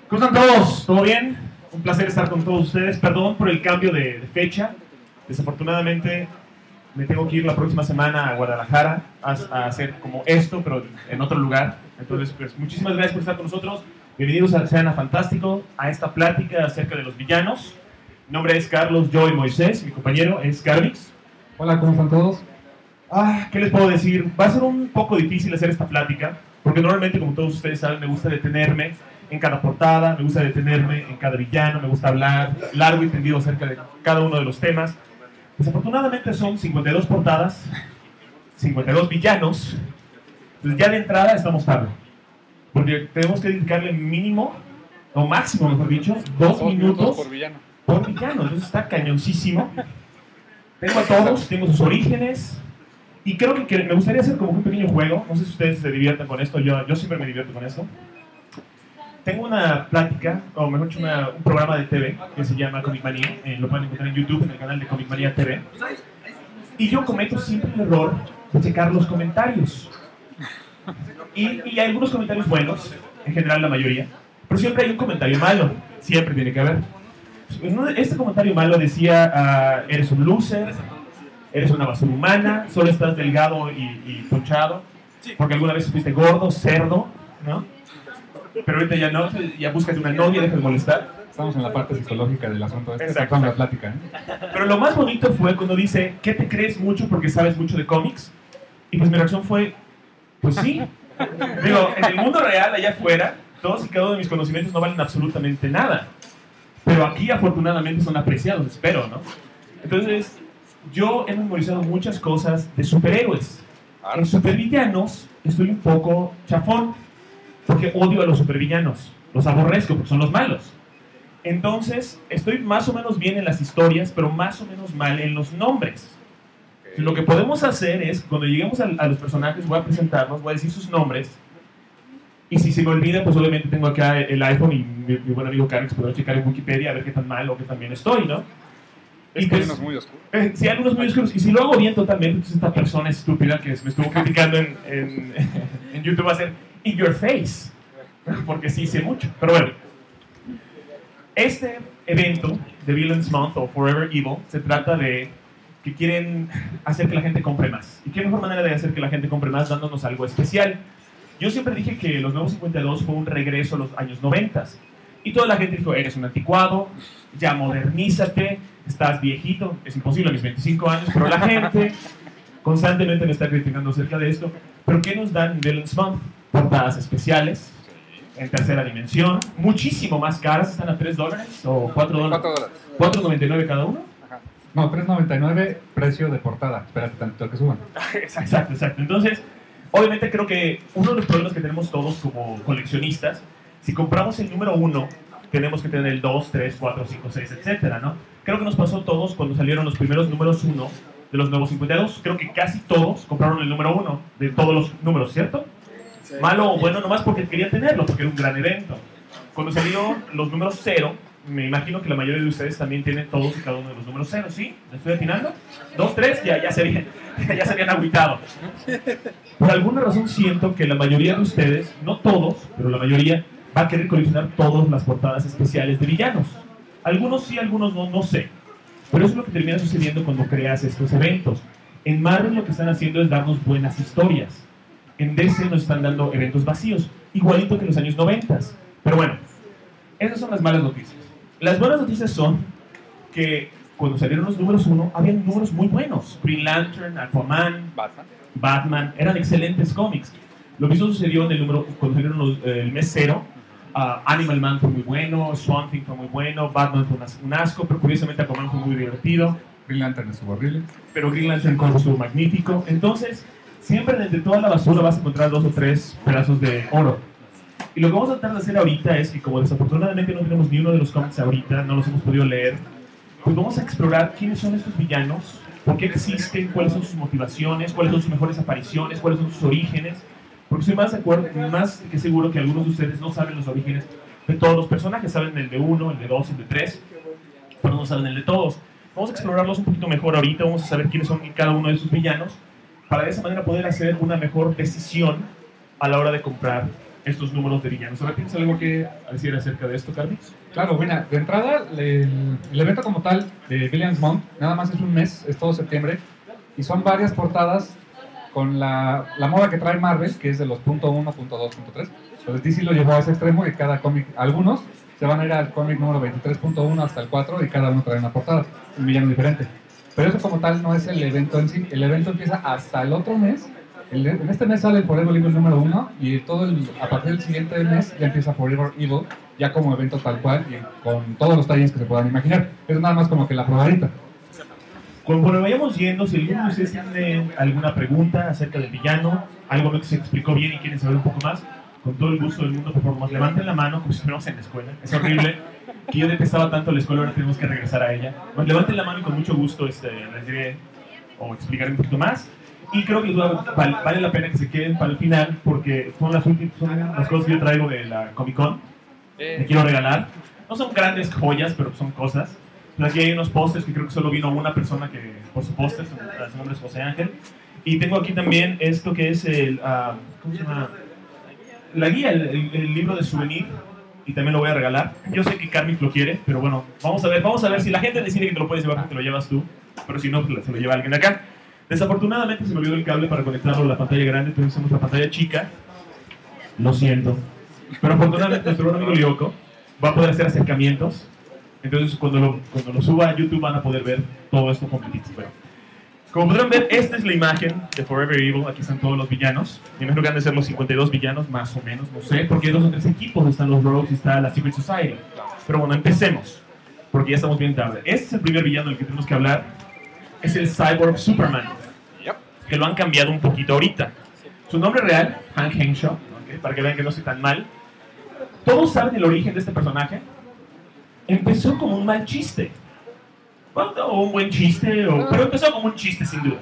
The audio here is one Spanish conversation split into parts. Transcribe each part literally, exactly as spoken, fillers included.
¿Cómo están todos? ¿Todo bien? Un placer estar con todos ustedes. Perdón por el cambio de, de fecha. Desafortunadamente me tengo que ir la próxima semana a Guadalajara a, a hacer como esto, pero en otro lugar. Entonces, pues muchísimas gracias por estar con nosotros. Bienvenidos a Cena Fantástico, a esta plática acerca de los villanos. Mi nombre es Carlos Joy Moisés, mi compañero es Carvix. Hola, ¿cómo están todos? Ah, ¿qué les puedo decir? Va a ser un poco difícil hacer esta plática, porque normalmente, como todos ustedes saben, me gusta detenerme en cada portada, me gusta detenerme en cada villano, me gusta hablar largo y tendido acerca de cada uno de los temas. Desafortunadamente son cincuenta y dos portadas, cincuenta y dos villanos, entonces ya de entrada estamos tarde, porque tenemos que dedicarle mínimo, o máximo mejor dicho, dos, dos minutos, minutos por villano. Por villano, entonces está cañoncísimo. Tengo a todos, tengo sus orígenes, y creo que, que me gustaría hacer como un pequeño juego. No sé si ustedes se divierten con esto, yo, yo siempre me divierto con esto. Tengo una plática, o mejor dicho, una, un programa de T V que se llama Comic Manía, eh, lo pueden encontrar en YouTube, en el canal de Comic Manía T V. Y yo cometo siempre el error de checar los comentarios. Y, y hay algunos comentarios buenos, en general la mayoría, pero siempre hay un comentario malo, siempre tiene que haber. Este comentario malo decía, uh, eres un loser, eres una basura humana, solo estás delgado y, y ponchado, porque alguna vez fuiste gordo, cerdo, ¿no? Pero ahorita ya no, ya búscate una novia, deja de molestar. Estamos en la parte psicológica del asunto, este Exacto. es la plática, ¿eh? Pero lo más bonito fue cuando dice, ¿qué te crees mucho porque sabes mucho de cómics? Y pues mi reacción fue, pues sí. Digo, en el mundo real, allá afuera, todos y cada uno de mis conocimientos no valen absolutamente nada. Pero aquí afortunadamente son apreciados, espero, ¿no? Entonces, yo he memorizado muchas cosas de superhéroes. En supervillanos estoy un poco chafón, porque odio a los supervillanos, los aborrezco porque son los malos. Entonces, estoy más o menos bien en las historias, pero más o menos mal en los nombres. Okay. Lo que podemos hacer es, cuando lleguemos a, a los personajes, voy a presentarlos, voy a decir sus nombres, y si se me olvida, pues obviamente tengo acá el iPhone y mi, mi buen amigo Carlos podrá checar en Wikipedia a ver qué tan mal o qué tan bien estoy, ¿no? Es y que pues, hay unos muy oscuros. Eh, sí, hay algunos muy oscuros, y si lo hago bien totalmente, entonces esta persona estúpida que me estuvo criticando en, en, en YouTube va a ser in your face, porque sí sé mucho. Pero bueno, este evento de Villains Month o Forever Evil se trata de que quieren hacer que la gente compre más. ¿Y qué mejor manera de hacer que la gente compre más dándonos algo especial? Yo siempre dije que los Nuevos cincuenta y dos fue un regreso a los años noventa. Y toda la gente dijo, eres un anticuado, ya modernízate, estás viejito. Es imposible a mis veinticinco años, pero la gente constantemente me está criticando acerca de esto. ¿Pero qué nos dan en Villains Month? Portadas especiales, en tercera dimensión, muchísimo más caras, están a tres dólares o cuatro dólares. cuatro noventa y nueve cada uno. Ajá. No, tres noventa y nueve precio de portada. Espérate tantito que suban. Exacto, exacto. Entonces, obviamente creo que uno de los problemas que tenemos todos como coleccionistas, si compramos el número uno, tenemos que tener el dos, tres, cuatro, cinco, seis, etcétera, ¿no? Creo que nos pasó a todos cuando salieron los primeros números uno de los Nuevos cincuenta y dos. Creo que casi todos compraron el número uno de todos los números, ¿cierto? Sí. Malo o bueno nomás porque quería tenerlo, porque era un gran evento. Cuando salieron los números cero, me imagino que la mayoría de ustedes también tienen todos y cada uno de los números cero, ¿sí? ¿Me estoy atinando? Dos, tres, ya, ya, se habían, ya se habían agüitado. Por alguna razón siento que la mayoría de ustedes, no todos, pero la mayoría, va a querer coleccionar todas las portadas especiales de villanos. Algunos sí, algunos no, no sé. Pero eso es lo que termina sucediendo cuando creas estos eventos. En Marvel lo que están haciendo es darnos buenas historias. En D C nos están dando eventos vacíos, igualito que en los años noventa. Pero bueno, esas son las malas noticias. Las buenas noticias son que cuando salieron los números uno, habían números muy buenos. Green Lantern, Aquaman, Batman, Batman eran excelentes cómics. Lo mismo sucedió en el número, cuando salieron los, eh, el mes cero. Uh, Animal Man fue muy bueno, Swamp Thing fue muy bueno, Batman fue un asco, pero curiosamente Aquaman fue muy divertido. Green Lantern estuvo horrible. Pero Green Lantern estuvo magnífico. Entonces, siempre entre toda la basura vas a encontrar dos o tres pedazos de oro. Y lo que vamos a tratar de hacer ahorita es que, como desafortunadamente no tenemos ni uno de los cómics ahorita, no los hemos podido leer, pues vamos a explorar quiénes son estos villanos, por qué existen, cuáles son sus motivaciones, cuáles son sus mejores apariciones, cuáles son sus orígenes. Porque estoy más, de acuerdo, más que seguro que algunos de ustedes no saben los orígenes de todos los personajes. Saben el de uno, el de dos, el de tres, pero no saben el de todos. Vamos a explorarlos un poquito mejor ahorita, vamos a saber quiénes son cada uno de esos villanos, para de esa manera poder hacer una mejor decisión a la hora de comprar estos números de villanos. ¿Ahora tienes algo que decir acerca de esto, Carmen? Claro, bueno, de entrada, el, el evento como tal de Villains Month nada más es un mes, es todo septiembre, y son varias portadas con la, la moda que trae Marvel, que es de los punto uno, punto dos, punto tres. Entonces D C lo llevó a ese extremo y cada cómic, algunos se van a ir al cómic número veintitrés punto uno hasta el cuatro y cada uno trae una portada, un villano diferente. Pero eso como tal no es el evento en sí, el evento empieza hasta el otro mes. El, en este mes sale el Forever Evil número uno y todo el, a partir del siguiente mes ya empieza Forever Evil, ya como evento tal cual y con todos los talles que se puedan imaginar. Es nada más como que la probadita. Conforme vayamos yendo, si alguno de ustedes tiene alguna pregunta acerca del villano, algo que se explicó bien y quieren saber un poco más, con todo el gusto del mundo, por favor, levanten la mano como si estuviéramos en la escuela. Es horrible que yo detestaba tanto la escuela, ahora tenemos que regresar a ella. Pues levanten la mano y con mucho gusto este, les diré o explicaré un poquito más. Y creo que vale, vale la pena que se queden para el final porque son las últimas, son las cosas que yo traigo de la Comic Con. Me quiero regalar. No son grandes joyas, pero son cosas. Aquí hay unos pósters que creo que solo vino una persona que por su póster, su, su nombre es José Ángel. Y tengo aquí también esto que es el, uh, ¿cómo se llama? La guía, el, el, el libro de souvenir. Y también lo voy a regalar. Yo sé que Carmen lo quiere, pero bueno, vamos a ver, vamos a ver si la gente decide que te lo puedes llevar, te lo llevas tú. Pero si no, pues se lo lleva alguien de acá. Desafortunadamente se me olvidó el cable para conectarlo a la pantalla grande, entonces usamos la pantalla chica. Lo siento. Pero afortunadamente nuestro buen amigo Lyoko va a poder hacer acercamientos. Entonces cuando lo, cuando lo suba a YouTube van a poder ver todo esto completito. Pero, como podrán ver, esta es la imagen de Forever Evil. Aquí están todos los villanos. Me imagino que han de ser los cincuenta y dos villanos, más o menos, no sé. Porque hay dos o tres equipos, están los Rogues y está la Secret Society. Pero bueno, empecemos. Porque ya estamos bien tarde. Este es el primer villano del que tenemos que hablar. Es el Cyborg Superman, que lo han cambiado un poquito ahorita. Su nombre real, Hank Henshaw, ¿okay? Para que vean que no soy tan mal. Todos saben el origen de este personaje. Empezó como un mal chiste. Bueno, o un buen chiste, o, pero empezó como un chiste sin duda.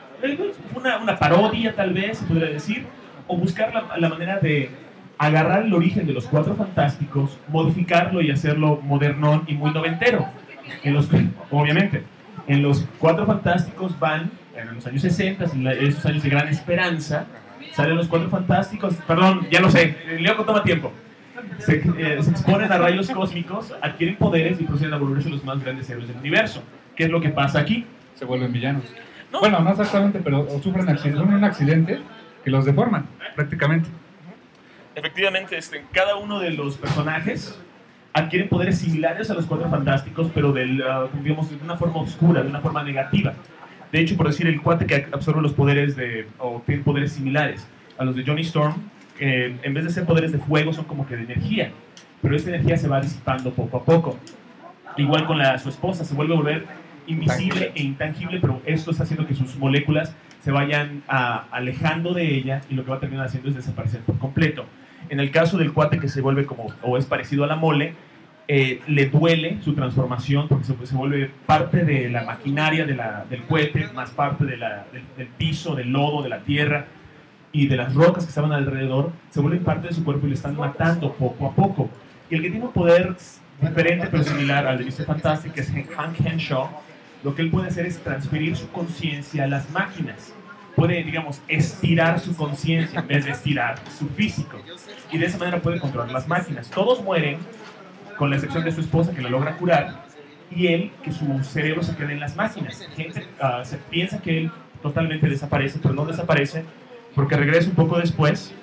Una, una parodia tal vez, se podría decir, o buscar la, la manera de agarrar el origen de los Cuatro Fantásticos, modificarlo y hacerlo modernón y muy noventero. En los, obviamente. En los Cuatro Fantásticos van, en los años sesenta, en la, esos años de gran esperanza, salen los Cuatro Fantásticos, perdón, ya lo sé, Lyoko toma tiempo, se, eh, se exponen a rayos cósmicos, adquieren poderes y proceden a volverse los más grandes héroes del universo. ¿Qué es lo que pasa aquí? Se vuelven villanos. ¿No? Bueno, no exactamente, pero sufren accidente, un accidente que los deforman, prácticamente. Efectivamente, este, cada uno de los personajes adquieren poderes similares a los Cuatro Fantásticos, pero del, uh, digamos, de una forma oscura, de una forma negativa. De hecho, por decir, el cuate que absorbe los poderes de, o tiene poderes similares a los de Johnny Storm, eh, en vez de ser poderes de fuego, son como que de energía. Pero esta energía se va disipando poco a poco. Igual con la, su esposa, se vuelve a volver invisible e intangible, pero esto está haciendo que sus moléculas se vayan a, alejando de ella y lo que va a terminar haciendo es desaparecer por completo. En el caso del cuate que se vuelve como, o es parecido a la mole, eh, le duele su transformación porque se, se vuelve parte de la maquinaria de la, del cohete, más parte de la, del, del piso, del lodo, de la tierra y de las rocas que estaban alrededor, se vuelven parte de su cuerpo y le están matando poco a poco. Y el que tiene un poder diferente pero similar al de mister Fantastic, que es Hank Henshaw, lo que él puede hacer es transferir su conciencia a las máquinas. Puede, digamos, estirar su conciencia en vez de estirar su físico. Y de esa manera puede controlar las máquinas. Todos mueren, con la excepción de su esposa, que la logra curar, y él, que su cerebro se queda en las máquinas. Gente uh, se piensa que él totalmente desaparece, pero no desaparece, porque regresa un poco después,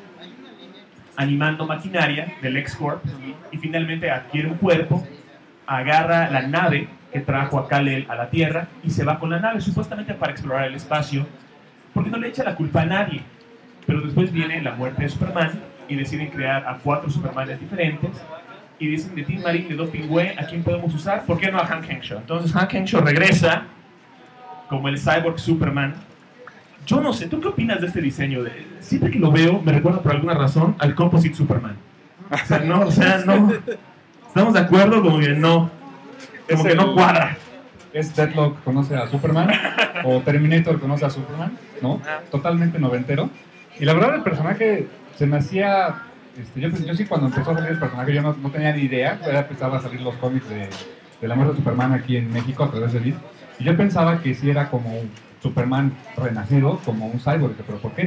animando maquinaria del X-Corp, y finalmente adquiere un cuerpo, agarra la nave que trajo a Kal-El a la Tierra, y se va con la nave, supuestamente para explorar el espacio, porque no le echa la culpa a nadie. Pero después viene la muerte de Superman y deciden crear a cuatro Supermanes diferentes y dicen de Team Marine, de Dopingüe, ¿a quién podemos usar? ¿Por qué no a Hank Henshaw? Entonces Hank Henshaw regresa como el Cyborg Superman. Yo no sé, ¿tú qué opinas de este diseño? De, siempre que lo veo me recuerda por alguna razón al Composite Superman. O sea, no, o sea, no. ¿Estamos de acuerdo? Como que no. Como que no cuadra. Es Deathlock conoce a Superman o Terminator conoce a Superman, ¿no? Totalmente noventero. Y la verdad el personaje se me hacía... Este, yo, yo sí cuando empezó a salir el personaje yo no, no tenía ni idea. Ya empezaba a salir los cómics de, de la muerte de Superman aquí en México a través de Vid. Y yo pensaba que sí era como un Superman renacido, como un cyborg. ¿Pero por qué?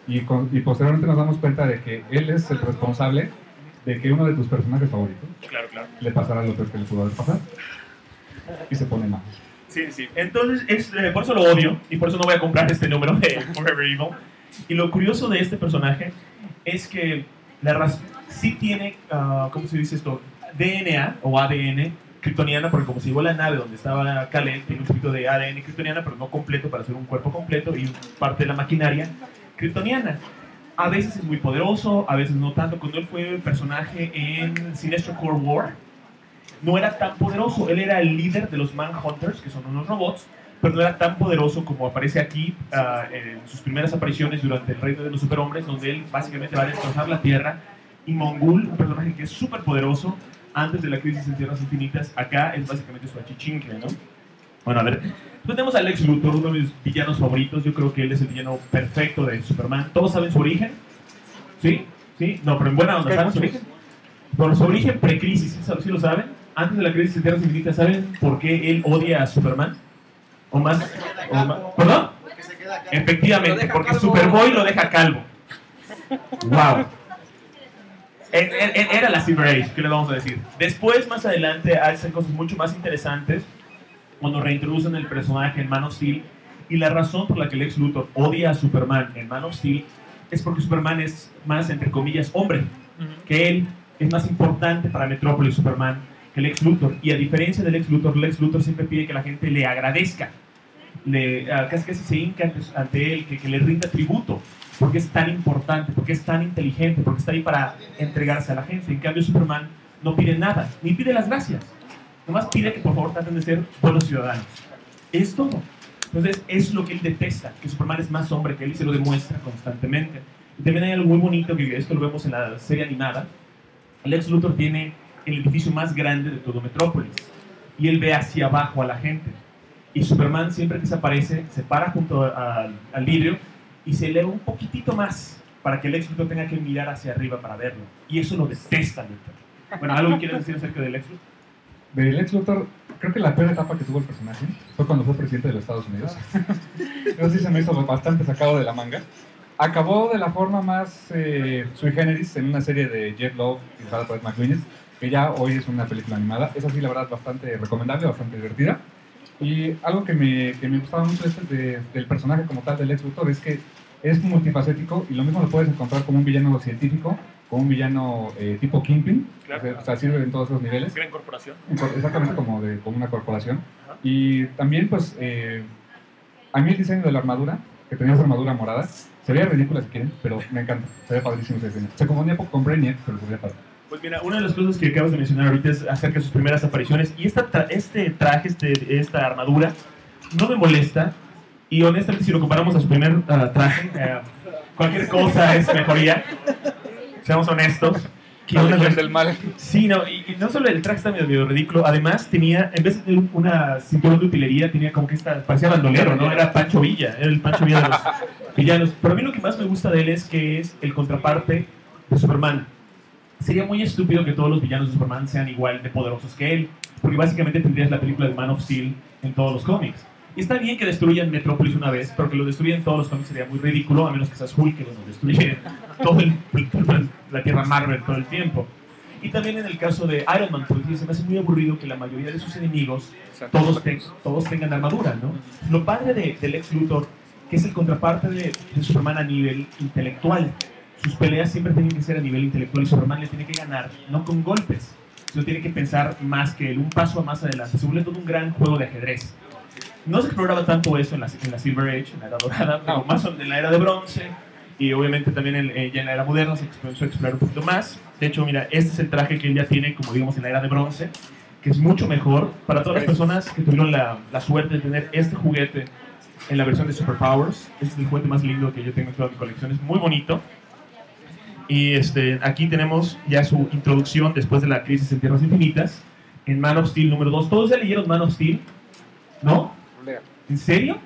Y, con, y posteriormente nos damos cuenta de que él es el responsable de que uno de tus personajes favoritos Claro, claro. le pasara lo peor que le pudo haber pasado. Y se pone mal. Sí, sí. Entonces, es, eh, por eso lo odio y por eso no voy a comprar este número de Forever Evil. Y lo curioso de este personaje es que la raza sí tiene, uh, ¿cómo se dice esto? D N A o A D N kryptoniana, porque como se llevó la nave donde estaba Kal-El, tiene un poquito de A D N kryptoniana, pero no completo para ser un cuerpo completo y parte de la maquinaria kryptoniana. A veces es muy poderoso, a veces no tanto. Cuando él fue el personaje en Sinestro Corps War, no era tan poderoso. Él era el líder de los Manhunters, que son unos robots, pero no era tan poderoso como aparece aquí uh, en sus primeras apariciones durante el Reino de los Superhombres, donde él básicamente va a destrozar la Tierra. Y Mongul, un personaje que es súper poderoso, antes de la Crisis en Tierras Infinitas, acá es básicamente su achichincle, ¿no? Bueno, a ver. Después tenemos a Lex Luthor, uno de mis villanos favoritos. Yo creo que él es el villano perfecto de Superman. ¿Todos saben su origen? ¿Sí? ¿Sí? No, pero en buena onda, ¿saben su origen? Bueno, su origen pre-crisis, ¿sí, ¿sí lo saben? Antes de la Crisis en Tierras Infinitas, ¿saben por qué él odia a Superman? ¿O más? O más ¿Perdón? Efectivamente, porque Superboy lo deja calvo. ¡Wow! Era la Silver Age, ¿qué le vamos a decir? Después, más adelante, hacen cosas mucho más interesantes cuando reintroducen el personaje en Man of Steel. Y la razón por la que Lex Luthor odia a Superman en Man of Steel es porque Superman es más, entre comillas, hombre que él. Es más importante para Metrópolis Superman que Lex Luthor. Y a diferencia de Lex Luthor, Lex Luthor siempre pide que la gente le agradezca, le, uh, casi casi se hinca ante, ante él, que, que le rinda tributo, porque es tan importante, porque es tan inteligente, porque está ahí para entregarse a la gente. En cambio, Superman no pide nada, ni pide las gracias. Nomás pide que por favor traten de ser buenos ciudadanos. Es todo. Entonces, es lo que él detesta, que Superman es más hombre que él y se lo demuestra constantemente. Y también hay algo muy bonito, que esto lo vemos en la serie animada. Lex Luthor tiene el edificio más grande de todo Metrópolis y él ve hacia abajo a la gente. Y Superman, siempre que se aparece, se para junto a, al vidrio y se eleva un poquitito más para que Lex Luthor tenga que mirar hacia arriba para verlo. Y eso lo detesta Luthor. Bueno, ¿algo que quieres decir acerca de Lex Luthor? De Lex Luthor, creo que la peor etapa que tuvo el personaje fue cuando fue presidente de los Estados Unidos. Eso sí se me hizo bastante sacado de la manga. Acabó de la forma más eh, sui generis en una serie de Jeff Lowe y Harold McLean, que ya hoy es una película animada. Esa sí, la verdad, bastante recomendable, bastante divertida. Y algo que me, que me gustaba mucho este de, del personaje como tal de Lex Luthor es que es multifacético y lo mismo lo puedes encontrar como un villano científico, como un villano eh, tipo Kingpin, claro. O sea, sirve en todos los niveles. Gran corporación. Exactamente como, de, como una corporación. Ajá. Y también, pues, eh, a mí el diseño de la armadura, que tenía esa armadura morada, se veía ridícula si quieren, pero me encanta. Se ve padrísimo ese diseño. Se confundía poco con Brainiac, pero se veía padre. Pues mira, una de las cosas que acabas de mencionar ahorita es acerca de sus primeras apariciones. Y esta tra este traje, este, esta armadura, no me molesta. Y honestamente, si lo comparamos a su primer uh, traje, uh, cualquier cosa es mejoría. Seamos honestos. Que una vez del mal. Sí, no, y, y no solo el traje está medio, medio ridículo, además tenía, en vez de tener una cinturón de utilería, tenía como que esta, parecía bandolero, ¿no? Era Pancho Villa, era el Pancho Villa de los villanos. Pero a mí lo que más me gusta de él es que es el contraparte de Superman. Sería muy estúpido que todos los villanos de Superman sean igual de poderosos que él, porque básicamente tendrías la película de Man of Steel en todos los cómics. Y está bien que destruyan Metrópolis una vez, pero que lo destruyan todos los cómics sería muy ridículo, a menos que seas Hulk, que lo destruye todo el, la Tierra Marvel todo el tiempo. Y también en el caso de Iron Man, porque se me hace muy aburrido que la mayoría de sus enemigos todos, te, todos tengan armadura, ¿no? Lo padre de, de Lex Luthor, que es el contraparte de, de Superman a nivel intelectual. Sus peleas siempre tienen que ser a nivel intelectual y Superman le tiene que ganar, no con golpes, sino tiene que pensar más que él, un paso más adelante. Se vuelve todo un gran juego de ajedrez. No se exploraba tanto eso en la, en la Silver Age, en la Era Dorada, no, más en la Era de Bronce, y obviamente también en, eh, ya en la Era Moderna se empezó a explorar un poquito más. De hecho, mira, este es el traje que él ya tiene, como digamos, en la Era de Bronce, que es mucho mejor para todas las personas que tuvieron la, la suerte de tener este juguete en la versión de Superpowers. Este es el juguete más lindo que yo tengo en toda mi colección, es muy bonito. Y este, aquí tenemos ya su introducción después de la Crisis en Tierras Infinitas, en Man of Steel número dos. ¿Todos ya leyeron Man of Steel? ¿No? ¿En serio?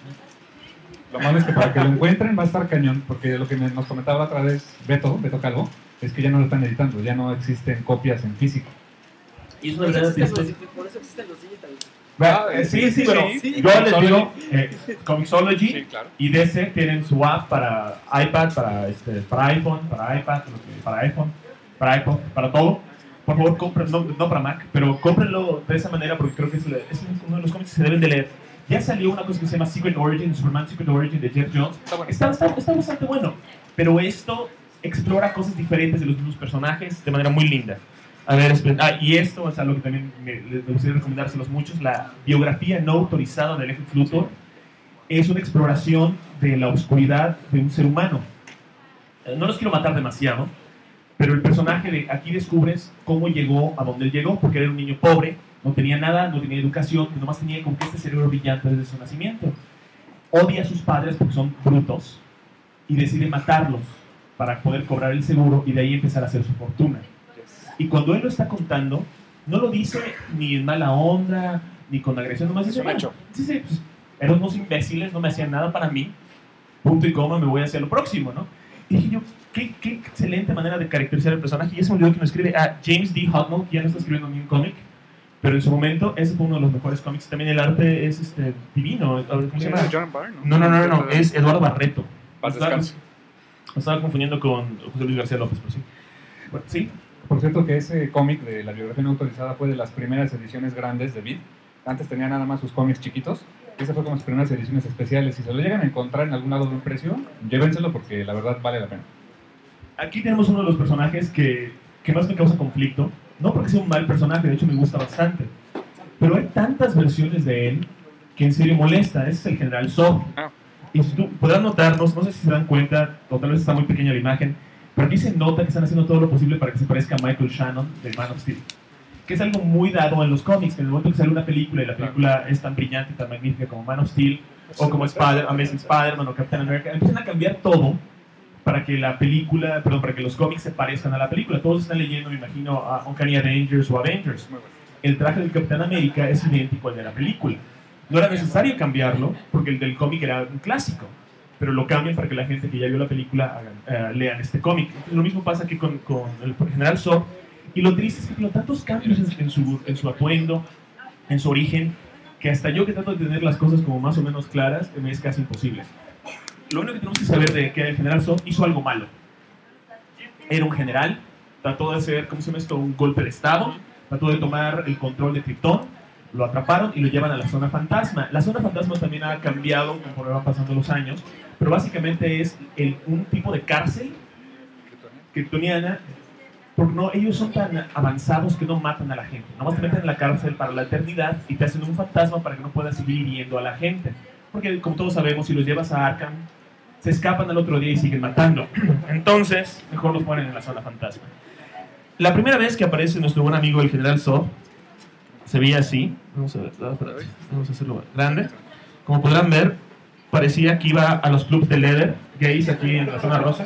Lo malo es que para que lo encuentren va a estar cañón, porque lo que nos comentaba otra vez Beto, Beto Calvo, es que ya no lo están editando, ya no existen copias en físico. Y es una verdad triste. Por eso existen los digitales. Ah, Eh, sí, sí, pero sí, sí. yo les digo eh, Comixology Sí, claro. y D C tienen su app para iPad, para, este, para iPhone, para iPad, para iPhone, para iPod, para todo. Por favor, compren, no, no para Mac, pero cómprenlo de esa manera porque creo que es, es uno de los cómics que se deben de leer. Ya salió una cosa que se llama Secret Origin, Superman Secret Origin de Jeff Jones. Está bueno. Está, está, está bastante bueno, pero esto explora cosas diferentes de los mismos personajes de manera muy linda. A ver, ah, y esto es algo que también me, me gustaría recomendárselos muchos, la biografía no autorizada de Lex Luthor es una exploración de la oscuridad de un ser humano. No los quiero matar demasiado, pero el personaje de aquí descubres cómo llegó a donde él llegó, porque era un niño pobre, no tenía nada, no tenía educación, nomás tenía como que este cerebro brillante desde su nacimiento. Odia a sus padres porque son brutos y decide matarlos para poder cobrar el seguro y de ahí empezar a hacer su fortuna. Y cuando él lo está contando, no lo dice ni en mala onda, ni con agresión, nomás dice, Es un hecho. sí, sí, pues, eran unos imbéciles, no me hacían nada para mí, punto y coma, me voy hacia lo próximo, ¿no? Y dije yo, qué, qué excelente manera de caracterizar el personaje. Y ese es un libro que me escribe a James D. Hudnall, que ya no está escribiendo ni un cómic, pero en su momento ese fue uno de los mejores cómics. También el arte es este, divino. ¿Cómo se llama? John Byrne, No, no, no, no, no, es Eduardo Barreto. Paz Estaba, descanse. me estaba confundiendo con José Luis García López, pero sí. Bueno, sí. Por cierto que ese cómic de la biografía no autorizada fue de las primeras ediciones grandes de Vid. Antes tenía nada más sus cómics chiquitos. Esa fue como las primeras ediciones especiales. Si se lo llegan a encontrar en algún lado de un precio, llévenselo porque la verdad vale la pena. Aquí tenemos uno de los personajes que, que más me causa conflicto. No porque sea un mal personaje, de hecho me gusta bastante. Pero hay tantas versiones de él que en serio molesta. Ese es el General Zod. Ah. Y si tú podrás notarnos, no sé si se dan cuenta, o tal vez está muy pequeña la imagen, pero aquí se nota que están haciendo todo lo posible para que se parezca a Michael Shannon de Man of Steel. Que es algo muy dado en los cómics, que en el momento que sale una película y la película es tan brillante y tan magnífica como Man of Steel, o como Spider, Amazing Spider-Man o Captain America, empiezan a cambiar todo para que la película, perdón, para que los cómics se parezcan a la película. Todos están leyendo, me imagino, a Uncanny Avengers o Avengers. El traje del Capitán América es idéntico al de la película. No era necesario cambiarlo, porque el del cómic era un clásico, pero lo cambian para que la gente que ya vio la película hagan, uh, lean este cómic. Entonces, lo mismo pasa aquí con, con el General Zod, y lo triste es que tiene tantos cambios en, en, su, en su atuendo, en su origen, que hasta yo que trato de tener las cosas como más o menos claras, me es casi imposible. Lo único que tenemos que saber de que el General Zod hizo algo malo. Era un general, trató de hacer, ¿cómo se llama esto? Un golpe de estado, trató de tomar el control de Krypton, lo atraparon y lo llevan a la zona fantasma. La zona fantasma también ha cambiado conforme van pasando los años, pero básicamente es el, un tipo de cárcel kryptoniana, porque no, ellos son tan avanzados que no matan a la gente. Nomás te meten en la cárcel para la eternidad y te hacen un fantasma para que no puedas seguir hiriendo a la gente. Porque como todos sabemos, si los llevas a Arkham, se escapan al otro día y siguen matando. Entonces, mejor los ponen en la zona fantasma. La primera vez que aparece nuestro buen amigo el General Zod, se veía así. Vamos a ver, vamos a hacerlo grande. Como podrán ver, parecía que iba a los clubs de leather gays aquí en la zona rosa.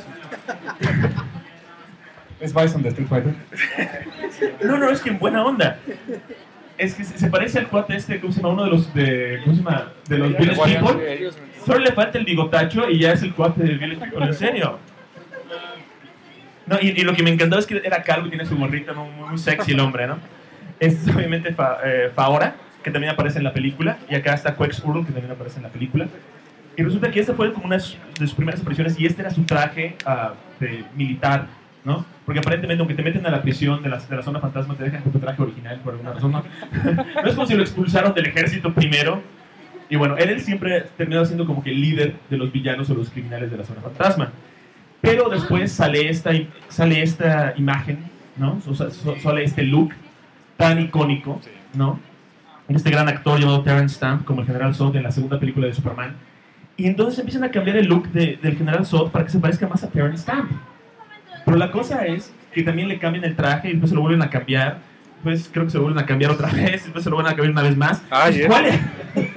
¿Es Bison de Street Fighter? No, no, es que en buena onda. Es que se, se parece al cuate este, ¿cómo se llama? Uno de los de, ¿cómo se llama? De los Village People. Solo le falta el bigotacho y ya es el cuate del Village People, en serio. No, y, y lo que me encantaba es que era calvo y tiene su gorrita, muy, muy sexy el hombre, ¿no? Es obviamente Fa, eh, Faora, que también aparece en la película, y acá está Quetzalcoatl, que también aparece en la película. Y resulta que esta fue como una de sus primeras apariciones y este era su traje uh, de militar, ¿no? Porque aparentemente, aunque te meten a la prisión de la, de la zona fantasma, te dejan con tu traje original por alguna razón, ¿no? No es como si lo expulsaron del ejército primero. Y bueno, él, él siempre terminó siendo como que el líder de los villanos o los criminales de la zona fantasma. Pero después sale esta, sale esta imagen, ¿no? O sea, sale este look tan icónico, ¿no? Este gran actor llamado Terrence Stamp como el General Zod en la segunda película de Superman. Y entonces empiezan a cambiar el look de, del General Zod para que se parezca más a Terrence Stamp. Pero la cosa es que también le cambian el traje y después se lo vuelven a cambiar. Después creo que se lo vuelven a cambiar otra vez, después se lo vuelven a cambiar una vez más. Ah, pues, ¿cuál es?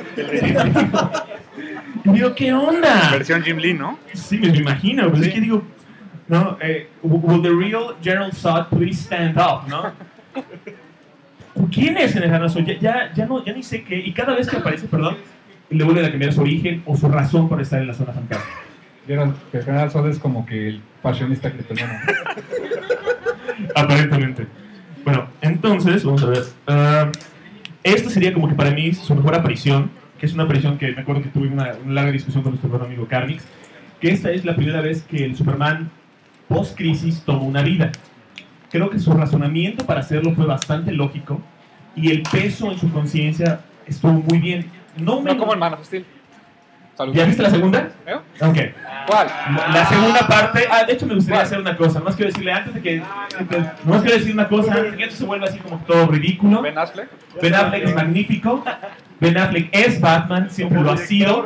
Y digo, ¿qué onda? Versión Jim Lee, ¿no? Sí, me imagino, pero Sí. es que digo, no, eh, will the real General Zod please stand up, ¿no? ¿Quién es el General Zod? Ya, ya, ya, no, ya ni sé qué, y cada vez que aparece, perdón, le vuelven a cambiar su origen o su razón para estar en la zona fantasma. Vieron que el General Zod es como que el fashionista kryptoniano. Aparentemente. Bueno, entonces, vamos a ver. Uh, esta sería como que para mí su mejor aparición, que es una aparición que me acuerdo que tuve una, una larga discusión con nuestro buen amigo Carmix, que esta es la primera vez que el Superman post-crisis toma una vida. Creo que su razonamiento para hacerlo fue bastante lógico y el peso en su conciencia estuvo muy bien. No, me... no como en Man of Steel. Salud. ¿Ya viste la segunda? ¿Eh? Ok. ¿Cuál? La, la segunda parte... Ah, de hecho me gustaría hacer una cosa. Nomás quiero decirle antes de que... Nomás quiero decir una cosa antes de que esto se vuelva así como todo ridículo. Ben Affleck. Ben Affleck es magnífico. Ben Affleck es Batman, siempre lo ha sido.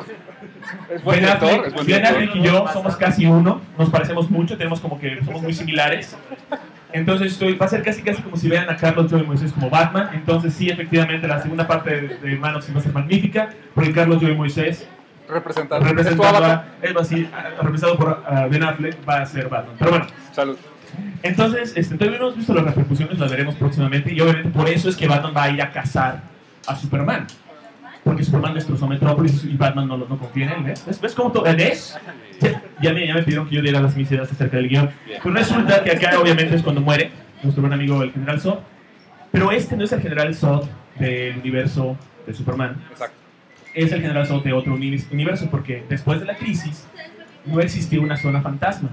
Es buen Ben director, Affleck, es buen Ben director. Affleck y yo somos casi uno. Nos parecemos mucho, tenemos como que somos muy similares. Entonces estoy, va a ser casi casi como si vean a Carlos Joy Moisés como Batman. Entonces sí, efectivamente, la segunda parte de, de Man of Steel va a ser magnífica, porque Carlos Joy Moisés, Representado. representado, a, él va a ser, representado por uh, Ben Affleck, va a ser Batman. Pero bueno, Salud. entonces este, todavía no hemos visto las repercusiones, las veremos próximamente. Y obviamente por eso es que Batman va a ir a cazar a Superman. Porque Superman destrozó Metrópolis y Batman no, no confía en él, ¿ves? ¿Ves, ¿Ves cómo todo? ¿Ves? Ya, ya, me, ya me pidieron que yo diera las mis ideas acerca del guión. Pues resulta que acá obviamente es cuando muere nuestro buen amigo el General Zod. Pero este no es el General Zod del universo de Superman. Exacto. Es el General Zod de otro universo, porque después de la crisis no existía una zona fantasma.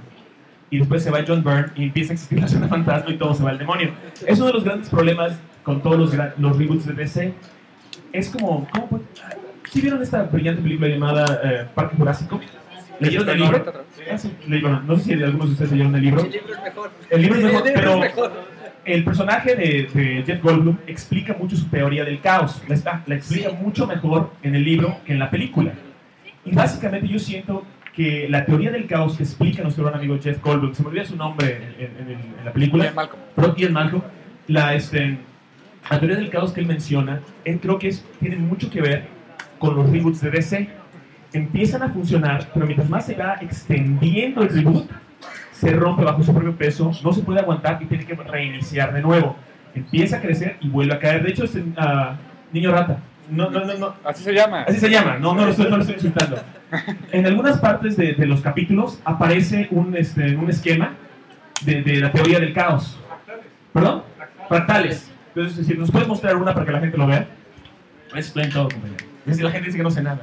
Y después se va John Byrne y empieza a existir la zona fantasma y todo se va al demonio. Es uno de los grandes problemas con todos los, los reboots de D C. Es como, ¿cómo? ¿Sí vieron esta brillante película llamada eh, Parque Jurásico? ¿Leyeron el libro? Ah, sí, le, bueno, no sé si algunos de ustedes leyeron el libro. El libro es mejor. El libro es mejor, El libro pero es mejor. el personaje de, de Jeff Goldblum explica mucho su teoría del caos. La, está, la explica mucho mejor en el libro que en la película. Y básicamente yo siento que la teoría del caos que explica nuestro gran amigo Jeff Goldblum, se me olvida su nombre en, en, en, en la película, Ian Malcolm. pero Ian Malcolm, la, este, la teoría del caos que él menciona, él creo que es, tiene mucho que ver con los reboots de D C. Empiezan a funcionar, pero mientras más se va extendiendo el reboot, se rompe bajo su propio peso, no se puede aguantar y tiene que reiniciar de nuevo. Empieza a crecer y vuelve a caer. De hecho, es uh, Niño Rata. No, no, no, no. Así se llama. Así se llama, no, no, lo, estoy, no lo estoy insultando. En algunas partes de, de los capítulos aparece un, este, un esquema de, de la teoría del caos. ¿Perdón? Fractales. Entonces, es decir, ¿nos puedes mostrar una para que la gente lo vea? Estoy en todo, compañero. Es decir, la gente dice que no sé nada.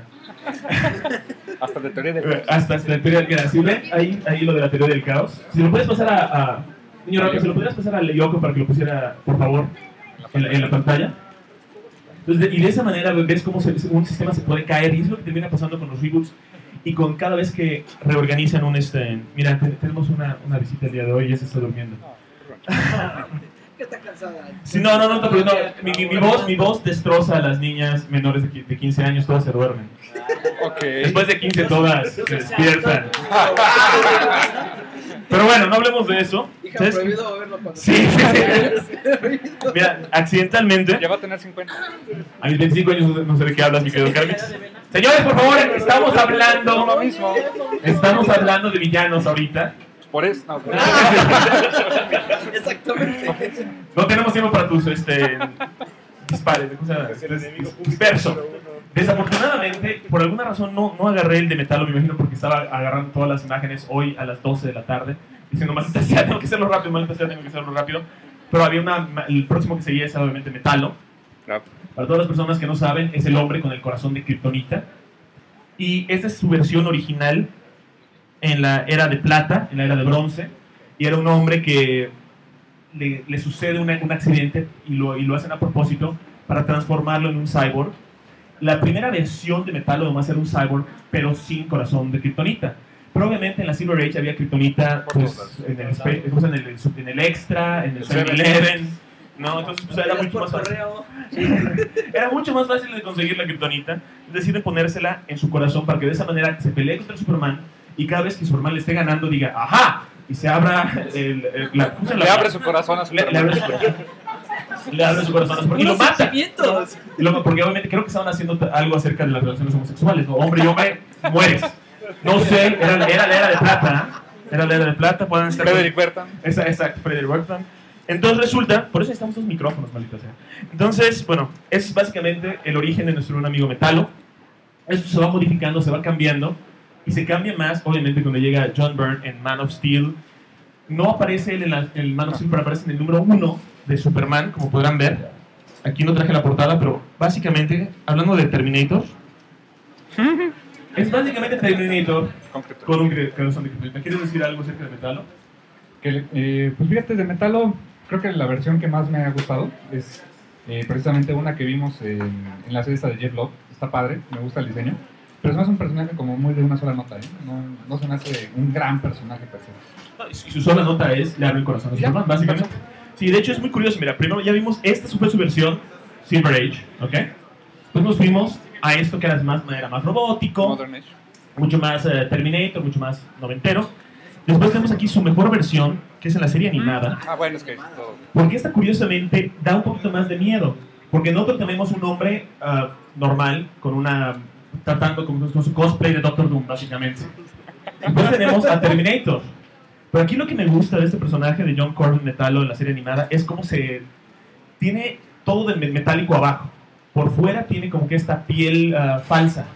Hasta de teoría del caos. Hasta la teoría del caos. Si ven ahí, ahí lo de la teoría del caos, si lo puedes pasar a... a Niño Rato, si lo pudieras pasar a Yoko para que lo pusiera, por favor, en la, en la pantalla. Entonces, y de esa manera ves cómo se, un sistema se puede caer, y es lo que termina pasando con los reboots y con cada vez que reorganizan un... Este, mira, tenemos una, una visita el día de hoy y ya se está durmiendo. Que está cansada. Sí, no, no, no, no, no mi, mi, mi, voz, mi voz destroza a las niñas menores de, de quince años, todas se duermen. Ok. Después de quince todas se despiertan. Pero bueno, no hablemos de eso. Hija, ¿Sabes? prohibido verlo cuando... Sí, sí, sí. Mira, accidentalmente, Ya va a tener cincuenta. a mis veinticinco años no sé de qué hablas, mi querido Carmix. Señores, por favor, estamos hablando, Lo mismo. estamos hablando de villanos ahorita. Por eso. No, por eso. Exactamente. No tenemos tiempo para tus este, dispares, o sea, disperso. Desafortunadamente, por alguna razón no, no agarré el de Metalo, me imagino porque estaba agarrando todas las imágenes hoy a las doce de la tarde, diciendo, maldita sea, tengo que hacerlo rápido, maldita sea, tengo que hacerlo rápido. Pero había una, el próximo que seguía es obviamente Metalo. No. Para todas las personas que no saben, es el hombre con el corazón de Kryptonita. Y esta es su versión original en la era de plata, en la era de bronce. Y era un hombre que le, le sucede una, un accidente y lo, y lo hacen a propósito para transformarlo en un cyborg. La primera versión de Metalo nomás era un cyborg, pero sin corazón de Kryptonita. Pero obviamente en la Silver Age había Kryptonita pues, en, el, en, el, en el Extra, en el seven eleven, ¿no? Entonces pues, era mucho más fácil. Era mucho más fácil de conseguir la Kryptonita. Deciden ponérsela en su corazón para que de esa manera se pelee contra Superman y cada vez que Superman le esté ganando diga ¡ajá! Y se abra el, el, la, ¿cómo se Le abre su corazón a le, le abre su corazón. Le abre su corazón a Superman. Y lo mata. Y lo, porque obviamente creo que estaban haciendo algo acerca de las relaciones homosexuales, ¿no? Hombre y hombre, mueres. No sé, era, era la era de plata, ¿eh? Era la era de plata, pueden estar... Frederick Bertan. Exacto, Frederick Bertan. Entonces resulta, por eso necesitamos dos micrófonos, maldita sea. Entonces, bueno, ese es básicamente el origen de nuestro buen amigo Metalo. Esto se va modificando, se va cambiando, y se cambia más, obviamente, cuando llega John Byrne en Man of Steel. No aparece él en, la, en el Man of Steel, pero aparece en el número uno de Superman, como podrán ver. aquí no traje la portada, pero básicamente, hablando de Terminator, es básicamente Terminator con un corazón de kriptonita. ¿Quieres decir algo acerca de Metalo? Que, eh, pues fíjate, de Metalo, creo que la versión que más me ha gustado es eh, precisamente una que vimos en, en la serie esta de Jeff Love. Está padre, me gusta el diseño. Pero es más un personaje como muy de una sola nota, ¿eh? No, no se me hace un gran personaje per se. No, y su sola nota es le abre el corazón a Superman, básicamente. Sí, de hecho es muy curioso. Mira, primero ya vimos, esta fue su versión Silver Age, ¿ok? Después nos fuimos a esto que era más, era más robótico, Modern Age. mucho más uh, Terminator, mucho más noventero. Después tenemos aquí su mejor versión, que es en la serie animada. Ah, bueno, es que todo. Porque esta curiosamente da un poquito más de miedo. Porque nosotros tenemos un hombre uh, normal, con una tratando con, con su cosplay de Doctor Doom, básicamente. Después tenemos a Terminator. Pero aquí lo que me gusta de este personaje de John Corbin Metallo en la serie animada es cómo se... tiene todo de metálico abajo. Por fuera tiene como que esta piel uh, falsa.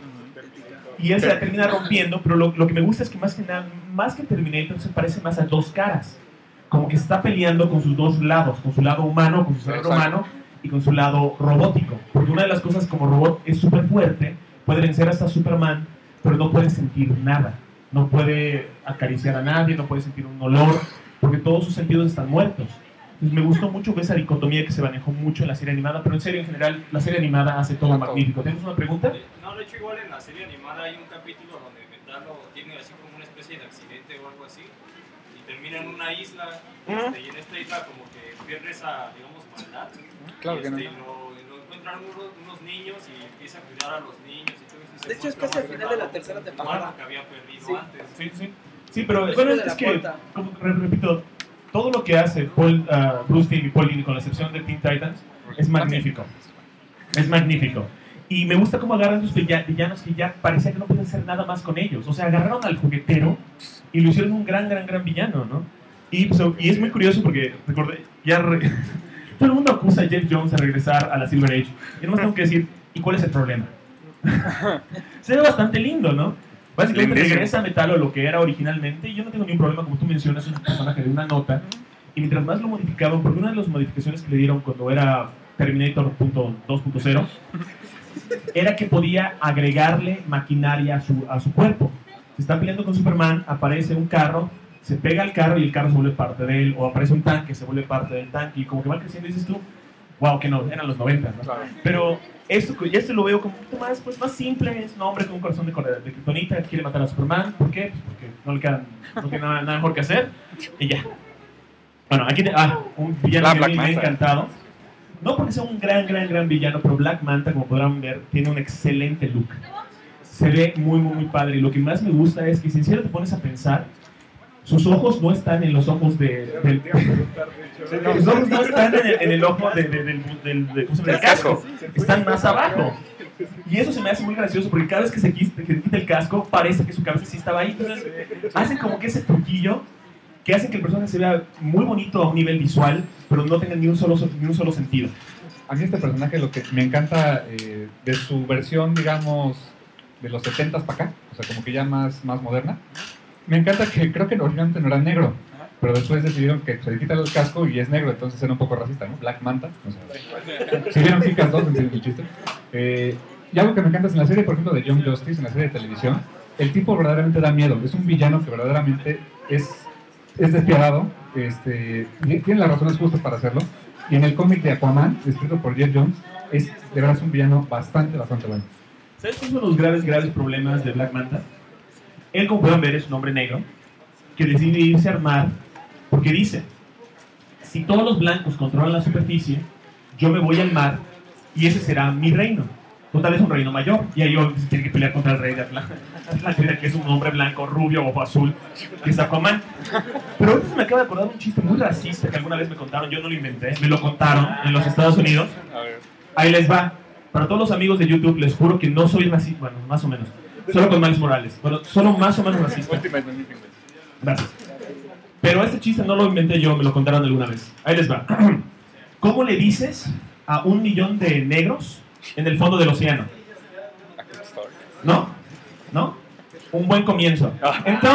Y él se la termina rompiendo, pero lo, lo que me gusta es que más que nada, más que Terminator, se parece más a dos caras. Como que está peleando con sus dos lados, con su lado humano, con su cerebro humano, y con su lado robótico. Porque una de las cosas como robot es súper fuerte, puede vencer hasta Superman, pero no puede sentir nada. No puede acariciar a nadie, no puede sentir un olor, porque todos sus sentidos están muertos. Entonces me gustó mucho esa dicotomía que se manejó mucho en la serie animada, pero en serio, en general, la serie animada hace todo magnífico. ¿Tienes una pregunta? No, de hecho igual en la serie animada hay un capítulo donde Metalo tiene así como una especie de accidente o algo así y termina en una isla este, y en esta isla como que pierde esa, digamos, maldad. Claro y, que no. este, y lo, lo encuentran unos, unos niños y empieza a cuidar a los niños y todo eso. y se De hecho, es muestra casi al más final de la Metalo tercera como temporada. algo que había perdido Sí. antes. Sí, sí. Sí, pero Eso bueno, de es la que, cuarta. como re- repito, todo lo que hace Paul, uh, Bruce Timm y Paul Dini, con la excepción de Teen Titans, es magnífico. Es magnífico. Y me gusta cómo agarran esos villa- villanos que ya parecía que no podían hacer nada más con ellos. O sea, agarraron al juguetero y lo hicieron un gran, gran, gran villano, ¿no? Y, pues, y es muy curioso porque, recordé, ya re- todo el mundo acusa a Jeff Jones a regresar a la Silver Age. Y nomás tengo que decir, ¿y cuál es el problema? Se ve bastante lindo, ¿no? Básicamente Lindísimo. regresa a Metalo a lo que era originalmente y yo no tengo ningún problema, como tú mencionas, es un personaje de una nota y mientras más lo modificaban, porque una de las modificaciones que le dieron cuando era Terminator dos punto cero era que podía agregarle maquinaria a su, a su cuerpo. Se está peleando con Superman, aparece un carro, se pega al carro y el carro se vuelve parte de él, o aparece un tanque, se vuelve parte del tanque y como que va creciendo y dices tú, wow, que no, eran los noventa, ¿no? Claro. Pero esto, esto lo veo como un poquito más, pues, más simple, es un hombre con un corazón de, de kriptonita que quiere matar a Superman. ¿Por qué? Pues porque no le queda, no queda nada, nada mejor que hacer y ya. Bueno, aquí te, ah, un villano La que a Black mí me ha Manta. encantado. No porque sea un gran, gran, gran villano, pero Black Manta, como podrán ver, tiene un excelente look. Se ve muy, muy, muy padre. Y lo que más me gusta es que, si en serio te pones a pensar, sus ojos no están en los ojos de, del... Sus ojos no están en el, en el ojo de, de- del, del, de- ¿cómo se llama? Del casco. Están más abajo. Y eso se me hace muy gracioso porque cada vez que se quita, que se quita el casco, parece que su cabeza sí estaba ahí. Entonces, hacen como que ese truquillo que hace que el personaje se vea muy bonito a un nivel visual, pero no tenga ni un solo, ni un solo sentido. A mí este personaje lo que me encanta eh, de su versión, digamos, de los setentas para acá, o sea, como que ya más, más moderna, me encanta que creo que originalmente no era negro, pero después decidieron que se le quita el casco y es negro, entonces era un poco racista, ¿no? Black Manta, o sea, si vieron Kick-Ass dos, entienden el chiste. Eh, y algo que me encanta es en la serie, por ejemplo, de Young Justice, en la serie de televisión, el tipo verdaderamente da miedo, es un villano que verdaderamente es, es despiadado, este, y tiene las razones justas para hacerlo, y en el cómic de Aquaman, escrito por Jeff Jones, es de verdad es un villano bastante, bastante bueno. ¿Sabes cuáles son los graves, graves problemas de Black Manta? Él, como pueden ver, es un hombre negro que decide irse a armar porque dice, si todos los blancos controlan la superficie, yo me voy al mar y ese será mi reino. Total, es un reino mayor y ahí obviamente se tiene que pelear contra el rey de Atlántida, que es un hombre blanco, rubio, ojo azul, que es Aquaman. Pero ahorita se me acaba de acordar un chiste muy racista que alguna vez me contaron, yo no lo inventé, me lo contaron en los Estados Unidos. A ver. Ahí les va. Para todos los amigos de YouTube, les juro que no soy racista, bueno, más o menos. Solo con Miles Morales, pero solo más o menos racista. Ultimate Anything. Gracias. Pero este chiste no lo inventé yo, me lo contaron alguna vez. Ahí les va. ¿Cómo le dices a un millón de negros en el fondo del océano? ¿No? ¿No? Un buen comienzo.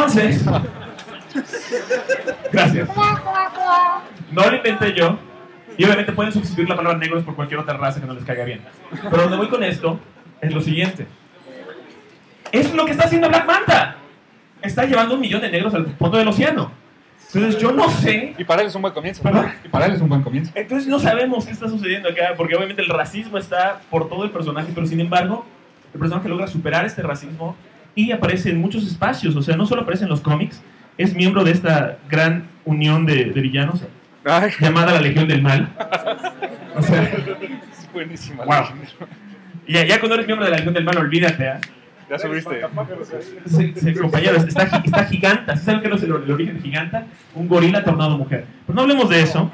Entonces... Gracias. No lo inventé yo. Y obviamente pueden sustituir la palabra negros por cualquier otra raza que no les caiga bien. Pero donde voy con esto es lo siguiente. Es lo que está haciendo Black Manta. Está llevando un millón de negros al fondo del océano. Entonces yo no sé. Y para él es un buen comienzo. ¿Perdón? Y para él es un buen comienzo. Entonces no sabemos qué está sucediendo acá, porque obviamente el racismo está por todo el personaje, pero sin embargo, el personaje logra superar este racismo y aparece en muchos espacios. O sea, no solo aparece en los cómics, es miembro de esta gran unión de, de villanos Ay. llamada la Legión del Mal. O sea, Es buenísima. wow. Y ya, ya cuando eres miembro de la Legión del Mal, olvídate, ¿eh? Ya subiste. Sí, sí, compañero, está, está giganta. ¿Sí saben qué es el, el origen de giganta? Un gorila tornado mujer. Pero no hablemos de eso.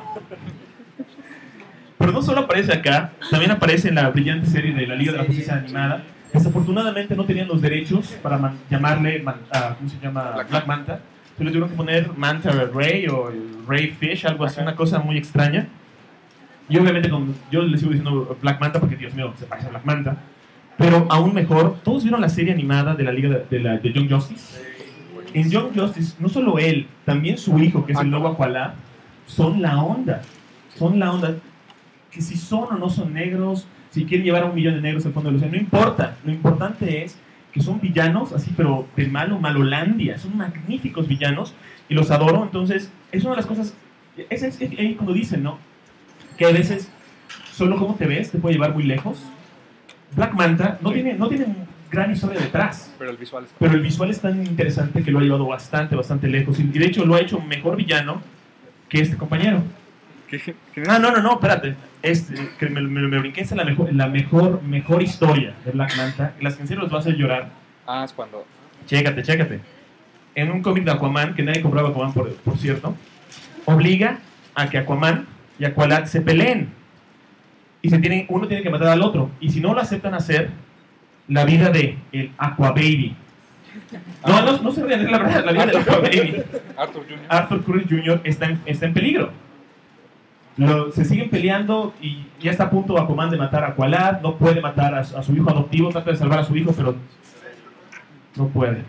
Pero no solo aparece acá, también aparece en la brillante serie de la Liga de la Justicia Animada. Desafortunadamente no tenían los derechos para man, llamarle, man, uh, ¿cómo se llama? Black, Black Manta. Se le tuvieron que poner Manta Ray o Ray Fish, algo así, una cosa muy extraña. Y obviamente con, yo le sigo diciendo Black Manta porque, Dios mío, se parece a Black Manta. Pero aún mejor, ¿todos vieron la serie animada de la Liga de, de, la, de Young Justice? En Young Justice, no solo él, también su hijo, que es el nuevo Aqualad, son la onda. Son la onda. Que si son o no son negros, si quieren llevar a un millón de negros al fondo del océano, no importa. Lo importante es que son villanos, así, pero de malo, malolandia. Son magníficos villanos y los adoro. Entonces, es una de las cosas. Es, es, es ahí cuando dicen, ¿no? Que a veces solo cómo te ves te puede llevar muy lejos. Black Manta no, sí. tiene, no tiene gran historia detrás, pero el visual está pero el visual es tan interesante que lo ha llevado bastante, bastante lejos. Y de hecho lo ha hecho mejor villano que este compañero. ¿Qué? ¿Qué? Ah, no, no, no, espérate. Este, que me, me, me brinqué, esta es la mejor, la mejor, mejor historia de Black Manta. Las que en serio los va a hacer llorar. Ah, es cuando... Chécate, chécate. En un cómic de Aquaman, que nadie compraba Aquaman, por, por cierto, obliga a que Aquaman y Aqualad se peleen. Y se tiene, uno tiene que matar al otro. Y si no lo aceptan hacer, la vida de el Aquababy. No, ah. no, no se rían, es la verdad, la vida del Aquababy. Arthur junior Arthur Curry junior está en, está en peligro. Lo, se siguen peleando y ya está a punto Aquaman de matar a Aqualad. No puede matar a, a su hijo adoptivo, trata de salvar a su hijo, pero no puede.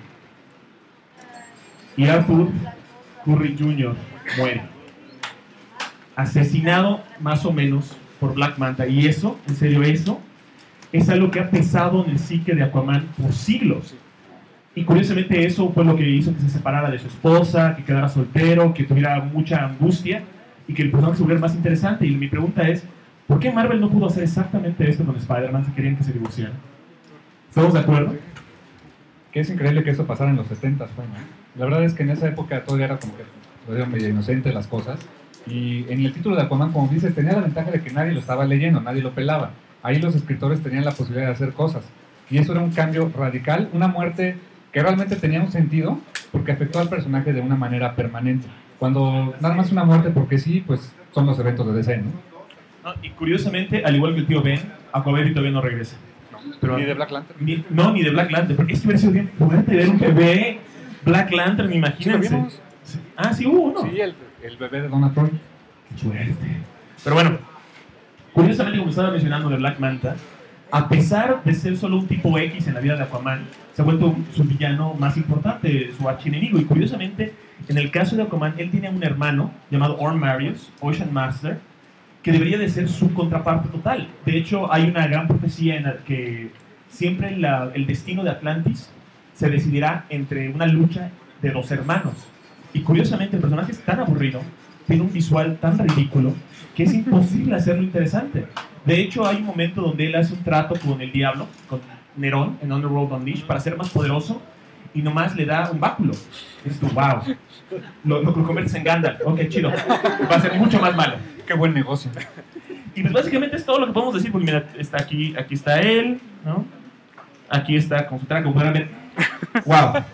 Y Arthur Curry junior muere. Asesinado más o menos por Black Manta. Y eso, en serio, eso es algo que ha pesado en el psique de Aquaman por siglos. Y curiosamente eso fue lo que hizo que se separara de su esposa, que quedara soltero, que tuviera mucha angustia y que el personaje se volviera más interesante. Y mi pregunta es, ¿por qué Marvel no pudo hacer exactamente esto con Spider-Man si querían que se divorciaran? ¿Estamos de acuerdo? Que es increíble que eso pasara en los setentas, bueno. La verdad es que en esa época todavía era como que todavía medio inocente las cosas. Y en el título de Aquaman, como dices, tenía la ventaja de que nadie lo estaba leyendo, nadie lo pelaba. Ahí los escritores tenían la posibilidad de hacer cosas. Y eso era un cambio radical, una muerte que realmente tenía un sentido, porque afectó al personaje de una manera permanente. Cuando nada más una muerte porque sí, pues son los eventos de D C, ¿no? No, y curiosamente, al igual que el tío Ben, Aquababy todavía no regresa. No. Pero, ni de Black Lantern. Ni, no, ni de Black Lantern, porque es que hubiera sido bien fuerte ver un bebé Black Lantern, imagínense. ¿Sí lo vimos? Ah, sí hubo uno. Sí, el, el bebé de Donna Troy. Qué suerte. Pero bueno, curiosamente, como estaba mencionando de Black Manta, a pesar de ser solo un tipo X en la vida de Aquaman, se ha vuelto su villano más importante, su archienemigo. Y curiosamente, en el caso de Aquaman, él tiene un hermano llamado Orm Marius, Ocean Master, que debería de ser su contraparte total. De hecho, hay una gran profecía en la que siempre la, el destino de Atlantis se decidirá entre una lucha de dos hermanos. Y curiosamente, el personaje es tan aburrido, tiene un visual tan ridículo, que es imposible hacerlo interesante. De hecho, hay un momento donde él hace un trato con el diablo, con Nerón, en Underworld Unleashed, para ser más poderoso, y nomás le da un báculo. Es tu wow. Lo, lo conviertes en Gandalf. Ok, chido. Va a ser mucho más malo. Qué buen negocio. Y pues básicamente es todo lo que podemos decir, porque mira, está aquí, aquí está él, ¿no? Aquí está con su traje, completamente. Wow.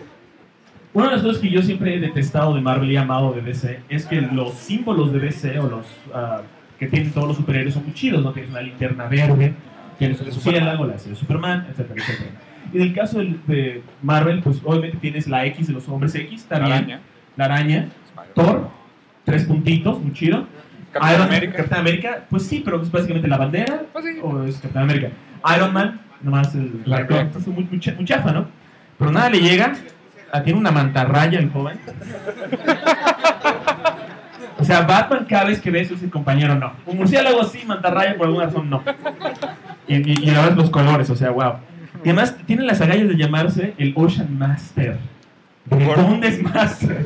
Una de las cosas que yo siempre he detestado de Marvel y amado de D C es que los símbolos de D C o los uh, que tienen todos los superhéroes son muy chidos, ¿no? Tienes una linterna verde, tienes un murciélago, la de Superman, etcétera, etcétera. Y en el caso de, de Marvel, pues obviamente tienes la X de los hombres X, también. La araña. La araña. Thor, tres puntitos, muy chido. Capitán Iron, América. Capitán América, pues sí, pero es básicamente la bandera, pues sí. O es Capitán América. Iron Man, nomás el la actor, es muy, muy, muy chafa, ¿no? Pero nada le llega. Ah, tiene una mantarraya el joven. O sea, Batman cada vez que ve eso es el compañero, no. Un murciélago sí, mantarraya por alguna razón no. Y, y, y ahora los colores, o sea, wow. Y además tiene las agallas de llamarse el Ocean Master. ¿De dónde es Master?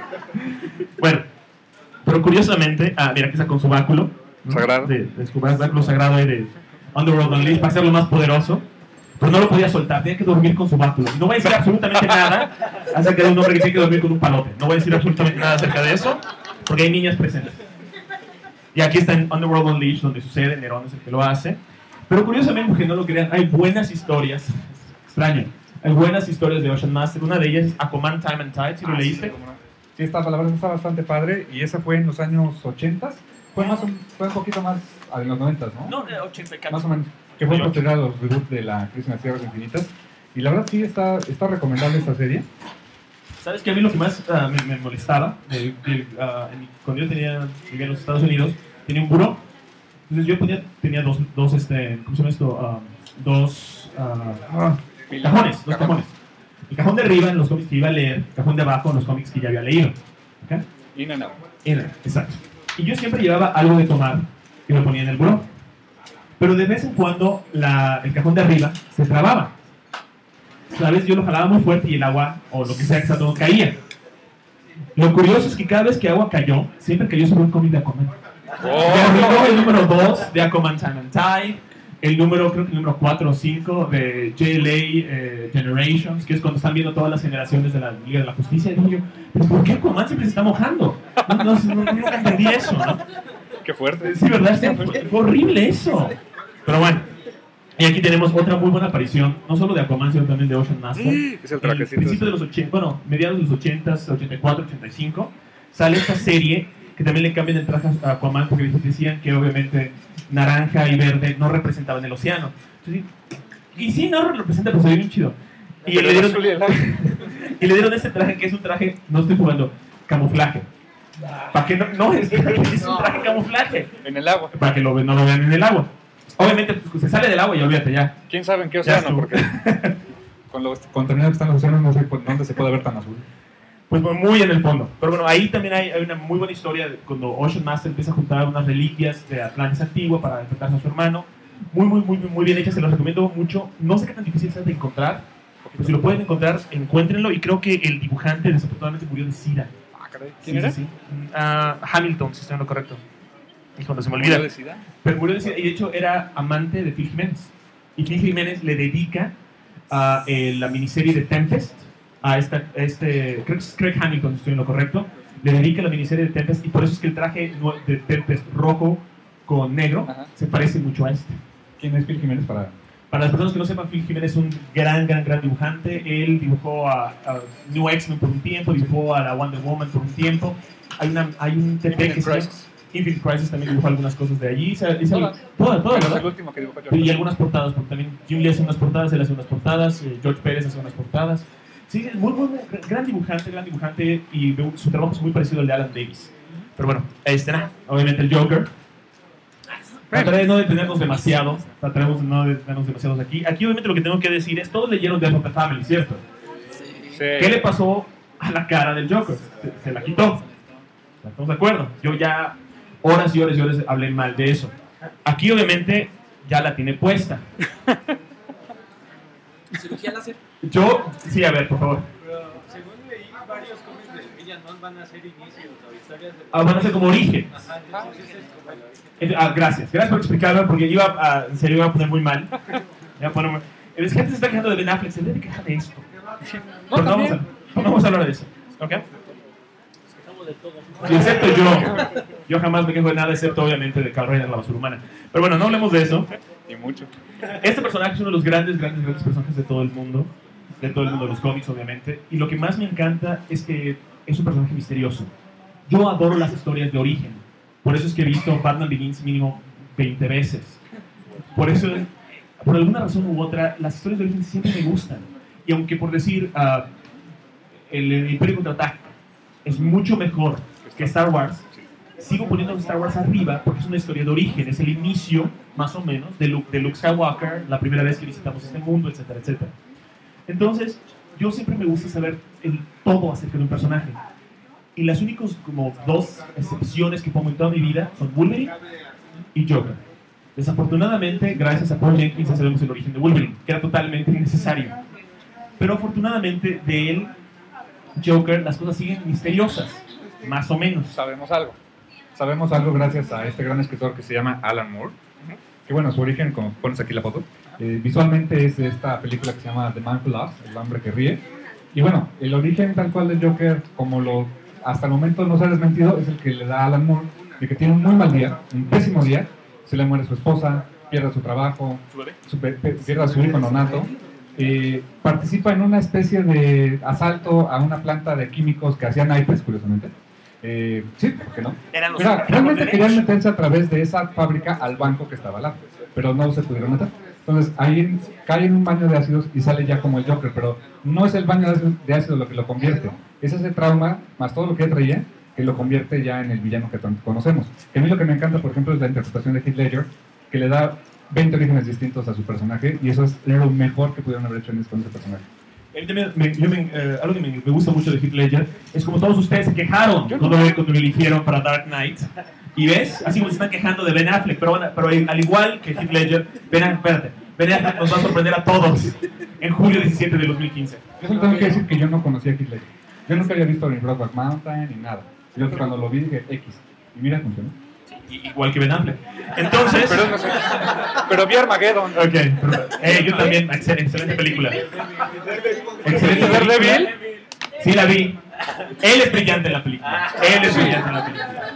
Bueno, pero curiosamente, ah, mira, aquí está con su báculo. ¿no? Sagrado. De, de su báculo sagrado ahí de Underworld Unleashed para hacerlo más poderoso. Pero no lo podía soltar, tenía que dormir con su báculo. Y no voy a decir absolutamente nada acerca de un hombre que tiene que dormir con un palote. No voy a decir absolutamente nada acerca de eso, porque hay niñas presentes. Y aquí está en Underworld Unleashed, donde sucede, Nerón es el que lo hace. Pero curiosamente, porque no lo crean, hay buenas historias. Extraño. Hay buenas historias de Ocean Master. Una de ellas es Aquaman Time and Tide, ¿sí lo Ah, leíste? Sí, sí, esta palabra está bastante padre y esa fue en los años ochenta. Fue, más un, fue un poquito más en los noventa, ¿no? No, de ochenta y cuatro. Más o menos. Que fue posterior a los reboots de la Crisis en las Tierras Infinitas. Y la verdad sí está, está recomendable esta serie. ¿Sabes qué? A mí lo que más uh, me, me molestaba, de, de, uh, en, cuando yo tenía, vivía en los Estados Unidos, tenía un buró. Entonces yo ponía, tenía dos, dos este, ¿cómo se llama esto? Uh, dos uh, cajones, dos cajones. El cajón de arriba en los cómics que iba a leer, el cajón de abajo en los cómics que ya había leído. ¿Okay? In and out. In and out, exacto. Y yo siempre llevaba algo de tomar y lo ponía en el buró. Pero de vez en cuando la, el cajón de arriba se trababa. ¿Sabes? Yo lo jalaba muy fuerte y el agua, o lo que sea que sea todo, caía. Lo curioso es que cada vez que agua cayó, siempre cayó sobre un cómic de Aquaman. Oh. Me arruinó el número dos de Aquaman Time and Tide, el número, creo que el número cuatro o cinco de J L A eh, Generations, que es cuando están viendo todas las generaciones de la Liga de la Justicia. Y digo yo, ¿pero por qué Aquaman siempre se está mojando? No, no, no, no, nunca entendí eso, ¿no? Qué fuerte. Sí, ¿verdad? Fue, fue horrible eso. Pero bueno. Y aquí tenemos otra muy buena aparición, no solo de Aquaman, sino también de Ocean Master. Sí, es el trajecito. En principio de los ochenta, bueno, mediados de los ochenta, ochenta y cuatro, ochenta y cinco, sale esta serie que también le cambian el traje a Aquaman porque decían que obviamente naranja y verde no representaban el océano. Entonces, y sí, no lo representa, pero se ve bien chido. Y le, dieron, y le dieron este traje que es un traje, no estoy jugando, camuflaje. Para que no, no es, es un traje camuflaje. En el agua. Para que lo, no lo vean en el agua. Obviamente, pues, se sale del agua y olvídate ya. ¿Quién sabe en qué Ya océano? Porque Con los contenidos que están en los océanos no sé por dónde se puede ver tan azul. Pues muy en el fondo. Pero bueno, ahí también hay, hay una muy buena historia de cuando Ocean Master empieza a juntar unas reliquias de Atlantis antigua para enfrentarse a su hermano. Muy, muy, muy, muy bien hecha, se los recomiendo mucho. No sé qué tan difícil sea de encontrar, pero si lo pueden encontrar, encuéntrenlo. Y creo que el dibujante desafortunadamente murió de SIDA. Ah, caray. ¿Quién Sí, era? sí, sí. Ah, Hamilton, si estoy en lo correcto. Híjole, se me olvida. ¿Murió de sida? Pero murió de SIDA, y de hecho era amante de Phil Jiménez. Y Phil Jiménez le dedica a eh, la miniserie de Tempest, a esta, este, creo que es Craig Hamilton, si estoy en lo correcto, le dedica la miniserie de Tempest, y por eso es que el traje nue- de Tempest rojo con negro Ajá. se parece mucho a este. ¿Quién es Phil Jiménez para...? Para las personas que no sepan, Phil Jiménez es un gran, gran, gran dibujante. Él dibujó a, a New X-Men por un tiempo, dibujó a la Wonder Woman por un tiempo. Hay, una, hay un T P Infinite que se llama Crisis. Infinite Crisis, también dibujó algunas cosas de allí. O sea, es el- Todas. todas, todas, Es el ¿verdad? último que dibujó George. Y algunas portadas, porque también Jim Lee hace unas portadas, él hace unas portadas, eh, George Pérez hace unas portadas. Sí, es muy, muy, muy gran dibujante, gran dibujante, y veo- su trabajo es muy parecido al de Alan Davis. Pero bueno, este, nada, obviamente el Joker. Trataré de no detenernos demasiado, trataremos de no detenernos demasiado aquí. Aquí obviamente lo que tengo que decir es, todos leyeron Death of the Family, ¿cierto? Sí. ¿Qué le pasó a la cara del Joker? Se, se la quitó. ¿Estamos de acuerdo? Yo ya horas y horas y horas hablé mal de eso. Aquí obviamente ya la tiene puesta. Cirugía láser. Yo, sí, a ver, por favor. Pero según leí, varios cómics de Villanon van a ser inicios o historias de... Ah, van a ser como origen. Ajá, entonces ese es como el origen. Eh, Ah, gracias, gracias por explicarlo, porque iba a, en serio iba a poner muy mal. Iba a poner muy- La gente se está quejando de Ben Affleck, se debe quejar de esto. Pero no vamos, a, no vamos a hablar de eso, ¿ok? Sí, excepto yo. Yo jamás me quejo de nada, excepto obviamente de Carl Reiner, la basura humana. Pero bueno, no hablemos de eso. Y mucho. Este personaje es uno de los grandes, grandes, grandes personajes de todo el mundo. De todo el mundo de los cómics, obviamente. Y lo que más me encanta es que es un personaje misterioso. Yo adoro las historias de origen. Por eso es que he visto Batman Begins mínimo veinte veces. Por eso, por alguna razón u otra, las historias de origen siempre me gustan. Y aunque por decir, uh, el, el Imperio Contraataca es mucho mejor que Star Wars, sigo poniendo Star Wars arriba porque es una historia de origen. Es el inicio, más o menos, de Luke, de Luke Skywalker, la primera vez que visitamos este mundo, etcétera, etcétera. Entonces, yo siempre me gusta saber el todo acerca de un personaje. Y las únicas como dos excepciones que pongo en toda mi vida son Wolverine y Joker. Desafortunadamente, gracias a Paul Jenkins ya sabemos el origen de Wolverine, que era totalmente innecesario. Pero afortunadamente de él, Joker, las cosas siguen misteriosas, más o menos. Sabemos algo. Sabemos algo gracias a este gran escritor que se llama Alan Moore. Que bueno, su origen, como pones aquí la foto, eh, visualmente es de esta película que se llama The Man Who Laughs, El hombre que ríe. Y bueno, el origen tal cual de Joker, como lo hasta el momento no se ha desmentido, es el que le da a Alan Moore, de que tiene un muy mal día, un pésimo día, se le muere su esposa, pierde su trabajo, su, pierde a su hijo nonato, eh, participa en una especie de asalto a una planta de químicos que hacían naipes, curiosamente. Eh, sí, ¿por qué no? Eran los Mira, realmente querían meterse a través de esa fábrica al banco que estaba al lado, pero no se pudieron meter. Entonces ahí cae en un baño de ácidos y sale ya como el Joker, pero no es el baño de ácido, de ácido lo que lo convierte, es ese trauma más todo lo que traía que lo convierte ya en el villano que tanto conocemos. Que a mí lo que me encanta, por ejemplo, es la interpretación de Heath Ledger, que le da veinte orígenes distintos a su personaje y eso es lo mejor que pudieron haber hecho en ese, con ese personaje. Me, me, yo me, eh, algo que me, me gusta mucho de Heath Ledger es como todos ustedes se quejaron cuando, cuando lo eligieron para Dark Knight. Y ves, así como se están quejando de Ben Affleck, pero, bueno, pero al igual que Heath Ledger, Ben, espérate, Ben Affleck nos va a sorprender a todos en julio diecisiete de dos mil quince. Yo solo tengo que decir que yo no conocía a Heath Ledger. Yo nunca había visto ni Brokeback Mountain ni nada. Yo cuando lo vi dije X. Y mira, funcionó. I, igual que Ben Affleck. Entonces... Pero, no sé, pero vi Armageddon. Ok, pero, eh, yo también, excelente, excelente película. Excelente película. Sí, la vi. Él es brillante en la película. Él es brillante en la película.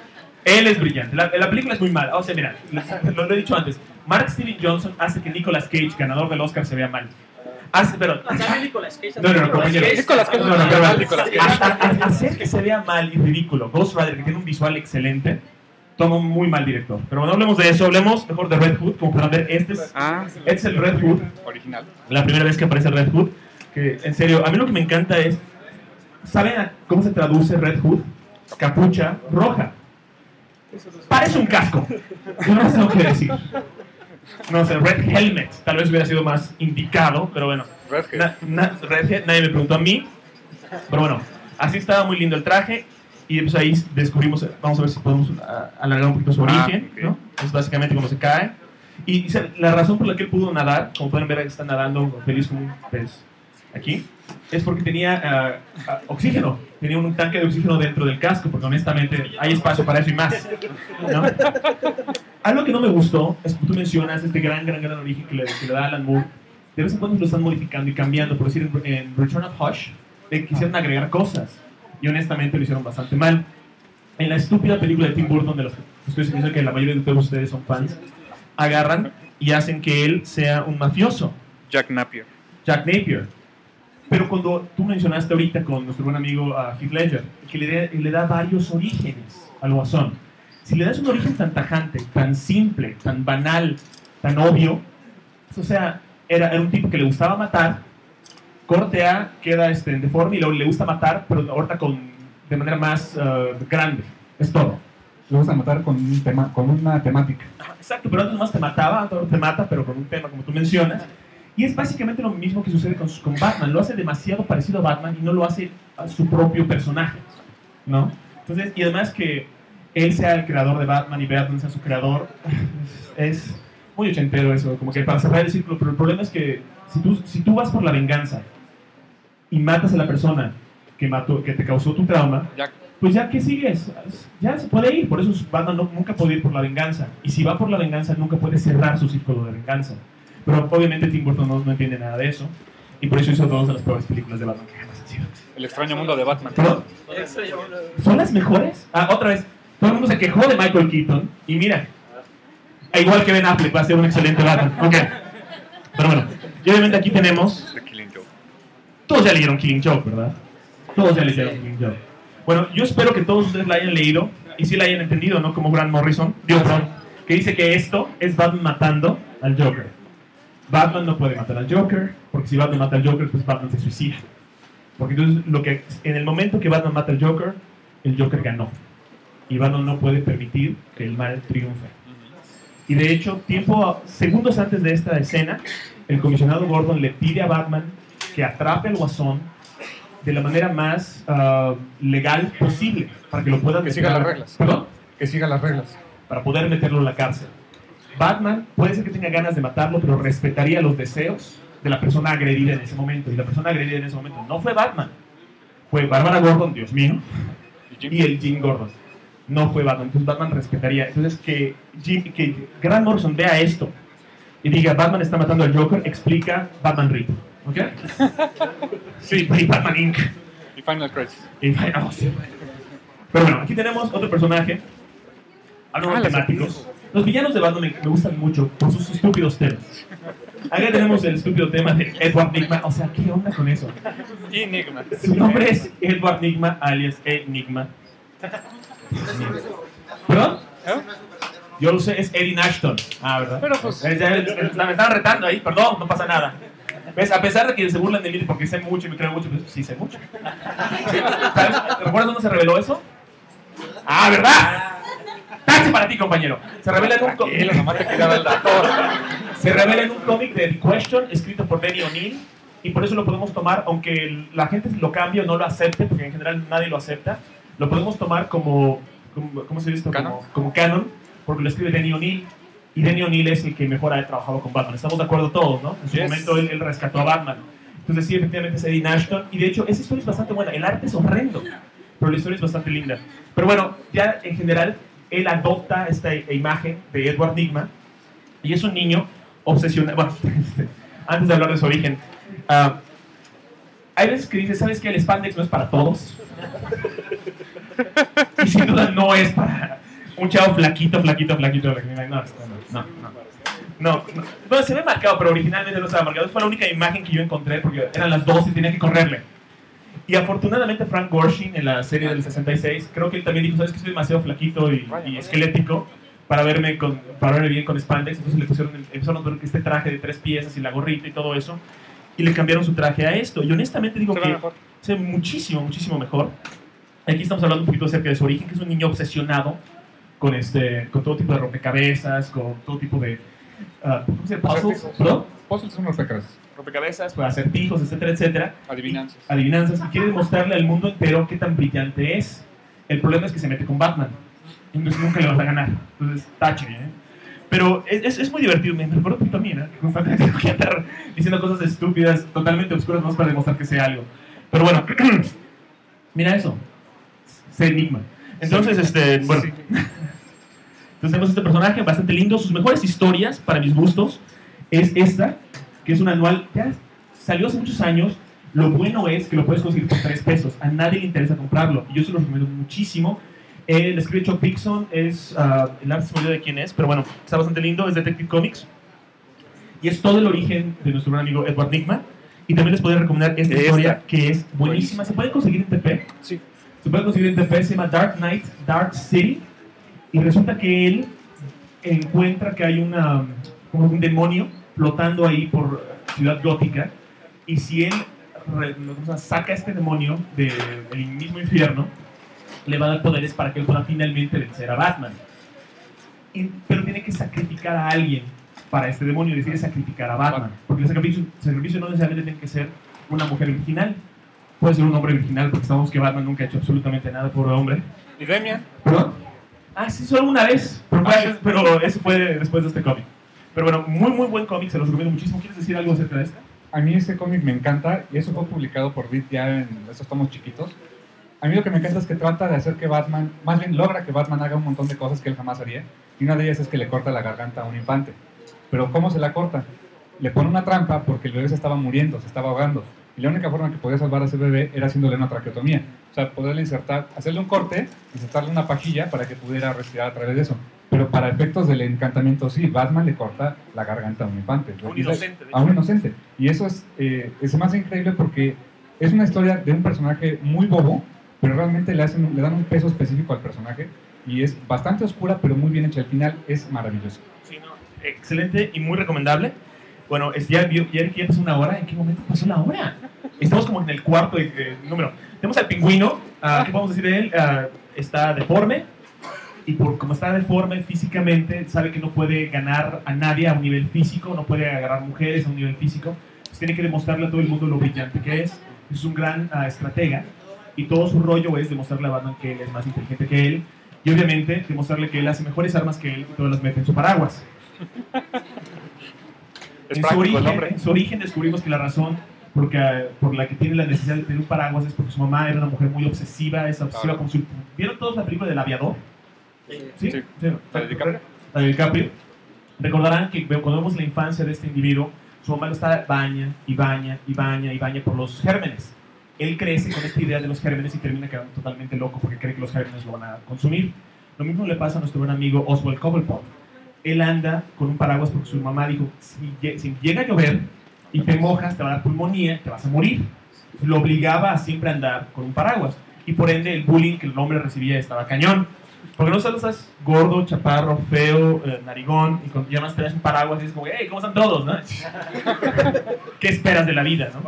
Él es brillante. La, la película es muy mala. O sea, mira, lo, lo he dicho antes. Mark Steven Johnson hace que Nicolas Cage, ganador del Oscar, se vea mal. Hace, pero... Nicolas Cage. No, no, no, compañero. Nicolas Cage. No, no, pero, no, Nicolas Cage. hasta, hasta hacer que se vea mal y ridículo. Ghost Rider, que tiene un visual excelente, toma un muy mal director. Pero bueno, hablemos de eso. Hablemos mejor de Red Hood. Como podrán ver, este es, Ah, este es el Red Hood. original. La primera vez que aparece el Red Hood. Que, en serio, a mí lo que me encanta es... ¿Saben a cómo se traduce Red Hood? Capucha roja. Parece un casco. Yo no sé lo que decir. No sé, Red Helmet. Tal vez hubiera sido más indicado, pero bueno. Redhead. Na, na, Redhead, nadie me preguntó a mí. Pero bueno, así estaba muy lindo el traje. Y pues ahí descubrimos, vamos a ver si podemos a, alargar un poquito su Ah, origen, okay. ¿no? Es básicamente cómo se cae. Y, y se, la razón por la que él pudo nadar, como pueden ver, está nadando feliz como un pez aquí, es porque tenía uh, uh, oxígeno. Tenía un tanque de oxígeno dentro del casco, porque honestamente hay espacio para eso y más, ¿no? Algo que no me gustó es que tú mencionas este gran, gran, gran origen que le, que le da Alan Moore. De vez en cuando lo están modificando y cambiando. Por decir, en, en Return of Hush le quisieron agregar cosas y honestamente lo hicieron bastante mal. En la estúpida película de Tim Burton, de los que estoy seguro que la mayoría de todos ustedes son fans, agarran y hacen que él sea un mafioso, Jack Napier. Jack Napier. Pero cuando tú mencionaste ahorita con nuestro buen amigo uh, Heath Ledger, que le, de, le da varios orígenes al Guasón. Si le das un origen tan tajante, tan simple, tan banal, tan obvio, pues, o sea, era, era un tipo que le gustaba matar, corte A, queda este, deforme y luego le gusta matar, pero ahorita con, de manera más uh, grande. Es todo. Le gusta matar con, un tema, con una temática. Exacto, pero antes nomás te mataba, ahora te mata, pero con un tema como tú mencionas. Y es básicamente lo mismo que sucede con, con Batman. Lo hace demasiado parecido a Batman y no lo hace a su propio personaje, ¿no? Entonces, y además que él sea el creador de Batman y Batman sea su creador, es muy ochentero eso, como que para cerrar el círculo. Pero el problema es que si tú, si tú vas por la venganza y matas a la persona que, mató, que te causó tu trauma, Jack. pues ya, ¿qué sigues? Ya se puede ir. Por eso Batman no, nunca puede ir por la venganza. Y si va por la venganza, nunca puede cerrar su círculo de venganza. Pero obviamente Tim Burton no, no entiende nada de eso. Y por eso hizo todas las peores películas de Batman que jamás han sido. El extraño mundo de Batman. ¿Pero son las mejores? Ah, otra vez. Todo el mundo se quejó de Michael Keaton. Y mira, igual que Ben Affleck, va a ser un excelente Batman. Ok. Pero bueno, y obviamente aquí tenemos... The Killing Joke. Todos ya leyeron Killing Joke, ¿verdad? Todos ya leyeron Killing Joke. Bueno, yo espero que todos ustedes la hayan leído y sí la hayan entendido, ¿no? Como Grant Morrison, Dios, perdón, que dice que esto es Batman matando al Joker. Batman no puede matar al Joker, porque si Batman mata al Joker, pues Batman se suicida. Porque entonces, lo que, en el momento que Batman mata al Joker, el Joker ganó. Y Batman no puede permitir que el mal triunfe. Y de hecho, tiempo, segundos antes de esta escena, el comisionado Gordon le pide a Batman que atrape al Guasón de la manera más uh, legal posible para que lo puedan Que meter siga a- las reglas. ¿Perdón? Que siga las reglas. Para poder meterlo en la cárcel. Batman puede ser que tenga ganas de matarlo, pero respetaría los deseos de la persona agredida en ese momento. Y la persona agredida en ese momento no fue Batman, fue Bárbara Gordon, Dios mío, y el Jim Gordon. No fue Batman, entonces Batman respetaría. Entonces que, Jim, que Grant Morrison vea esto y diga Batman está matando al Joker, explica Batman Rip, ¿ok? Sí, y Batman incorporated. Y Final Credits. Y bueno, sí. Pero bueno, aquí tenemos otro personaje, algo Ah, las temáticos. Los villanos de Batman me, me gustan mucho por sus estúpidos temas. Acá tenemos el estúpido tema de Edward Nygma. O sea, ¿qué onda con eso? Enigma. Su nombre es Edward Nygma, alias Enigma. ¿Perdón? ¿Eh? Yo lo sé, es Eddie Ashton. Ah, ¿verdad? Pero pues- Eh, ya, eh, la me estaban retando ahí, perdón, no pasa nada. ¿Ves? A pesar de que se burlan de mí porque sé mucho y me creen mucho, pues sí sé mucho. ¿Sabes? ¿Recuerdas dónde se reveló eso? Ah, ¿verdad? Tache para ti, compañero. Se revela en un cómic. Tranquilo, nomás te quedaba el dato. Se revela en un cómic de The Question, escrito por Denny O'Neil, y por eso lo podemos tomar, aunque el- la gente lo cambie o no lo acepte, porque en general nadie lo acepta, lo podemos tomar como, como ¿cómo se dice esto? ¿Canon? Como, como canon, porque lo escribe Denny O'Neil, y Denny O'Neil es el que mejor ha trabajado con Batman. Estamos de acuerdo todos, ¿no? En su Yes. momento él, él rescató a Batman. Entonces sí, efectivamente es Eddie Ashton, y de hecho esa historia es bastante buena. El arte es horrendo, pero la historia es bastante linda. Pero bueno, ya en general, él adopta esta imagen de Edward Nygma, y es un niño obsesionado. Bueno, este, antes de hablar de su origen, uh, hay veces que dices, ¿sabes qué? El spandex no es para todos. Y sin duda no es para un chavo flaquito, flaquito, flaquito. flaquito. No, no, no, no. No, no. Bueno, se ve marcado, pero originalmente no estaba marcado. Fue la única imagen que yo encontré porque eran las dos y tenía que correrle. Y afortunadamente Frank Gorshin en la serie del sesenta y seis, creo que él también dijo, ¿sabes que soy demasiado flaquito y, y esquelético para verme, con, para verme bien con spandex? Entonces le pusieron, empezaron a ver este traje de tres piezas y la gorrita y todo eso, y le cambiaron su traje a esto. Y honestamente digo Se ve que mejor. se ve muchísimo, muchísimo mejor. Aquí estamos hablando un poquito acerca de su origen, que es un niño obsesionado con, este, con todo tipo de rompecabezas, con todo tipo de... Uh, ¿cómo se llama? Puzzles, Acertijos. ¿perdón? Puzzles son rompecabezas. Rompecabezas, pues, acertijos, etcétera, etcétera. Adivinanzas. Adivinanzas, y quiere demostrarle al mundo entero qué tan brillante es. El problema es que se mete con Batman, entonces nunca le vas a ganar. Entonces, tache, ¿eh? Pero es, es, es muy divertido, me, me recuerdo un poquito a mí, ¿no? Que constantemente tengo que andar diciendo cosas estúpidas, totalmente oscuras, más para demostrar que sé algo. Pero bueno, mira eso, sé Enigma. Entonces, este, bueno... Entonces tenemos este personaje bastante lindo. Sus mejores historias, para mis gustos, es esta, que es un anual, ya salió hace muchos años. Lo bueno es que lo puedes conseguir por tres pesos. A nadie le interesa comprarlo. Y yo se lo recomiendo muchísimo. Eh, lo escribe Chuck Dixon, es, uh, el arte se me olvidó de quién es, pero bueno, está bastante lindo, es Detective Comics. Y es todo el origen de nuestro gran amigo Edward Nygma. Y también les podría recomendar esta, Esta. historia, que es buenísima. ¿Se puede conseguir en T P? Sí. Se puede conseguir en T P, se llama Dark Knight, Dark City. Y resulta que él encuentra que hay una, como un demonio flotando ahí por Ciudad Gótica. Y si él re, o sea, saca a este demonio de- del mismo infierno, le va a dar poderes para que él pueda finalmente vencer a Batman. Y- pero tiene que sacrificar a alguien para este demonio. Decide sacrificar a Batman. Porque el sacrificio, sacrificio no necesariamente tiene que ser una mujer virginal. Puede ser un hombre virginal, porque sabemos que Batman nunca ha hecho absolutamente nada, pobre hombre. ¿Y Demian? ¿Perdón? Ah, sí, solo una vez. Pero, fue- pero eso fue después de este cómic. Pero bueno, muy, muy buen cómic, se los recomiendo muchísimo. ¿Quieres decir algo acerca de este? A mí este cómic me encanta y eso fue publicado por Dit ya en esos tomos chiquitos. A mí lo que me encanta es que trata de hacer que Batman, más bien logra que Batman haga un montón de cosas que él jamás haría. Y una de ellas es que le corta la garganta a un infante. Pero ¿cómo se la corta? Le pone una trampa porque el bebé se estaba muriendo, se estaba ahogando. Y la única forma que podía salvar a ese bebé era haciéndole una traqueotomía. O sea, poderle insertar, hacerle un corte, insertarle una pajilla para que pudiera respirar a través de eso. Pero para efectos del encantamiento, sí, Batman le corta la garganta a un infante. A un inocente, de A un hecho. inocente. Y eso es, eh, es más increíble porque es una historia de un personaje muy bobo, pero realmente le, hacen, le dan un peso específico al personaje. Y es bastante oscura, pero muy bien hecha. Al final es maravilloso. Sí, no, excelente y muy recomendable. Bueno, es, ya, vio- ya, ya pasó una hora. ¿En qué momento pasó la hora? Estamos como en el cuarto eh, eh, número. Tenemos al pingüino. ah, ¿Qué podemos decir de él? Ah, está deforme. Y por como está deforme físicamente, sabe que no puede ganar a nadie a un nivel físico. No puede agarrar mujeres a un nivel físico. Pues tiene que demostrarle a todo el mundo lo brillante que es. es un gran uh, estratega, y todo su rollo es demostrarle a Batman que él es más inteligente que él, y obviamente demostrarle que él hace mejores armas que él y todas las mete en su paraguas. Es En su, práctico el origen, hombre. en su origen descubrimos que la razón porque, por la que tiene la necesidad de tener un paraguas es porque su mamá era una mujer muy obsesiva, es obsesiva Claro. con su... ¿Vieron todos la película del aviador? Eh, ¿Sí? Sí. Sí. ¿La de DiCaprio? La de DiCaprio. Recordarán que cuando vemos la infancia de este individuo, su mamá lo está baña y baña y baña y baña por los gérmenes. Él crece con esta idea de los gérmenes y termina quedando totalmente loco porque cree que los gérmenes lo van a consumir. Lo mismo le pasa a nuestro buen amigo Oswald Cobblepot. Él anda con un paraguas porque su mamá dijo, si, lle- si llega a llover y te mojas, te va a dar pulmonía, te vas a morir. Lo obligaba a siempre andar con un paraguas. Y por ende el bullying que el hombre recibía estaba cañón. Porque no solo estás gordo, chaparro, feo, eh, narigón, y con, ya más traes un paraguas y dices como, hey, ¿cómo están todos? ¿No? ¿Qué esperas de la vida? ¿No?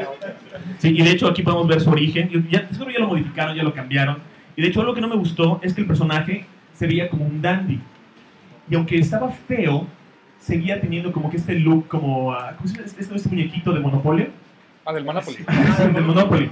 Sí, y de hecho aquí podemos ver su origen. Y ya, seguro ya lo modificaron, ya lo cambiaron. Y de hecho algo que no me gustó es que el personaje se veía como un dandy. Y aunque estaba feo, seguía teniendo como que este look como... Uh, ¿cómo se llama este, este muñequito de Monopoly? Ah, del Monopoly. Del Monopoly.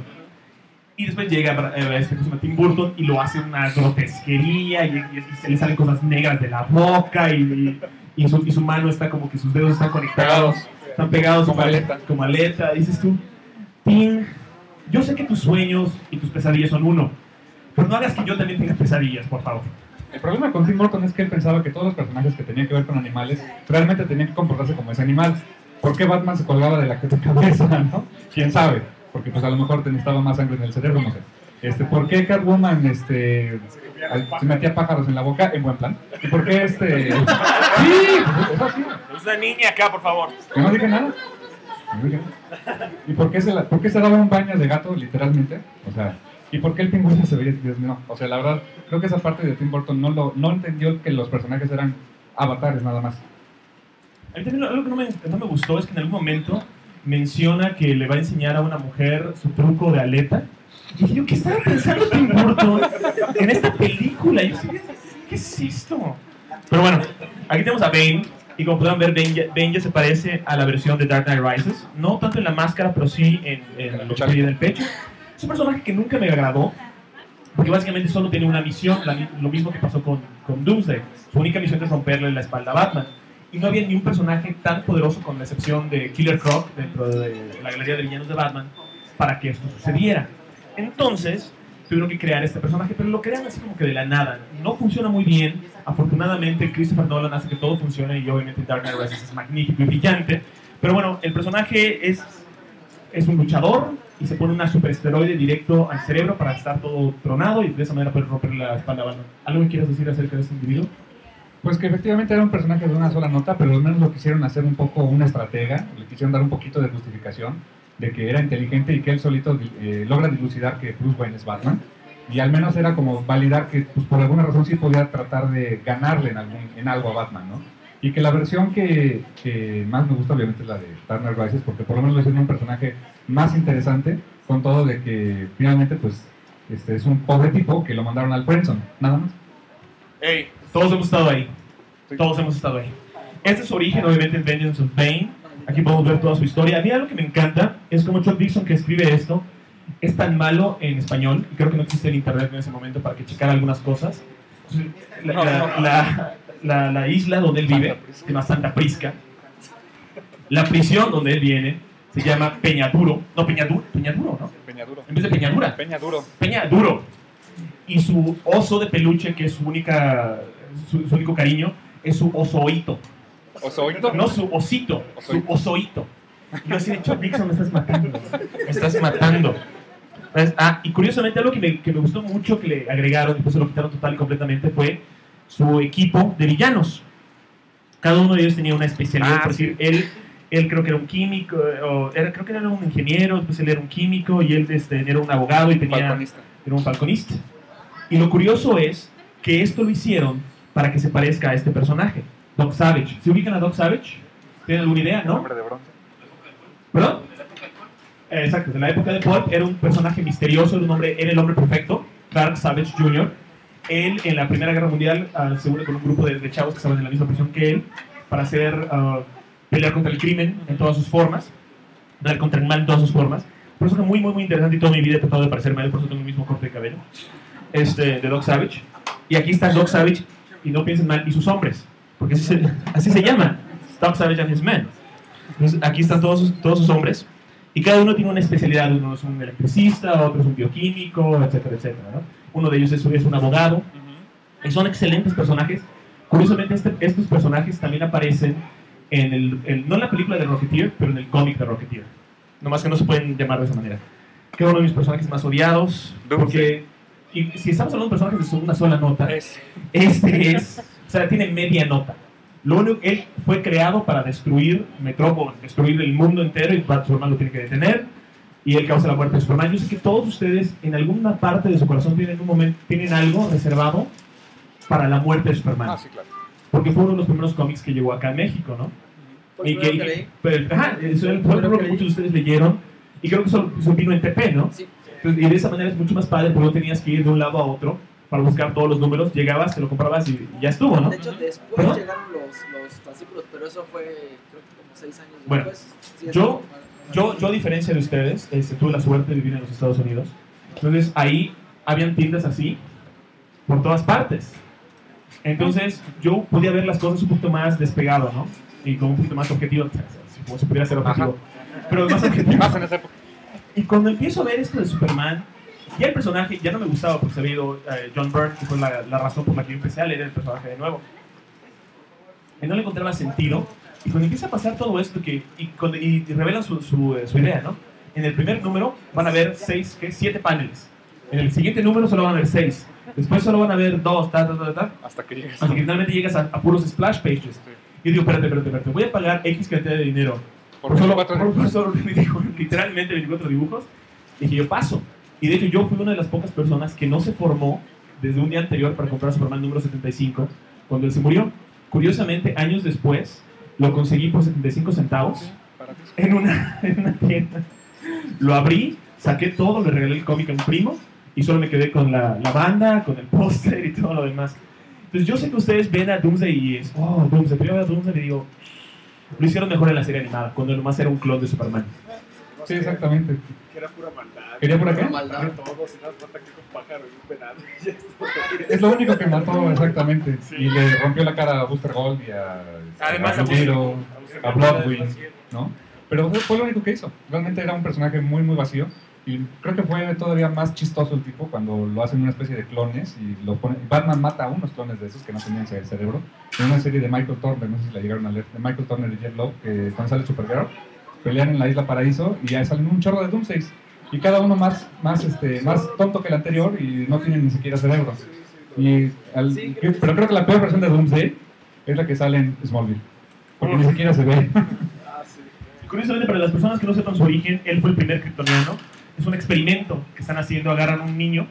Y después llega eh, este, pues, Tim Burton y lo hace una grotesquería y, y- y se le salen cosas negras de la boca y, y, y su, y su mano está como que sus dedos están conectados, están pegados Como aleta. como aleta. Y dices tú, Tim, yo sé que tus sueños y tus pesadillas son uno, pero no hagas que yo también tenga pesadillas, por favor. El problema con Tim Burton es que él pensaba que todos los personajes que tenían que ver con animales realmente tenían que comportarse como ese animal. ¿Por qué Batman se colgaba de la cabeza, no? ¿Quién sabe? Porque pues a lo mejor necesitaba más sangre en el cerebro, no sé. Este, ¿por qué Catwoman este, al- se metía pájaros en la boca? En buen plan. ¿Y por qué este...? ¡Sí! Pues, es así. Es una niña acá, por favor. Que no dije nada. Que no dije nada. ¿Y por qué, se la- por qué se daba un baño de gato, literalmente? O sea, ¿y por qué el pingüino se veía? Dios mío, no. O sea, la verdad, creo que esa parte de Tim Burton no, lo, no entendió que los personajes eran avatares nada más. A mí también algo que no me, no me gustó es que en algún momento menciona que le va a enseñar a una mujer su truco de aleta. Y dije yo, ¿qué estaba pensando Tim Burton en esta película? Y yo, así, ¿qué es esto? Pero bueno, aquí tenemos a Bane. Y como podrán ver, Bane ya, Bane ya se parece a la versión de Dark Knight Rises. No tanto en la máscara, pero sí en, en lo que tiene en el pecho. Es un personaje que nunca me agradó. Porque básicamente solo tiene una misión, la, lo mismo que pasó con, con Doomsday. Su única misión es romperle la espalda a Batman. Y no había ni un personaje tan poderoso, con la excepción de Killer Croc, dentro de la galería de villanos de Batman, para que esto sucediera. Entonces, tuvieron que crear este personaje, pero lo crean así como que de la nada. No funciona muy bien. Afortunadamente, Christopher Nolan hace que todo funcione, y obviamente Dark Knight Rises es magnífico y brillante. Pero bueno, el personaje es, es un luchador y se pone una superesteroide directo al cerebro para estar todo tronado y de esa manera poder romper la espalda a Batman. ¿Algo que quieras decir acerca de este individuo? Pues que efectivamente era un personaje de una sola nota, pero al menos lo quisieron hacer un poco una estratega, le quisieron dar un poquito de justificación de que era inteligente y que él solito eh, logra dilucidar que Bruce Wayne es Batman. Y al menos era como validar que pues, por alguna razón sí podía tratar de ganarle en, algún, en algo a Batman, ¿no? Y que la versión que, que más me gusta obviamente es la de Dark Knight Rises, porque por lo menos lo hicieron un personaje más interesante, con todo de que finalmente pues este es un pobre tipo que lo mandaron al friendzone, nada más. Hey, todos hemos estado ahí. Todos hemos estado ahí. Este es su origen, obviamente, en Vengeance of Bane. Aquí podemos ver toda su historia. A mí algo que me encanta es como Chuck Dixon, que escribe esto, es tan malo en español, y creo que no existe el internet en ese momento para que checara algunas cosas. La, la, la, la, la isla donde él vive se llama Santa Prisca. La prisión donde él viene se llama Peñaduro. No, Peñaduro, Peñaduro, ¿no? Peñaduro. En vez de Peñadura. Peñaduro. Peñaduro. Y su oso de peluche, que es su única, su, su único cariño, es su osoito. ¿Osoito? No su osito, su Osoito. osoito. Y yo así de hecho, Dixon, me estás matando. Me estás matando. ¿Sabes? Ah, y curiosamente algo que me, que me gustó mucho que le agregaron, y después se lo quitaron total y completamente, fue su equipo de villanos. Cada uno de ellos tenía una especialidad, Ah, por decir, él, él creo que era un químico, o era, creo que era un ingeniero, después él era un químico, y él este, era un abogado y tenía... Falconista. Era un falconista. Y lo curioso es que esto lo hicieron para que se parezca a este personaje, Doc Savage. ¿Se ubican a Doc Savage? ¿Tienen alguna idea, no? Hombre de bronce. ¿Perdón? Eh, exacto, de la época de Pulp era un personaje misterioso, era, un hombre, era el hombre perfecto, Clark Savage junior Él en la Primera Guerra Mundial uh, se une con un grupo de, de chavos que estaban en la misma prisión que él para hacer, uh, pelear contra el crimen en todas sus formas, pelear contra el mal en todas sus formas. Persona muy, muy, muy interesante y toda mi vida he tratado de parecerme a él, por eso tengo el mismo corte de cabello. Este, de Doc Savage. Y aquí está Doc Savage, y no piensen mal, y sus hombres, porque así se, así se llaman, Doc Savage and his men. Entonces, aquí están todos sus, todos sus hombres, y cada uno tiene una especialidad. Uno es un electricista, otro es un bioquímico, etcétera, etcétera, ¿no? Uno de ellos es, es un abogado, y son excelentes personajes. Curiosamente, este, estos personajes también aparecen en el, el, no en la película de Rocketeer, pero en el cómic de Rocketeer. Nomás que no se pueden llamar de esa manera. Que es uno de mis personajes más odiados, porque y si estamos hablando de personajes de una sola nota, Es. este es, o sea, tiene media nota. Lo único, él fue creado para destruir Metrópolis, destruir el mundo entero, y Superman lo tiene que detener, y él causa la muerte de Superman. Yo sé que todos ustedes, en alguna parte de su corazón, tienen un momento, tienen algo reservado para la muerte de Superman. Ah, sí, claro. Porque fue uno de los primeros cómics que llegó acá a México, ¿no? Pues Y no que, lo creí. pero, ajá, eso fue Pero lo que creí. muchos de ustedes leyeron, y creo que eso, eso vino en T P, ¿no? Sí. Entonces, y de esa manera es mucho más padre, porque no tenías que ir de un lado a otro para buscar todos los números, llegabas, te lo comprabas y ya estuvo, ¿no? De hecho, después ¿Perdón? llegaron los, los fascículos, pero eso fue, creo que como seis años Bueno, después. Sí, yo- es- Yo, yo a diferencia de ustedes, este, tuve la suerte de vivir en los Estados Unidos, entonces ahí habían tiendas así por todas partes. Entonces yo podía ver las cosas un poquito más despegado, ¿no? Y con un poquito más objetivo, como si pudiera ser objetivo, pero más objetivo. Más en esa época. Y cuando empiezo a ver esto de Superman, ya el personaje ya no me gustaba porque se había ido eh, John Byrne, que fue la, la razón por la que yo empecé a leer el personaje de nuevo. Y no le encontraba sentido. Y cuando empieza a pasar todo esto, que, y, cuando, y revelan su, su, eh, su idea, ¿no? En el primer número van a haber seis, ¿qué? Siete paneles. En el siguiente número solo van a haber seis. Después solo van a haber dos, ta, ta, ta, ta. Hasta que llegues. Hasta que finalmente llegas a, a puros splash pages. Y digo, espérate, espérate, espérate. Voy a pagar X cantidad de dinero Por por solo, veinticuatro por, por solo veinticuatro, literalmente veinticuatro dibujos. Y dije, yo paso. Y de hecho yo fui una de las pocas personas que no se formó desde un día anterior para comprar Superman número setenta y cinco cuando él se murió. Curiosamente, años después, lo conseguí por setenta y cinco centavos Para ti. en una, en una tienda. Lo abrí, saqué todo, le regalé el cómic a un primo y solo me quedé con la, la banda, con el póster y todo lo demás. Entonces yo sé que ustedes ven a Doomsday y es, oh, Doomsday, pero yo veo a Doomsday y digo, lo hicieron mejor en la serie animada, cuando nomás era un clon de Superman. Sí, exactamente. Que era pura maldad. ¿Quería por acá? Maldad. Para todos, y nada más falta que un pájaro y un penal. Y ya está. Es lo único que mató exactamente. Y le rompió la cara a Booster Gold y a, Además, a a Booster Blue a Bloodwing, ¿no? Pero fue, fue lo único que hizo. Realmente era un personaje muy, muy vacío. Y creo que fue todavía más chistoso el tipo cuando lo hacen una especie de clones y lo ponen. Batman mata a unos clones de esos que no tenían ce- cerebro. En una serie de Michael Turner, no sé si la llegaron a leer, de Michael Turner y Jeff Lowe, que cuando sale Supergirl, pelean en la Isla Paraíso y ya salen un chorro de Doomsdays. Y cada uno más, más, este, más tonto que el anterior y no tienen ni siquiera cerebro. Y al- Sí, que- creo que pero sí. creo que la peor versión de Doomsday es la que sale en Smallville. Porque ni siquiera se ve. Ah, sí. Y curiosamente, para las personas que no sepan su origen, él fue el primer kryptoniano. Es un experimento que están haciendo, agarran a un niño,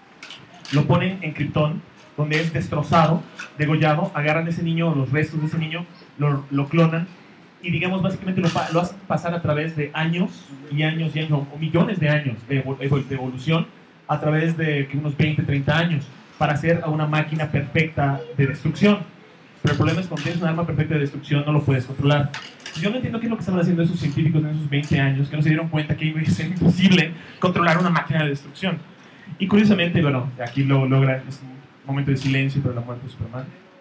lo ponen en Krypton, donde es destrozado, degollado, agarran a ese niño, los restos de ese niño, lo, lo clonan, y digamos, básicamente lo, pa- lo hacen pasar a través de años y años y años, o millones de años de, evo- evo- de evolución, a través de que unos veinte, treinta años, para hacer a una máquina perfecta de destrucción. Pero el problema es que cuando tienes un arma perfecta de destrucción, no lo puedes controlar. Yo no entiendo qué es lo que estaban haciendo esos científicos en esos veinte años, que no se dieron cuenta que iba a ser imposible controlar una máquina de destrucción. Y curiosamente, bueno, aquí lo logra, es un momento de silencio para la muerte de Superman.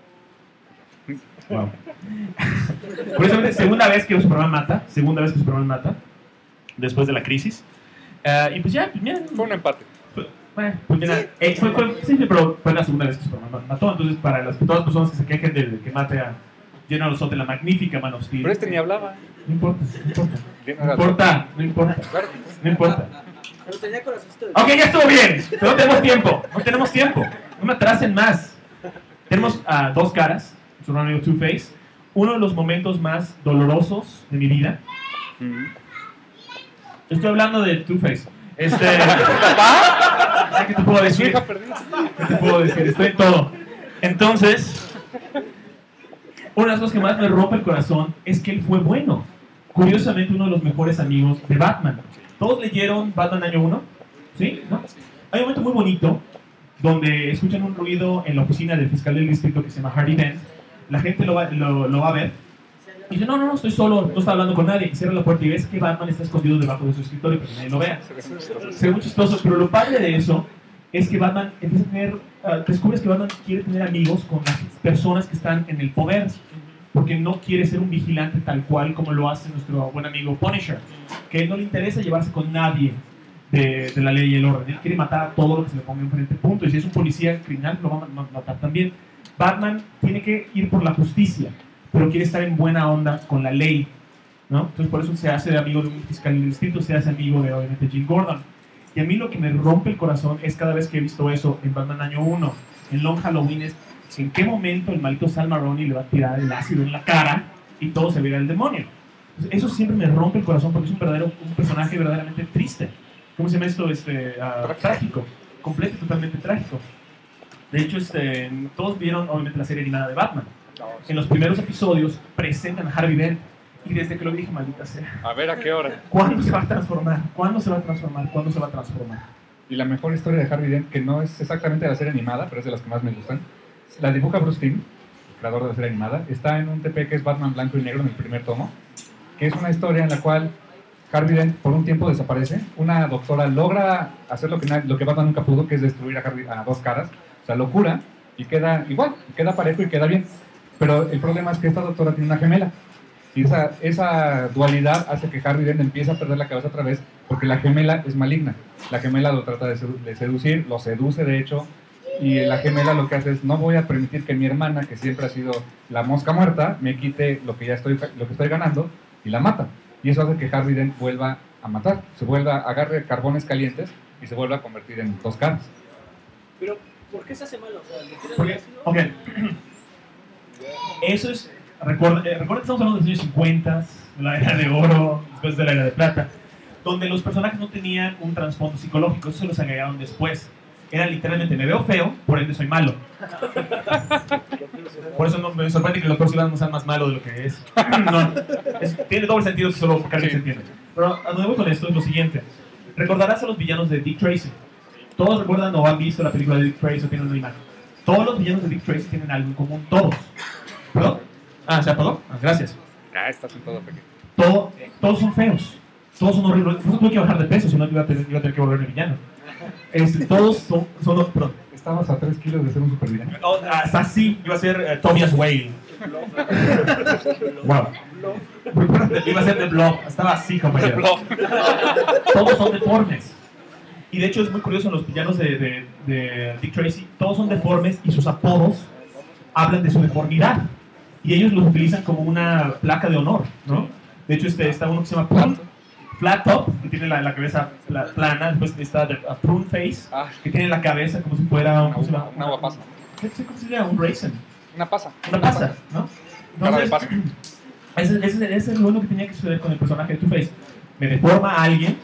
Wow. Curiosamente, segunda vez que Superman mata, segunda vez que Superman mata, después de la crisis. Ah, y pues ya, pues miren, Fue un empate. fue- bueno, pues mira, eh, fue, fue- sí, pero fue la segunda vez que Superman mató, entonces para las, todas las personas que se quejen de, de que mate a General Zod de la magnífica Man of Steel, Pero este ni hablaba. no importa, no importa, Bien, no importa, no importa, Claro. no importa. Pero tenía corazoncito de... Ok, ya estuvo bien, pero no tenemos tiempo, no tenemos tiempo, no me atrasen más. Tenemos a dos caras, su amigo Two-Face, uno de los momentos más dolorosos de mi vida. Estoy hablando de Two-Face. Este, ¿qué te puedo Su decir? hija perdida. ¿Qué te puedo decir? Estoy en todo. Entonces, una de las cosas que más me rompe el corazón es que él fue bueno. Curiosamente, uno de los mejores amigos de Batman. ¿Todos leyeron Batman año uno? ¿Sí? ¿No? Hay un momento muy bonito donde escuchan un ruido en la oficina del fiscal del distrito que se llama Hardy Dent. La gente lo va, lo, lo va a ver Y dice, no, no, no, estoy solo, no está hablando con nadie. Y cierra la puerta y ves que Batman está escondido debajo de su escritorio para que nadie lo vea. Se ve muy chistoso, pero lo padre de eso es que Batman empieza a tener, uh, descubres que Batman quiere tener amigos con las personas que están en el poder, porque no quiere ser un vigilante tal cual como lo hace nuestro buen amigo Punisher, que a él no le interesa llevarse con nadie de, de la ley y el orden. Él quiere matar a todo lo que se le ponga enfrente, punto. Y si es un policía criminal, lo va a matar también. Batman tiene que ir por la justicia, pero quiere estar en buena onda con la ley, ¿no? Entonces por eso se hace de amigo de un fiscal del distrito, se hace amigo de, obviamente, Jim Gordon. Y a mí lo que me rompe el corazón es cada vez que he visto eso en Batman Año uno, en Long Halloween, es en qué momento el maldito Sal Maroni le va a tirar el ácido en la cara y todo se vira al demonio. Entonces, eso siempre me rompe el corazón porque es un, verdadero, un personaje verdaderamente triste. ¿Cómo se llama esto? Este, uh, trágico, completo, totalmente trágico. De hecho, este, todos vieron obviamente la serie animada de Batman. En los primeros episodios presentan a Harvey Dent y desde que lo dije, maldita sea. A ver, ¿a qué hora? ¿Cuándo se va a transformar? ¿Cuándo se va a transformar? ¿Cuándo se va a transformar? Y la mejor historia de Harvey Dent, que no es exactamente de la serie animada, pero es de las que más me gustan, la dibuja Bruce Timm, creador de la serie animada. Está en un T P que es Batman Blanco y Negro en el primer tomo, que es una historia en la cual Harvey Dent por un tiempo desaparece. Una doctora logra hacer lo que, lo que Batman nunca pudo, que es destruir a, Harvey, a Dos Caras. O sea, lo cura y queda igual, queda parejo y queda bien. Pero el problema es que esta doctora tiene una gemela. Y esa, esa dualidad hace que Harvey Dent empiece a perder la cabeza otra vez, porque la gemela es maligna. La gemela lo trata de, sedu de seducir, lo seduce de hecho, y la gemela lo que hace es, no voy a permitir que mi hermana, que siempre ha sido la mosca muerta, me quite lo que ya estoy, lo que estoy ganando, y la mata. Y eso hace que Harvey Dent vuelva a matar, se vuelva, agarre carbones calientes y se vuelva a convertir en Dos Caras. Pero, ¿por qué se hace malo? O sea, ¿le tiran Porque, el ácido? ok, eso es, recuerda, eh, recuerda que estamos hablando de los años cincuenta, de la era de oro, después de la era de plata, donde los personajes no tenían un trasfondo psicológico, eso se los agregaron después. Era literalmente, me veo feo, por ende soy malo. Por eso no, me sorprende que el doctor Silva no sea más malo de lo que es. No, es tiene doble sentido que solo Carmen se entiende. Pero a donde voy con esto es lo siguiente. Recordarás a los villanos de Dick Tracy. Todos recuerdan o han visto la película de Dick Tracy o tienen una imagen. Todos los villanos de Dick Tracy tienen algo en común, todos. ¿Perdón? Ah, ¿se apagó? Ah, gracias. Ah, estás en todo pequeño. Todo, todos son feos. Todos son horribles. Por eso tuve que bajar de peso, si no iba a tener, iba a tener que volverme villano. Este, todos son, son perdón. Estabas a tres kilos de ser un supervillano. Oh, hasta así iba a ser uh, Tobias Whale. Wow. Iba a ser de Blob. Estaba así, compañero. Todos son deformes. Y de hecho es muy curioso, en los villanos de, de, de Dick Tracy, todos son deformes y sus apodos hablan de su deformidad. Y ellos los utilizan como una placa de honor, ¿no? De hecho este, está uno que se llama Prune, Flat Top, que tiene la, la cabeza pla, plana. Después está the, Prune Face, Ah, que tiene la cabeza como si fuera un, una, ¿cómo se una, llama? una agua pasa. ¿Qué, ¿Cómo se llama? Un raisin. Una pasa. Una pasa, ¿no? Cara de Entonces, pasa. ese, ese, ese es lo único que tenía que suceder con el personaje de Two-Face. Me deforma a alguien,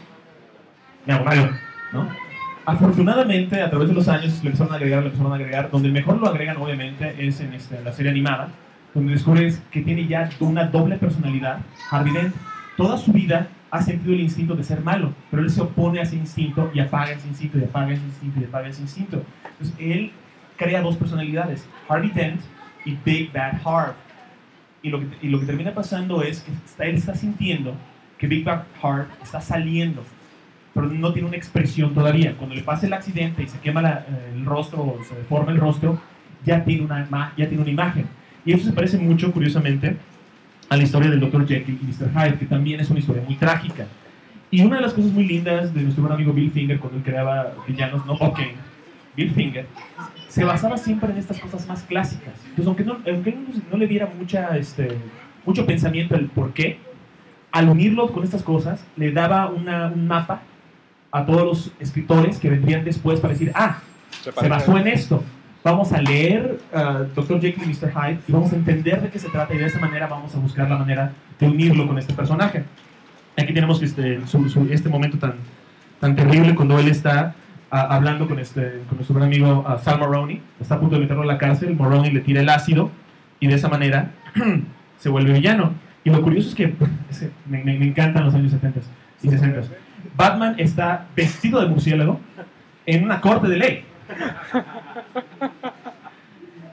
me hago malo, ¿no? Afortunadamente, a través de los años, le empezaron a agregar, le empezaron a agregar. Donde mejor lo agregan, obviamente, es en, este, en la serie animada, donde descubres que tiene ya una doble personalidad. Harvey Dent, toda su vida ha sentido el instinto de ser malo, pero él se opone a ese instinto y apaga ese instinto, y apaga ese instinto, y apaga ese instinto. Entonces, él crea dos personalidades, Harvey Dent y Big Bad Harv. Y lo que, y lo que termina pasando es que está, él está sintiendo que Big Bad Harv está saliendo, pero no tiene una expresión todavía. Cuando le pasa el accidente y se quema la, el rostro, o se deforma el rostro, ya tiene, una, ya tiene una imagen. Y eso se parece mucho, curiosamente, a la historia del doctor Jekyll y mister Hyde, que también es una historia muy trágica. Y una de las cosas muy lindas de nuestro buen amigo Bill Finger, cuando él creaba villanos, no Bob Kane, Bill Finger, se basaba siempre en estas cosas más clásicas. Entonces, aunque no, aunque no, no le diera mucha, este, mucho pensamiento al por qué, al unirlo con estas cosas, le daba una, un mapa a todos los escritores que vendrían después para decir, ah, se, se basó en esto. Vamos a leer uh, doctor Jekyll y mister Hyde y vamos a entender de qué se trata, y de esa manera vamos a buscar la manera de unirlo con este personaje. Aquí tenemos este, su, su, este momento tan, tan terrible cuando él está uh, hablando con, este, con nuestro buen amigo uh, Sal Maroni. Está a punto de meterlo a la cárcel. Maroni le tira el ácido y de esa manera se vuelve villano. Y lo curioso es que, es que me, me, me encantan los años setenta y sesenta. Batman está vestido de murciélago en una corte de ley.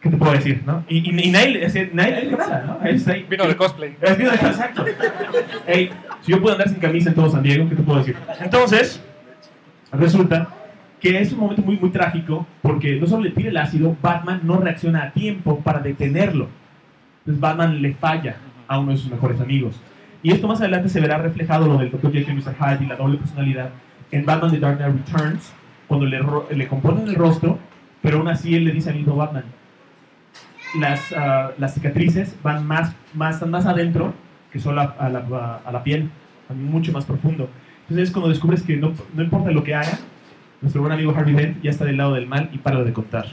¿qué te puedo decir, no? Y, y, y nadie, le- ese- nadie le dijo nada, ¿no? Es ahí- Vino de cosplay. Es vino de exacto. Ey, si yo puedo andar sin camisa en todo San Diego, ¿qué te puedo decir? Entonces, resulta que es un momento muy, muy trágico porque no solo le tira el ácido, Batman no reacciona a tiempo para detenerlo. Entonces Batman le falla a uno de sus mejores amigos. Y esto más adelante se verá reflejado, lo del doctor Jekyll y mister Hyde y la doble personalidad, en Batman The Dark Knight Returns, cuando le, ro- le componen el rostro, pero aún así él le dice al mismo Batman, las, ah, las cicatrices van más, más, están más adentro que solo a, a la, a, a la piel, van mucho más profundo. Entonces es cuando descubres que no, no importa lo que haga, nuestro buen amigo Harvey Dent ya está del lado del mal y para de contar.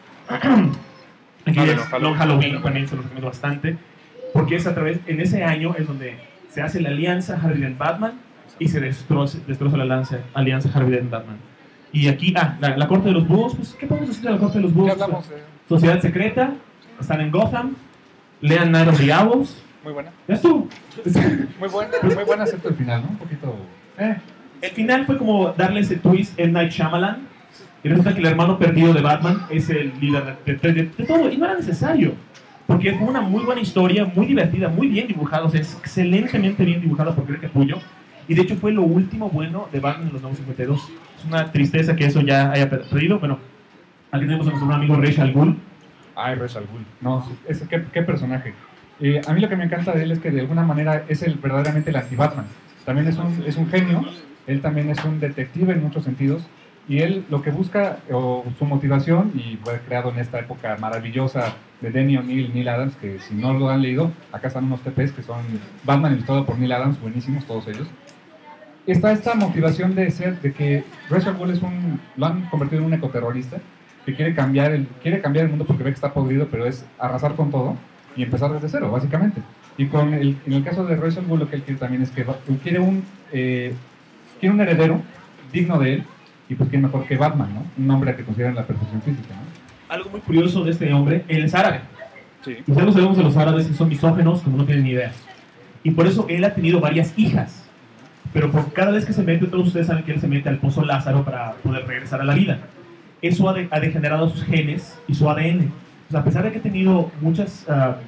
Aquí Ah, es bueno, Halloween. Long Halloween, también se lo recomiendo bastante, porque es a través, en ese año es donde se hace la alianza Harvey Dent-Batman y se destroza, destroza la alianza, alianza Harvey Dent-Batman. Y aquí, ah, la, la Corte de los Búhos, pues, ¿qué podemos decir de la Corte de los ¿Qué Búhos? hablamos? de- Sociedad Secreta, están en Gotham, lean Night of the Owls, Muy buena. ya estuvo. Muy buena, muy buena excepto el final, ¿no? Un poquito... Eh. El final fue como darle ese twist en Night Shyamalan, y resulta que el hermano perdido de Batman es el líder de, de- de- de todo, y no era necesario, porque fue una muy buena historia, muy divertida, muy bien dibujada, o sea, es excelentemente bien dibujada por Greg Capullo, y de hecho fue lo último bueno de Batman en los nuevos cincuenta y dos. Es una tristeza que eso ya haya perdido. Bueno, aquí tenemos a nuestro amigo Ra's al Ghul. Ay, Ra's al Ghul. No, es, ¿qué, qué personaje. Eh, a mí lo que me encanta de él es que de alguna manera es el verdaderamente el anti-Batman. También es un, es un genio, él también es un detective en muchos sentidos, y él lo que busca, o su motivación, y fue creado en esta época maravillosa de Denny O'Neil y Neil Adams, que si no lo han leído, acá están unos T Ps que son Batman ilustrado por Neil Adams, buenísimos todos ellos. Está esta motivación de ser, de que Ra's al Ghul es un, lo han convertido en un ecoterrorista, que quiere cambiar el, quiere cambiar el mundo porque ve que está podrido, pero es arrasar con todo y empezar desde cero, básicamente. Y con el, en el caso de Ra's al Ghul, lo que él quiere también es que va- quiere un, eh, quiere un heredero digno de él, y pues quién mejor que Batman, ¿no? Un hombre que consideran la perfección física, ¿no? Algo muy curioso de este hombre, él es árabe. Sí. Ustedes sabemos de los árabes que son misógenos, como no tienen ni idea. Y por eso él ha tenido varias hijas. Pero por cada vez que se mete, todos ustedes saben que él se mete al pozo Lázaro para poder regresar a la vida. Eso ha, de- ha degenerado sus genes y su A D N. O sea, a pesar de que ha tenido muchos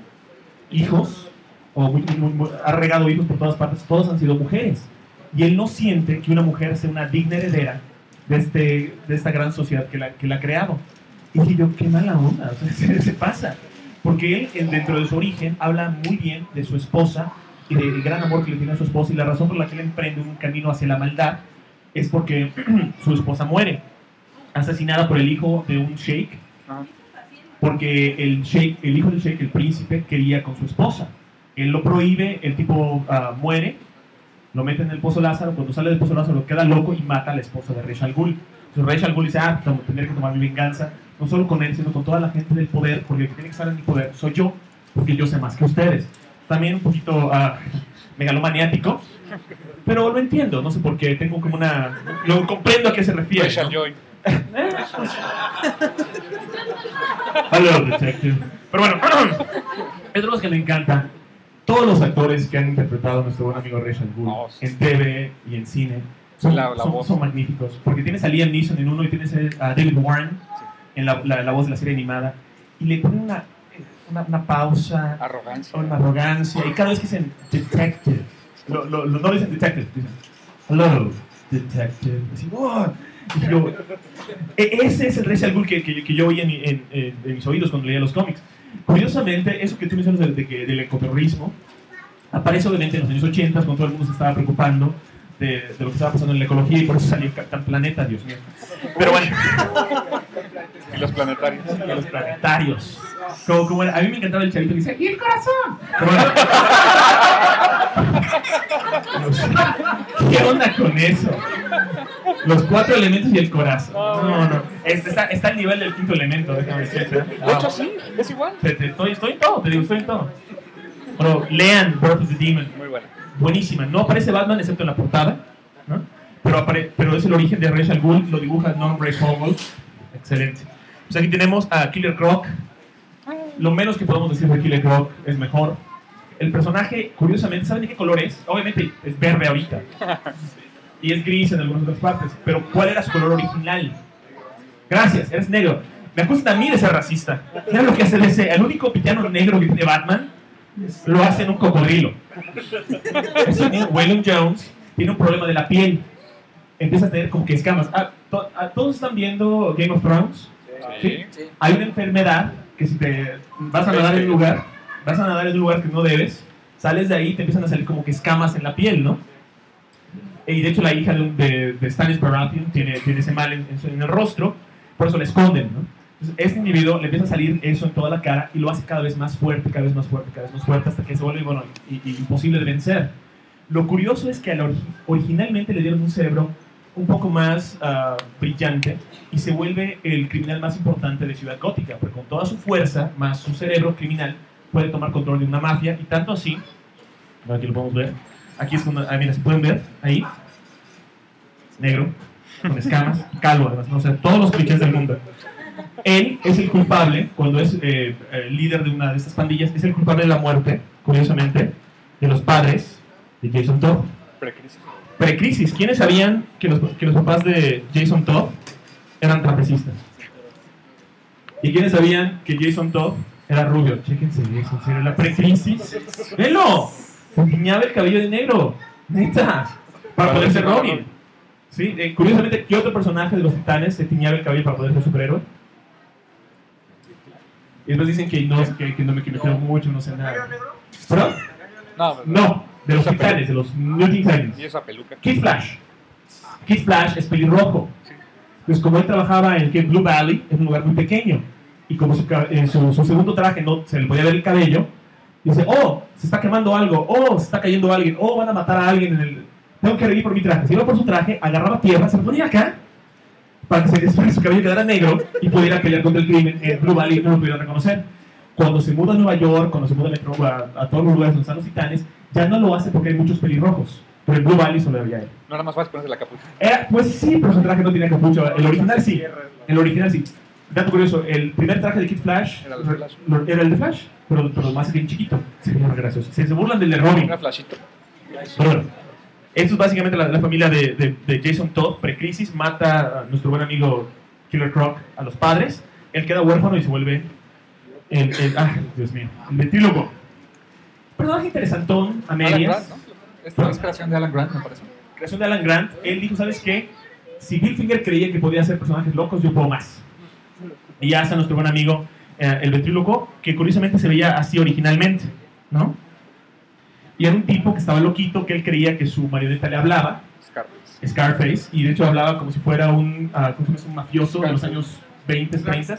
hijos, o muy- muy- muy- ha regado hijos por todas partes, todos han sido mujeres. Y él no siente que una mujer sea una digna heredera de, este, de esta gran sociedad que la, que la ha creado. Y dije yo, qué mala onda, o sea, se, se pasa. Porque él, en- dentro de su origen, habla muy bien de su esposa y del gran amor que le tiene a su esposa, y la razón por la que él emprende un camino hacia la maldad es porque su esposa muere, asesinada por el hijo de un sheikh, Ajá. porque el, sheikh, el hijo del sheikh, el príncipe, quería con su esposa. Él lo prohíbe, el tipo ah, muere, lo mete en el pozo Lázaro, cuando sale del pozo Lázaro queda loco y mata a la esposa de Ra's al Ghul. Entonces Ra's al Ghul dice, ah, tengo- tendré que tomar mi venganza, no solo con él, sino con toda la gente del poder, porque el que tiene que estar en mi poder soy yo, porque yo sé más que ustedes. También un poquito ah, megalomaniático, pero lo entiendo, no sé por qué, tengo como una... Lo comprendo a qué se refiere. Ra's al ¿no? Joy. Hello, detective. Pero bueno, es de los que me encanta. Todos los actores que han interpretado a nuestro buen amigo Ra's al Ghul Oh, sí. en T V y en cine son, La- la son- voz. son magníficos. Porque tienes a Liam Neeson en uno y tienes a David Warren en la, la- la voz de la serie animada. Y le ponen una, una, una pausa, Arrogancia. una arrogancia. Y cada vez que dicen detective, lo, lo, lo- no dicen detective, dicen hello, detective. Así, "Wow". Y yo, e- ese es el Ra's al Ghul que, que, que yo oía en, mi- en- en- en mis oídos cuando leía los cómics. Curiosamente, eso que tú mencionas de, de que- del ecoterrorismo aparece obviamente en los años ochenta, cuando todo el mundo se estaba preocupando de, de lo que estaba pasando en la ecología, y por eso salió Capitán Planeta, Dios mío. Pero bueno, Y los planetarios. y los planetarios. Como, como era- a mí me encantaba el chavito que dice, ¡y el corazón! Como era- ¿Qué onda con eso? Los cuatro elementos y el corazón. No, no. Este está, está al nivel del quinto elemento, déjame decirte. De hecho, sí, es igual. Te- te- estoy, estoy en todo, te digo, estoy en todo. Bueno, lean Birth of the Demon. Muy buena. Buenísima. No aparece Batman excepto en la portada, ¿no? Pero, apare- pero es el origen de Ra's al Ghul, lo dibuja Norm Ray Howell. Excelente. Pues aquí tenemos a Killer Croc. Lo menos que podemos decir de Killer Croc es mejor. El personaje, curiosamente, ¿saben de qué color es? Obviamente es verde ahorita. Y es gris en algunas otras partes. Pero ¿cuál era su color original? Gracias, eres negro. Me acusan a mí de ser racista. Mira lo que hace D C. El único villano negro que tiene Batman lo hace en un cocodrilo. Ese niño, William Jones, tiene un problema de la piel. Empieza a tener como que escamas. Ah, to- ah, ¿Todos están viendo Game of Thrones? Sí. Sí. Hay una enfermedad que si te vas a nadar en un lugar, vas a nadar en un lugar que no debes, sales de ahí y te empiezan a salir como que escamas en la piel, ¿no? Y de hecho la hija de, un- de, de Stannis Baratheon tiene, tiene ese mal en, en su- en el rostro, por eso le esconden, ¿no? Entonces este individuo le empieza a salir eso en toda la cara y lo hace cada vez más fuerte, cada vez más fuerte, cada vez más fuerte, hasta que se vuelve, bueno, y- y imposible de vencer. Lo curioso es que al ori- originalmente le dieron un cerebro un poco más ah, brillante y se vuelve el criminal más importante de Ciudad Gótica, porque con toda su fuerza, más su cerebro criminal, puede tomar control de una mafia, y tanto así, bueno, aquí lo podemos ver, aquí es donde, ah, mira, se pueden ver, ahí, negro, con escamas, calvo además, no, o sea, todos los clichés del mundo. Él es el culpable, cuando es eh, el líder de una de estas pandillas, es el culpable de la muerte, curiosamente, de los padres de Jason Todd. Precrisis. Precrisis, ¿quiénes sabían que los, que los papás de Jason Todd eran trapecistas? ¿Y quiénes sabían que Jason Todd era rubio? Chéquense eso, ¿sí? La precrisis. ¡Velo! Se tiñaba el cabello de negro, neta, para poder ser Robin. ¿Sí? Eh, curiosamente, ¿qué otro personaje de los Titanes se tiñaba el cabello para poder ser superhéroe? Y después dicen que no, que, que no me que me creo mucho, no sé nada. ¿Perdón? No, No, de los Esa Titanes, de los New Titans. y esa peluca. Kid Flash. Kid Flash es pelirrojo. Pues como él trabajaba en Blue Valley, es un lugar muy pequeño, y como su, ca- en su, su segundo traje no se le podía ver el cabello, dice, oh, se está quemando algo, oh, se está cayendo alguien, oh, van a matar a alguien en el... Tengo que ir por mi traje. Se iba por su traje, agarraba tierra, se lo ponía acá, para que se después su cabello quedara negro y pudiera pelear contra el crimen en Blue Valley y no lo pudieran reconocer. Cuando se muda a Nueva York, cuando se muda a, Metro, a, a todos los lugares donde están los Titanes, ya no lo hace porque hay muchos pelirrojos. Pero en Blue Valley solo había él. No, nada más vas a ponerse la capucha. Era, pues sí, pero su traje no tenía capucha. El original sí. El original sí. Dato curioso, el primer traje de Kid Flash Era el de Flash. lo- era el de Flash, pero, pero más bien chiquito. Se veía muy gracioso. Se, se burlan del de Robin. Una flashito. Pero bueno, esto es básicamente la, la familia de, de, de Jason Todd. Precrisis mata a nuestro buen amigo Killer Croc a los padres. Él queda huérfano y se vuelve el, el ah, Dios mío, el ventrílogo. Personaje interesantón, a Alan medias. Grant, ¿no? Esta es creación de Alan Grant, me parece. Creación de Alan Grant. Él dijo, ¿sabes qué? Si Bill Finger creía que podía hacer personajes locos, yo puedo más. Y ya está nuestro buen amigo, eh, el ventríloco, que curiosamente se veía así originalmente, ¿no? Y era un tipo que estaba loquito, que él creía que su marioneta le hablaba, Scarface. Scarface, y de hecho hablaba como si fuera un, uh, ¿cómo se llama? Un mafioso de los años veinte, treinta.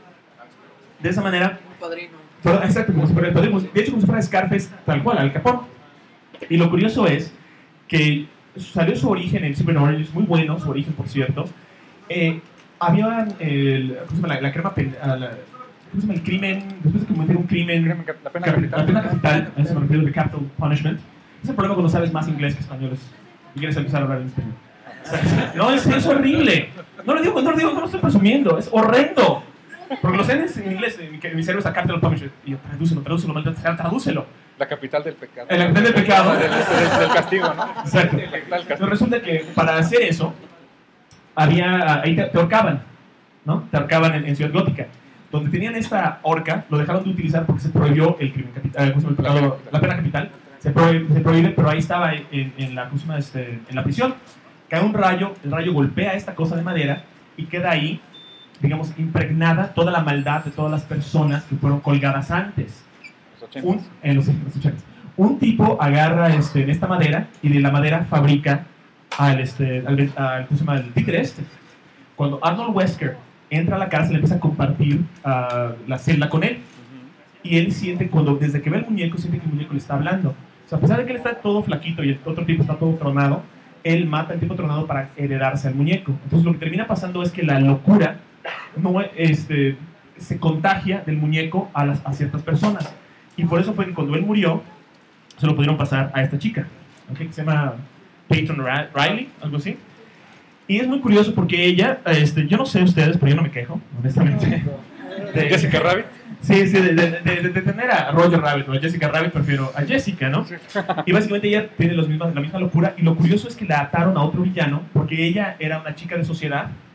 De esa manera, Un padrino. pero, exacto, como si fuera el padrino. De hecho, como si fuera Scarface tal cual, Al Capone. Y lo curioso es que salió su origen en Super Orange, es muy bueno su origen, por cierto. Eh, había el, ¿cómo se llama? La, la crema, pen- ah, la- ¿cómo se llama? El crimen, después de cometer un crimen, La pena capi- la capital. pena capital, a eso me refiero, de capital punishment. Es el problema cuando sabes más inglés que español es- y quieres empezar a hablar en español. O sea, no, es, es horrible. No lo digo, no lo digo, no lo estoy presumiendo, es horrendo. Porque lo sé en inglés, en mi, en mi cerebro está capital punishment. Y yo, tradúcelo, tradúcelo, maldita sea, tradúcelo. La capital del pecado. El capital del pecado. Del, del- del castigo, ¿no? Exacto. La capital del Entonces castigo. resulta que para hacer eso, había, ahí te, te ahorcaban, ¿no? Te ahorcaban en, en Ciudad Gótica. Donde tenían esta horca, lo dejaron de utilizar porque se prohibió el crimen capital, eh, ¿cómo se llama? El pecado- la pena capital. Se prohíbe, se prohíbe, pero ahí estaba en, en la, ¿cómo se llama? Este, en la prisión. Cae un rayo, el rayo golpea esta cosa de madera y queda ahí, digamos, impregnada toda la maldad de todas las personas que fueron colgadas antes. Los ochentas. Un, en los, en los ochentas. Un tipo agarra este, en esta madera y de la madera fabrica al, este, al, al, ¿cómo se llama? Al títere este. Cuando Arnold Wesker entra a la cárcel, empieza a compartir uh, la celda con él. Y él siente, cuando desde que ve el muñeco, siente que el muñeco le está hablando. O sea, a pesar de que él está todo flaquito y el otro tipo está todo tronado, él mata al tipo tronado para heredarse al muñeco. Entonces lo que termina pasando es que la locura no, este, se contagia del muñeco a, las, a ciertas personas. Y por eso fue que cuando él murió, se lo pudieron pasar a esta chica, ¿okay? Que se llama Peyton Ra- Riley, algo así. Y es muy curioso porque ella, este, yo no sé ustedes, pero yo no me quejo, honestamente. De- Jessica Rabbit. Sí, sí, de, de, de, de tener a Roger Rabbit o a Jessica Rabbit, prefiero a Jessica, ¿no? Y básicamente ella tiene los mismos, la misma locura. Y lo curioso es que la ataron a otro villano porque ella era una chica de sociedad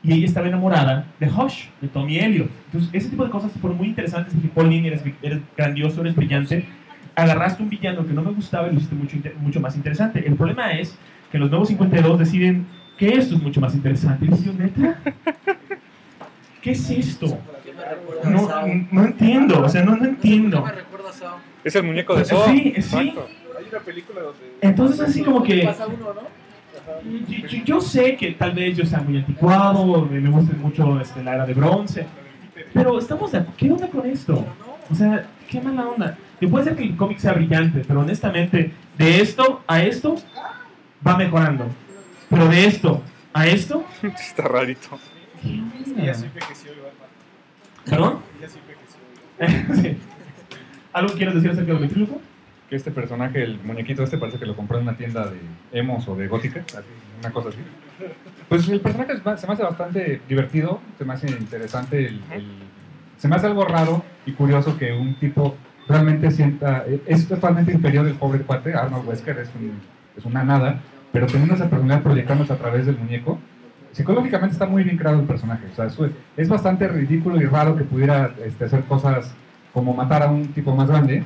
y ella estaba enamorada de Hush, de Tommy Elliot. Entonces, ese tipo de cosas fueron muy interesantes. Dije, Paul Dini, eres, eres grandioso, eres brillante. Agarraste un villano que no me gustaba y lo hiciste mucho, mucho más interesante. El problema es que los nuevos cincuenta y dos deciden que esto es mucho más interesante. Y digo, ¿neta? ¿Qué es esto? ¿Qué me recuerda a No, Saw? no entiendo, o sea, no, no ¿Qué entiendo. me recuerda a Saw? Es el muñeco de Saw. Sí, sí. Exacto. Hay una película donde... Entonces, así como que... Pasa uno, ¿no? Ajá. Yo, yo- yo sé que tal vez yo sea muy anticuado, me, me guste mucho este, la era de bronce, pero estamos de ¿qué onda con esto? O sea, qué mala onda. Y puede ser que el cómic sea brillante, pero honestamente, de esto a esto va mejorando. Pero de esto a esto, Está rarito. ¿qué Ella onda? sí envejeció, Iván. ¿Perdón? Ella sí envejeció. Sí. ¿Algo quieres decir acerca del ventríloco? Que este personaje, el muñequito este, parece que lo compró en una tienda de emos o de gótica, así, una cosa así. Pues el personaje es ba- se me hace bastante divertido, se me hace interesante, el, el- se me hace algo raro y curioso que un tipo realmente sienta, es totalmente inferior el pobre cuate, Arnold Wesker es, un, es una nada, pero teniendo esa personalidad proyectándose a través del muñeco, psicológicamente está muy bien creado el personaje, o sea, es, es bastante ridículo y raro que pudiera este, hacer cosas como matar a un tipo más grande,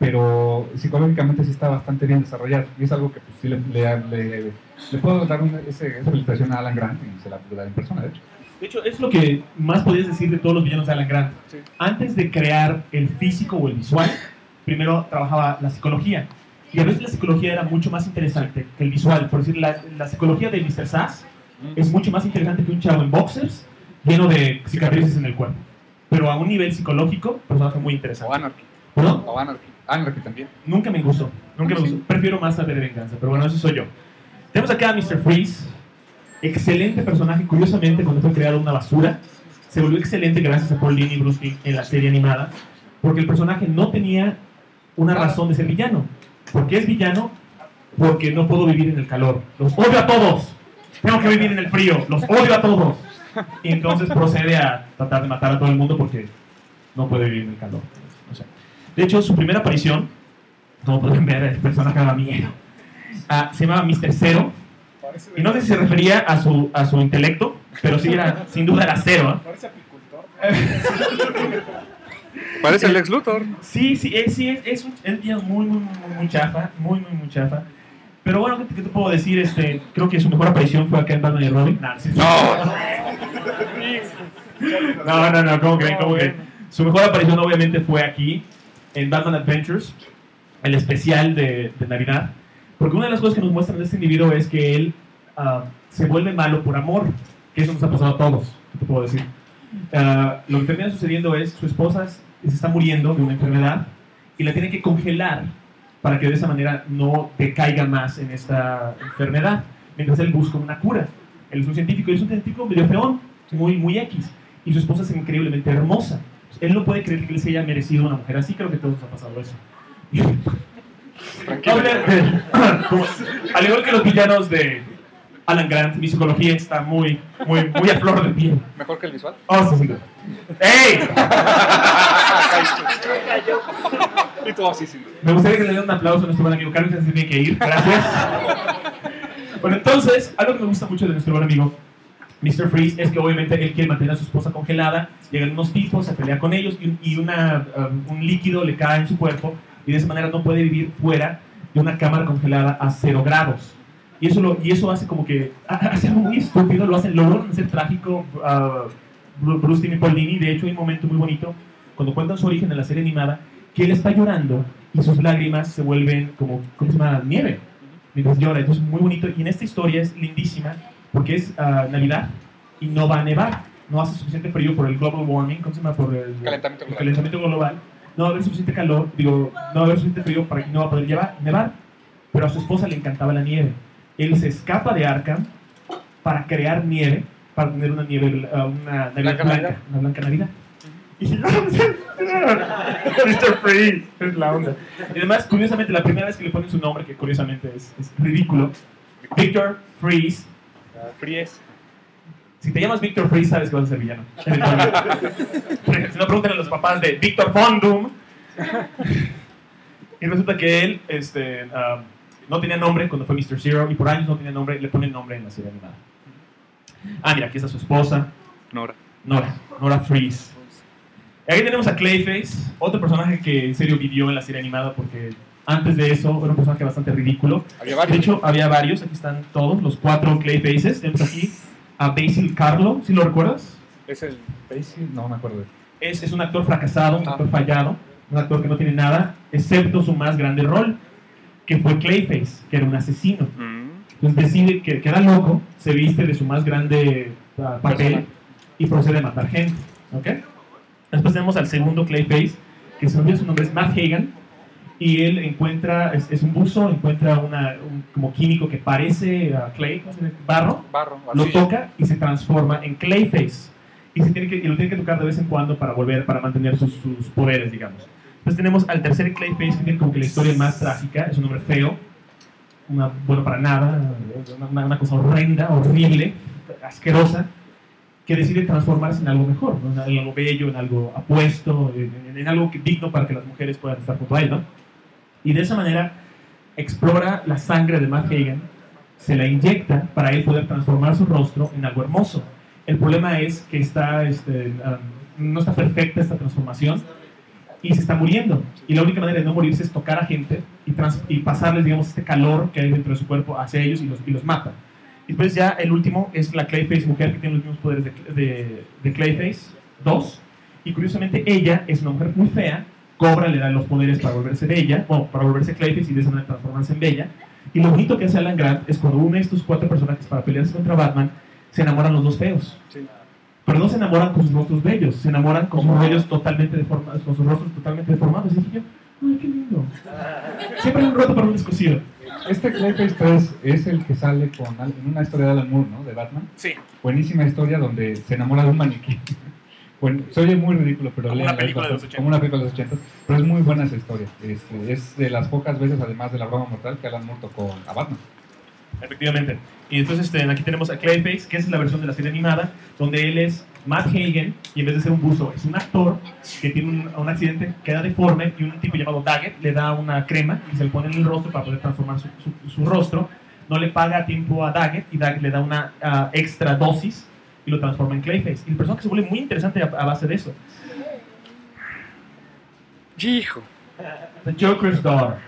pero psicológicamente sí está bastante bien desarrollado y es algo que pues, sí le, le, le, le puedo dar una, ese, esa felicitación a Alan Grant y se la puedo dar en persona, de hecho. De hecho, es lo que más podías decir de todos los villanos de Alan Grant. Sí. Antes de crear el físico o el visual, primero trabajaba la psicología. Y a veces la psicología era mucho más interesante que el visual. Por decir, la, la psicología de mister Sass es mucho más interesante que un chavo en boxers lleno de cicatrices en el cuerpo. Pero a un nivel psicológico, personaje muy O interesante. Anarchy. ¿Perdón? O Anarchy. Anarchy también. Nunca me gustó. Nunca me Sí. gustó. Prefiero más la de Venganza. Pero bueno, eso soy yo. Tenemos acá a mister Freeze. Excelente personaje. Curiosamente, cuando fue creado una basura, se volvió excelente gracias a Paul Dini y Bruce Timm en la serie animada. Porque el personaje no tenía una razón de ser villano. ¿Por qué es villano? Porque no puedo vivir en el calor. Los odio a todos. Tengo que vivir en el frío. Los odio a todos. Y entonces procede a tratar de matar a todo el mundo porque no puede vivir en el calor. O sea, de hecho, su primera aparición, como pueden ver, el personaje daba miedo. Ah, se llamaba mister Zero. Parece Y no sé si se refería a su, a su intelecto, pero sí era, sin duda era cero. ¿eh? Parece apicultor. Parece el ex Luthor. Sí, sí, es, sí, es, es un es villano muy, muy, muy, muy chafa, muy, muy, muy chafa. Pero bueno, ¿qué te, qué te puedo decir? Este, creo que su mejor aparición fue acá en Batman y Robin. Nah, sí, sí. No, no, no, ¿cómo creen? ¿Cómo creen? Su mejor aparición obviamente fue aquí, en Batman Adventures, el especial de, de Navidad. Porque una de las cosas que nos muestran de este individuo es que él uh, se vuelve malo por amor, que eso nos ha pasado a todos, ¿qué te puedo decir? Uh, lo que termina sucediendo es, su esposa se está muriendo de una enfermedad y la tiene que congelar para que de esa manera no decaiga más en esta enfermedad, mientras él busca una cura. Él es un científico, y es un científico medio feón, muy, muy X, y su esposa es increíblemente hermosa. Él no puede creer que él se haya merecido una mujer así, creo que a todos nos ha pasado eso. Tranquilo. Como- al igual que los villanos de Alan Grant, mi psicología está muy, muy, muy a flor de piel. Mejor que el visual. Oh, sí, sí. ¡Ey! Y tú así, sí. Me gustaría que le den un aplauso a nuestro buen amigo Carlos, que se tiene que ir. Gracias. Bueno, entonces, algo que me gusta mucho de nuestro buen amigo mister Freeze es que obviamente él quiere mantener a su esposa congelada. Llegan unos tipos, se pelea con ellos y, y una, um, un líquido le cae en su cuerpo y de esa manera no puede vivir fuera de una cámara congelada a cero grados. Y eso, lo, y eso hace como que, hace algo muy estúpido, lo hacen, lo logran hacer trágico uh, Bruce Timm y Paul Dini. De hecho, hay un momento muy bonito cuando cuentan su origen en la serie animada, que él está llorando y sus lágrimas se vuelven como, ¿cómo se llama? Nieve, mientras llora. Entonces, muy bonito. Y en esta historia es lindísima porque es uh, Navidad y no va a nevar. No hace suficiente frío por el global warming, ¿cómo se llama? Por el Calentamiento el global. calentamiento global. No va a haber suficiente calor, digo, no va a haber suficiente frío para que no va a poder llevar, nevar. Pero a su esposa le encantaba la nieve. Él se escapa de Arkham para crear nieve, para tener una nieve, uh, una Navidad Blanca blanca, Navidad. una blanca Navidad. Y mister Freeze, es la onda. Y además, curiosamente, la primera vez que le ponen su nombre, que curiosamente es, es ridículo, Victor Freeze. Fries. Si te llamas Victor Freeze, sabes que vas a ser villano. Si no, preguntan a los papás de Victor Von Doom. Y resulta que él este, um, no tenía nombre cuando fue mister Zero y por años no tenía nombre, le ponen nombre en la serie animada. Ah, mira, aquí está su esposa, Nora. Nora, Nora Freeze. Aquí tenemos a Clayface, otro personaje que en serio vivió en la serie animada porque antes de eso era un personaje bastante ridículo. Había De varios. hecho, había varios, aquí están todos, los cuatro Clayfaces. Tenemos aquí a Basil Carlo, ¿sí lo recuerdas? Es el. Basil, no me acuerdo. Es, es un actor fracasado, un Ah. actor fallado, un actor que no tiene nada, excepto su más grande rol, que fue Clayface, que era un asesino. Mm. Entonces decide que queda loco, se viste de su más grande uh, papel Personaje. y procede a matar gente. ¿Ok? Después tenemos al segundo Clayface, que se me olvida su nombre, es Matt Hagan, y él encuentra, es, es un buzo, encuentra una, un como químico que parece a Clay, ¿cómo se llama? Barro, Barro. lo arcilla. toca y se transforma en Clayface. Y, se tiene que, y lo tiene que tocar de vez en cuando para volver, para mantener sus, sus poderes, digamos. Entonces tenemos al tercer Clayface, que tiene como que la historia más trágica, es un hombre feo, una, bueno para nada, una, una cosa horrenda, horrible, asquerosa, que decide transformarse en algo mejor, ¿no? En algo bello, en algo apuesto, en, en- en algo que- digno para que las mujeres puedan estar junto a él, ¿no? Y de esa manera explora la sangre de Matt Hagan, se la inyecta para él poder transformar su rostro en algo hermoso. El problema es que está, este, um, no está perfecta esta transformación y se está muriendo. Y la única manera de no morirse es tocar a gente y, trans- y pasarles, digamos, este calor que hay dentro de su cuerpo hacia ellos y los, y los mata. Y después ya el último es la Clayface mujer, que tiene los mismos poderes de, de, de Clayface dos. Y curiosamente ella es una mujer muy fea, Cobra le da los poderes para volverse bella, bueno, para volverse Clayface y de esa manera transformarse en bella. Y lo bonito que hace Alan Grant es cuando une estos cuatro personajes para pelearse contra Batman, se enamoran los dos feos. Sí. Pero no se enamoran con sus rostros bellos, se enamoran con sus bellos totalmente deformados, con sus rostros totalmente deformados. Y dije yo, ay, qué lindo. Siempre hay un roto para un descosido. Este Clayface tres es el que sale con, Al- en una historia de Alan Moore, ¿no? De Batman. Sí. Buenísima historia donde se enamora de un maniquí. Bueno, se oye muy ridículo, pero Como una léanla, es película de los bastante- como una película de los ochentas, pero es muy buena esa historia. Este, es de las pocas veces, además de la broma mortal, que Alan Moore tocó a Batman. Efectivamente. Y entonces este, aquí tenemos a Clayface, que es la versión de la serie animada, donde él es Matt Hagan, y en vez de ser un buzo, es un actor que tiene un, un accidente, queda deforme, y un tipo llamado Daggett le da una crema y se le pone en el rostro para poder transformar su, su- su rostro. No le paga a tiempo a Daggett, y Daggett le da una ah, extra dosis y lo transforma en Clayface. Y el personaje se vuelve muy interesante a, a base de eso. Hijo. The Joker's Daughter.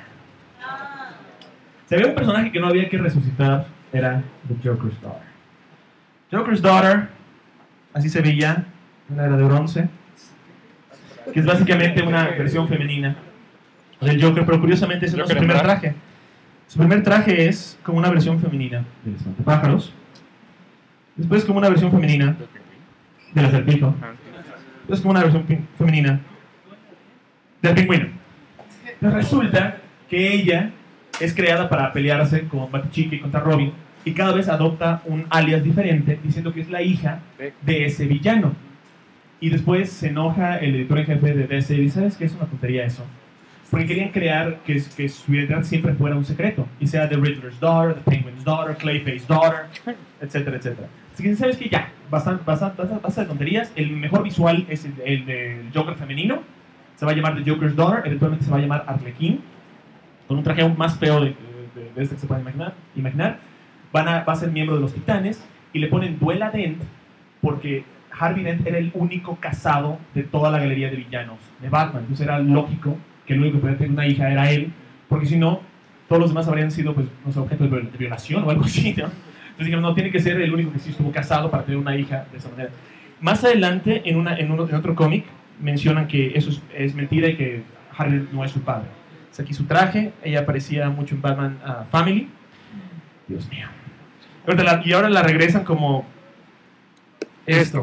Se ve un personaje que no había que resucitar, era The Joker's Daughter. Joker's Daughter, así se veía, una era de bronce, que es básicamente una versión femenina del Joker, pero curiosamente ese no es su Joker en primer drag. traje. Su primer traje es como una versión femenina del espantapájaros, después como una versión femenina del acertijo, Ah. es como una versión pin- femenina del pingüino. Pero resulta que ella es creada para pelearse con Batichica y contra Robin, y cada vez adopta un alias diferente, diciendo que es la hija de ese villano. Y después se enoja el editor en jefe de D C y dice, ¿sabes qué? Es una tontería eso. Porque querían crear que, que su identidad siempre fuera un secreto, y sea The Riddler's Daughter, The Penguin's Daughter, Clayface's Daughter, etcétera, etcétera. Así que sabes que ya, bastante, bastante, bastante de tonterías. El mejor visual es el, el del Joker femenino, se va a llamar The Joker's Daughter, eventualmente se va a llamar Arlequín, con un traje aún más feo de, de, de este que se puede imaginar. imaginar. Van a, va a ser miembro de los Titanes, y le ponen Duela Dent, porque Harvey Dent era el único casado de toda la galería de villanos de Batman. Entonces era lógico que el único que podía tener una hija era él, porque si no, todos los demás habrían sido pues, no sé, objeto de viol- de violación o algo así, ¿no? Entonces dijeron, no, tiene que ser el único que sí estuvo casado para tener una hija de esa manera. Más adelante, en, una, en, uno, en otro cómic, mencionan que eso es, es mentira y que Harvey no es su padre. Es aquí su traje, ella aparecía mucho en Batman uh, Family. Dios mío. Ahorita la- y ahora la regresan como esto.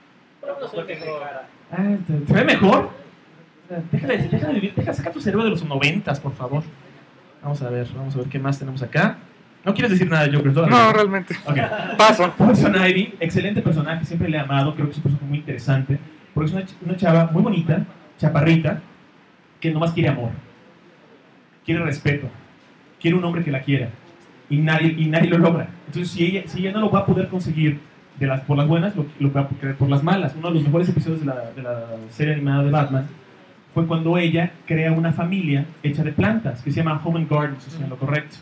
Ah, ¿te- ¿Se ve mejor? Déjale, déjale vivir, deja sacar tu cerebro de los noventas, por favor. Vamos a ver, vamos a ver qué más tenemos acá. ¿No quieres decir nada de Joker todavía? No, realmente. Ok. Paso. Poison Ivy, excelente personaje, siempre le he amado, creo que es un personaje muy interesante, porque es una, ch- una chava muy bonita, chaparrita, que nomás quiere amor, quiere respeto, quiere un hombre que la quiera, y nadie, y nadie lo logra. Entonces, si ella, si ella no lo va a poder conseguir de las, por las buenas, lo, lo va a querer por las malas. Uno de los mejores episodios de la, de la serie animada de Batman fue cuando ella crea una familia hecha de plantas, que se llama Home and Garden, si es en lo correcto.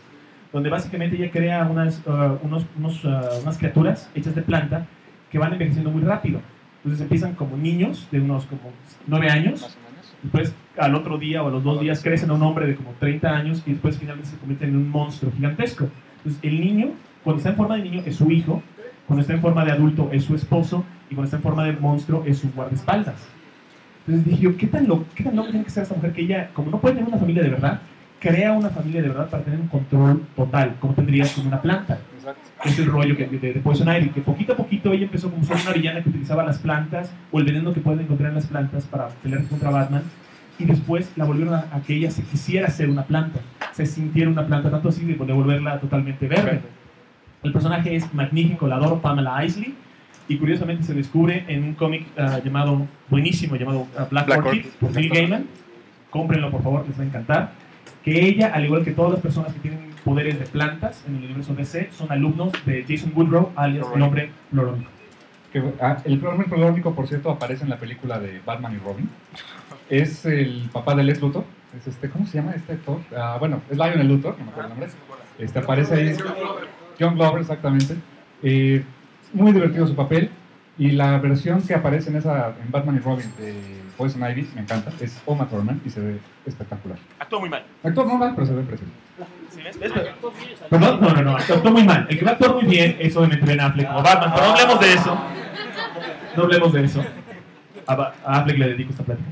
donde básicamente ella crea unas, uh, unos, unos, uh, unas criaturas hechas de planta que van envejeciendo muy rápido. Entonces empiezan como niños de unos como nueve años, Más o menos. después al otro día o a los dos días crecen a un hombre de como treinta años y después finalmente se convierten en un monstruo gigantesco. Entonces el niño, cuando está en forma de niño, es su hijo, cuando está en forma de adulto es su esposo y cuando está en forma de monstruo es su guardaespaldas. Entonces dije yo, ¿qué tan, lo, ¿qué tan loco tiene que ser esta mujer que ella, como no puede tener una familia de verdad, crea una familia de verdad para tener un control total, como tendrías con una planta? Exacto. Es el rollo que, de, de Poison Ivy, que poquito a poquito ella empezó como ser una villana que utilizaba las plantas o el veneno que pueden encontrar en las plantas para pelear contra Batman, y después la volvieron a, a que ella se quisiera ser una planta, se sintiera una planta, tanto así de, de volverla totalmente verde. El personaje es magnífico, la adoro, Pamela Isley, y curiosamente se descubre en un cómic uh, llamado, buenísimo, llamado uh, Black, Black Orchid, Orchid, por Neil Gaiman. Cómprenlo por favor, les va a encantar. Que ella, al igual que todas las personas que tienen poderes de plantas en el universo D C, son alumnos de Jason Woodrow, alias el hombre florónico. Que, ah, el hombre florónico, por cierto, aparece en la película de Batman y Robin. Es el papá de Lex Luthor. Es este, ¿cómo se llama este actor? Ah, bueno, es Lionel Luthor, no me acuerdo el nombre. Este, aparece ahí. John Glover, exactamente. Eh, muy divertido su papel. Y la versión que aparece en esa en Batman y Robin de Poison Ivy, me encanta, es Uma Thurman y se ve espectacular. Actuó muy mal. Actor no mal, pero se ve precioso. ¿Sí ves? ¿Ves? Perdón, no, no, no, actuó muy mal. El que va a actuar muy bien es obviamente Ben Affleck como Batman, pero no hablemos de eso. No hablemos de eso. A, Ba- a Affleck le dedico esta plática.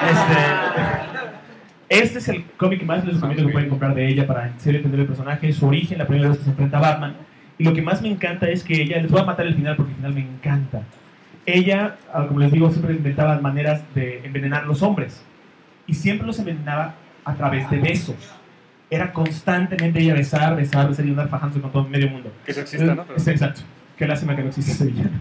Este, este es el cómic que más les recomiendo que pueden comprar de ella para en serio entender el personaje, su origen, la primera vez que se enfrenta a Batman. Y lo que más me encanta es que ella, les voy a matar el final porque el final me encanta. Ella, ah, como les digo, siempre inventaba maneras de envenenar a los hombres. Y siempre los envenenaba a través de besos. Era constantemente ella besar, besar, besar y andar fajándose con todo medio mundo. Que eso exista, ¿no? Pero- Es exacto. Qué lástima que no existe ese villano.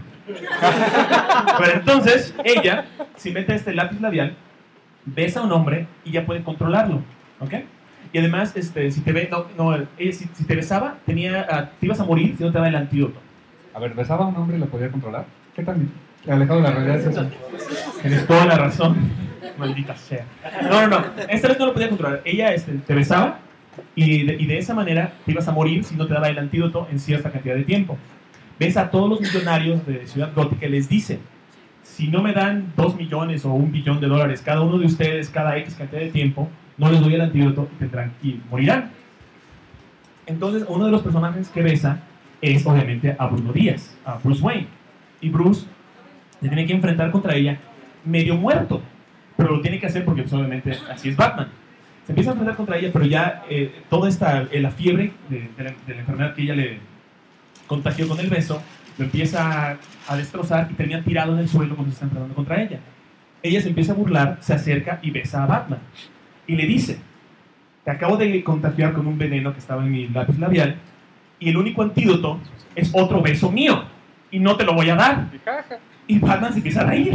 Pero entonces, ella se inventa este lápiz labial, besa a un hombre y ya puede controlarlo. ¿Ok? Y además, este, si te ve, no, no, ella, si, si te besaba, tenía, ah, te ibas a morir si no te daba el antídoto. A ver, ¿besaba a un hombre y lo podía controlar? ¿Qué tal? Alejado de la realidad es eso. Tienes toda la razón. Maldita sea. No, no, no. Esta vez no lo podía controlar. Ella este, te besaba y de, y de esa manera te ibas a morir si no te daba el antídoto en cierta cantidad de tiempo. Ves a todos los millonarios de Ciudad Gótica y les dice, si no me dan dos millones o un billón de dólares cada uno de ustedes cada X cantidad de tiempo, no les doy el antídoto y tendrán y morirán. Entonces, uno de los personajes que besa es obviamente a Bruno Díaz, a Bruce Wayne. Y Bruce se tiene que enfrentar contra ella medio muerto, pero lo tiene que hacer porque pues, obviamente así es Batman. Se empieza a enfrentar contra ella, pero ya eh, toda esta, eh, la fiebre de, de, la, de la enfermedad que ella le contagió con el beso, lo empieza a, a destrozar y termina tirado en el suelo cuando se está enfrentando contra ella. Ella se empieza a burlar, se acerca y besa a Batman. Y le dice, te acabo de contagiar con un veneno que estaba en mi lápiz labial y el único antídoto es otro beso mío y no te lo voy a dar. Y jaja. Y Batman se empieza a reír.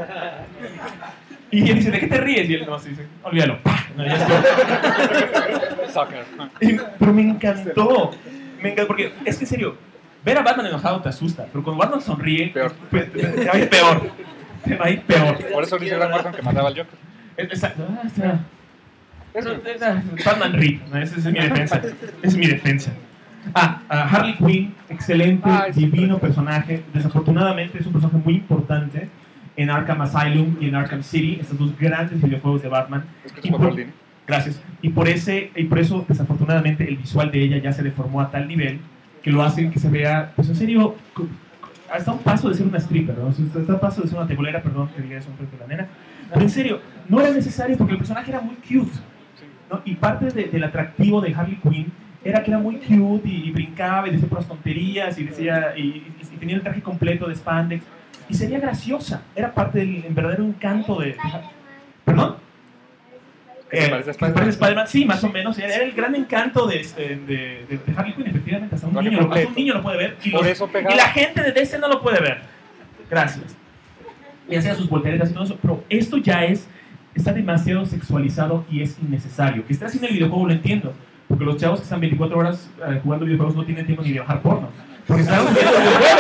Y ella dice, ¿de qué te ríes? Y él no, se dice, olvídalo. No, ya estoy. Soccer. Y- Pero me encantó. Me encantó porque es que en serio, ver a Batman enojado te asusta, pero cuando Batman sonríe, Peor. pues, te, te va a ir peor. Te va a ir peor. Por eso dice Grant Morrison que mataba al Joker. Exacto. Ah, está. Eso. Batman Rip, ¿no? Esa es mi defensa. Esa es mi defensa. Ah, ah, Harley Quinn, excelente, Ah, es divino personaje. Desafortunadamente es un personaje muy importante en Arkham Asylum y en Arkham City, estos dos grandes videojuegos de Batman. Es que Y es por- por Goldini. Gracias. Y por, ese, y por eso, desafortunadamente, el visual de ella ya se deformó a tal nivel que lo hacen que se vea, pues en serio, co- co- hasta un paso de ser una stripper, ¿no? Hasta un paso de ser una tebolera, perdón que diga eso frente a la nena. Pero en serio, no era necesario porque el personaje era muy cute, ¿no? Y parte de- del atractivo de Harley Quinn era que era muy cute y, y brincaba y decía puras tonterías y, decía, y, y- y tenía el traje completo de spandex y sería graciosa. Era parte del en verdadero encanto de... de Har- ¿Perdón? ¿Que se Eh, parece a que se Spider-Man? parece a Spider-Man, sí, más o menos. Era el gran encanto de, este, de, de, de Harley Quinn, efectivamente. Hasta un, Traje niño, lo- hasta un completo. niño lo puede ver. Y, Por los- eso pegaba. y la gente de D C no lo puede ver. Gracias. Y hacía sus volteretas y todo eso. Pero esto ya es, está demasiado sexualizado y es innecesario. Que esté haciendo el videojuego lo entiendo. Porque los chavos que están veinticuatro horas eh, jugando videojuegos no tienen tiempo ni de bajar porno. Porque están jugando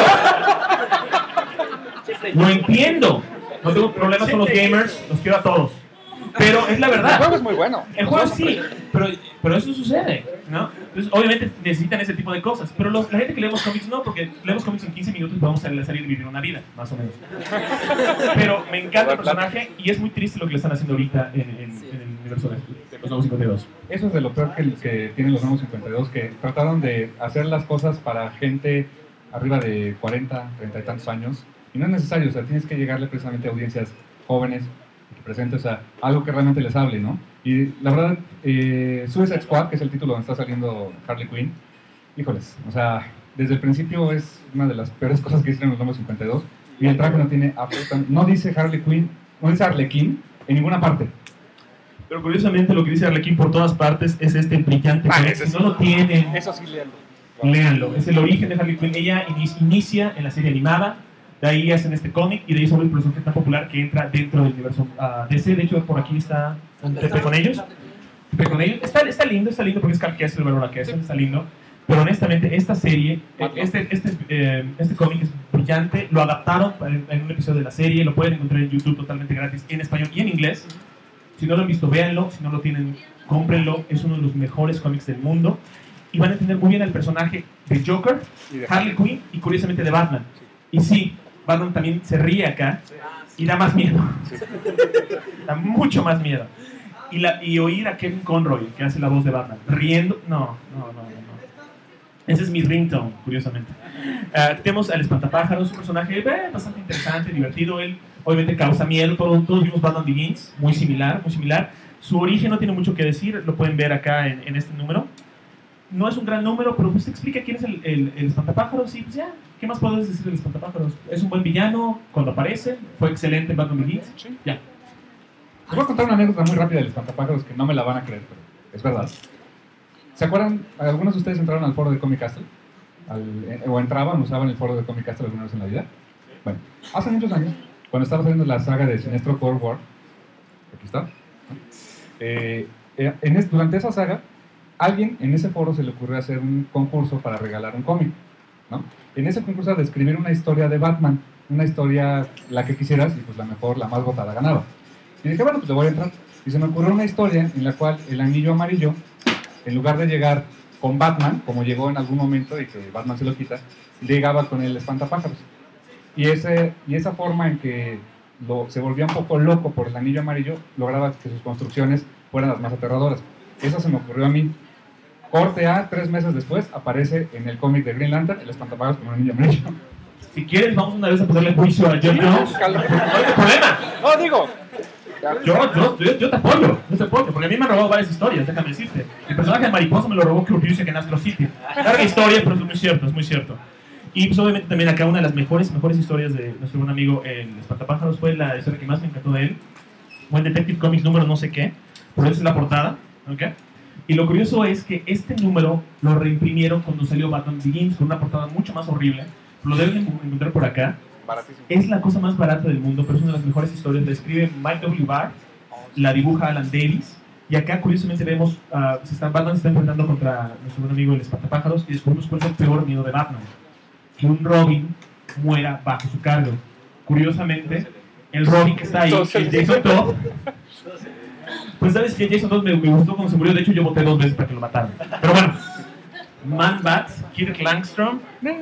videojuegos. Lo entiendo. No tengo problemas con los gamers. Los quiero a todos. Pero es la El verdad. juego es muy bueno. El juego sí, Pero, pero eso sucede, ¿no? Entonces, obviamente necesitan ese tipo de cosas. Pero los, la gente que leemos cómics no, porque leemos cómics en quince minutos y podemos salir, salir y vivir una vida, más o menos. Pero me encanta el personaje y es muy triste lo que le están haciendo ahorita en, en, en el universo de, de los Nuevos cincuenta y dos. Eso es de lo peor que, que tienen los Nuevos cincuenta y dos, que trataron de hacer las cosas para gente arriba de cuarenta, treinta y tantos años. Y no es necesario, o sea, tienes que llegarle precisamente a audiencias jóvenes, presentes, o sea, algo que realmente les hable, ¿no? Y la verdad, eh, Suicide Squad, que es el título donde está saliendo Harley Quinn, híjoles, o sea, desde el principio es una de las peores cosas que hicieron los Nuevos cincuenta y dos, y el traje no tiene absolutamente, no dice Harley Quinn, no dice Arlequín en ninguna parte. Pero curiosamente lo que dice Arlequín por todas partes es este brillante. Ah, color. ese Si sí. no lo tienen, Eso sí, léalo. léanlo. Es el origen de Harley Quinn. Ella ini- inicia en la serie animada. De ahí hacen este cómic y de ahí sobre el personaje tan popular que entra dentro del universo uh, D C. De hecho, por aquí está un Pepe con ellos. Pepe con ellos. Está, está lindo, está lindo porque es Carl Kessel, Barbara Kessel, está lindo. Pero honestamente, esta serie, eh, este, este, eh, este cómic es brillante. Lo adaptaron en, en un episodio de la serie. Lo pueden encontrar en YouTube totalmente gratis en español y en inglés. Si no lo han visto, véanlo. Si no lo tienen, cómprenlo. Es uno de los mejores cómics del mundo. Y van a entender muy bien al personaje de Joker, Y de Harley Quinn y curiosamente de Batman. Y sí, Batman también se ríe acá y da más miedo. Da mucho más miedo. Y, la, y oír a Kevin Conroy, que hace la voz de Batman, riendo, no, no, no, no. no. Ese es mi ringtone, curiosamente. Uh, tenemos al Espantapájaros, un personaje eh, bastante interesante, divertido. Él obviamente causa miedo. Todos, todos vimos Batman Begins, muy similar, muy similar. Su origen no tiene mucho que decir, lo pueden ver acá en, en este número. No es un gran número, pero pues te explica quién es el, el, el Espantapájaros y pues ya, ¿qué más puedes decir del Espantapájaros? Es un buen villano cuando aparece, fue excelente en Batman Begins, ya. Les voy a contar una anécdota muy rápida del Espantapájaros que no me la van a creer, pero es verdad. ¿Se acuerdan? ¿Algunos de ustedes entraron al foro de Comic Castle? Al, eh, ¿O entraban, usaban el foro de Comic Castle alguna vez en la vida? Bueno, hace muchos años, cuando estaba saliendo la saga de Sinestro Cold War, aquí está, ¿no? eh, eh, en es, durante esa saga, alguien en ese foro se le ocurrió hacer un concurso para regalar un cómic, ¿no? En ese concurso de escribir una historia de Batman, una historia, la que quisieras, y pues la mejor, la más votada ganaba. Y dije, bueno, pues le voy a entrar. Y se me ocurrió una historia en la cual el anillo amarillo, en lugar de llegar con Batman, como llegó en algún momento y que Batman se lo quita, llegaba con el espantapájaros. Y, ese, y esa forma en que lo, se volvía un poco loco por el anillo amarillo, lograba que sus construcciones fueran las más aterradoras. Eso se me ocurrió a mí. Corte A, tres meses después, aparece en el cómic de Green Lantern el espantapájaros con un anillo amarillo. Si quieres, vamos una vez a ponerle juicio a John Jones. No hay problema. No, digo. Yo, yo, yo, yo te apoyo, yo te apoyo, porque a mí me han robado varias historias, déjame decirte. El personaje de Mariposa me lo robó Kurt Busiek en Astro City. Larga historia, pero es muy cierto, es muy cierto. Y pues obviamente también acá una de las mejores, mejores historias de nuestro buen amigo el Espantapájaros fue la historia que más me encantó de él. Buen Detective Comics número no sé qué, por eso es la portada, ¿ok? Y lo curioso es que este número lo reimprimieron cuando salió Batman Begins con una portada mucho más horrible. Lo deben encontrar por acá. Baratísimo. Es la cosa más barata del mundo, pero es una de las mejores historias. La escribe Mike W. Barr, la dibuja Alan Davis. Y acá, curiosamente, vemos uh, se está, Batman se está enfrentando contra nuestro buen amigo el Espantapájaros y descubrimos cuál es el peor miedo de Batman: que un Robin muera bajo su cargo. Curiosamente, el Robin que está ahí, el Jason Todd. Pues sabes que Jason Todd me, me gustó cuando se murió. De hecho, yo voté dos veces para que lo mataran. Pero bueno, Man-Bat, Kirk Langstrom.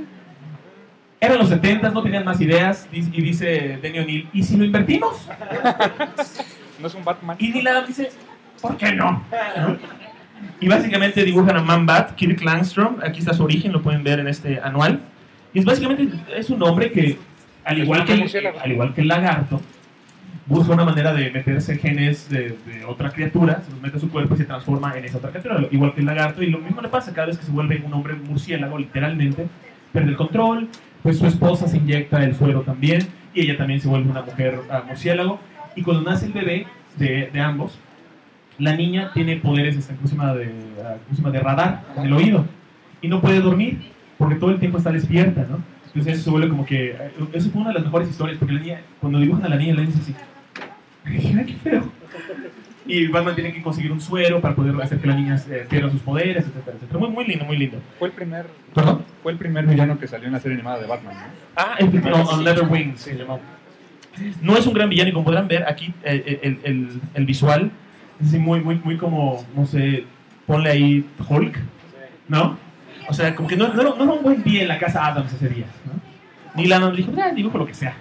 Eran los setentas, no tenían más ideas, y dice Denny O'Neil, ¿y si lo invertimos? No es un Batman. Y Neil Adams dice, ¿por qué no? ¿No? Y básicamente dibujan a Man-Bat, Kirk Langstrom, aquí está su origen, lo pueden ver en este anual. Y es básicamente, es un hombre que, al igual que, el, al igual que el lagarto, busca una manera de meterse genes de, de otra criatura, se los mete a su cuerpo y se transforma en esa otra criatura, igual que el lagarto. Y lo mismo le pasa cada vez que se vuelve un hombre murciélago, literalmente, pierde el control. Pues su esposa se inyecta el suero también y ella también se vuelve una mujer uh, murciélago. Y cuando nace el bebé de, de ambos, la niña tiene poderes este, encima de, uh, de radar en el oído y no puede dormir porque todo el tiempo está despierta, ¿no? Entonces eso se vuelve como que... Uh, eso fue una de las mejores historias porque la niña, cuando dibujan a la niña, le dicen así, ¡ay, qué feo! Y Batman tiene que conseguir un suero para poder hacer que la niña eh, pierda sus poderes, etcétera, etcétera. Muy, muy lindo, muy lindo. Fue el primer. ¿Perdón? Fue el primer villano que salió en la serie animada de Batman, ¿no? Ah, el no, on Leather Wings se llamó. No es un gran villano y como podrán ver aquí eh, el, el, el visual es así muy, muy, muy como, no sé, ponle ahí Hulk, ¿no? O sea, como que no, no, era- no era un buen día en la casa Adams ese día, ¿no? Neil Adams dijo, ah, dibujo lo que sea.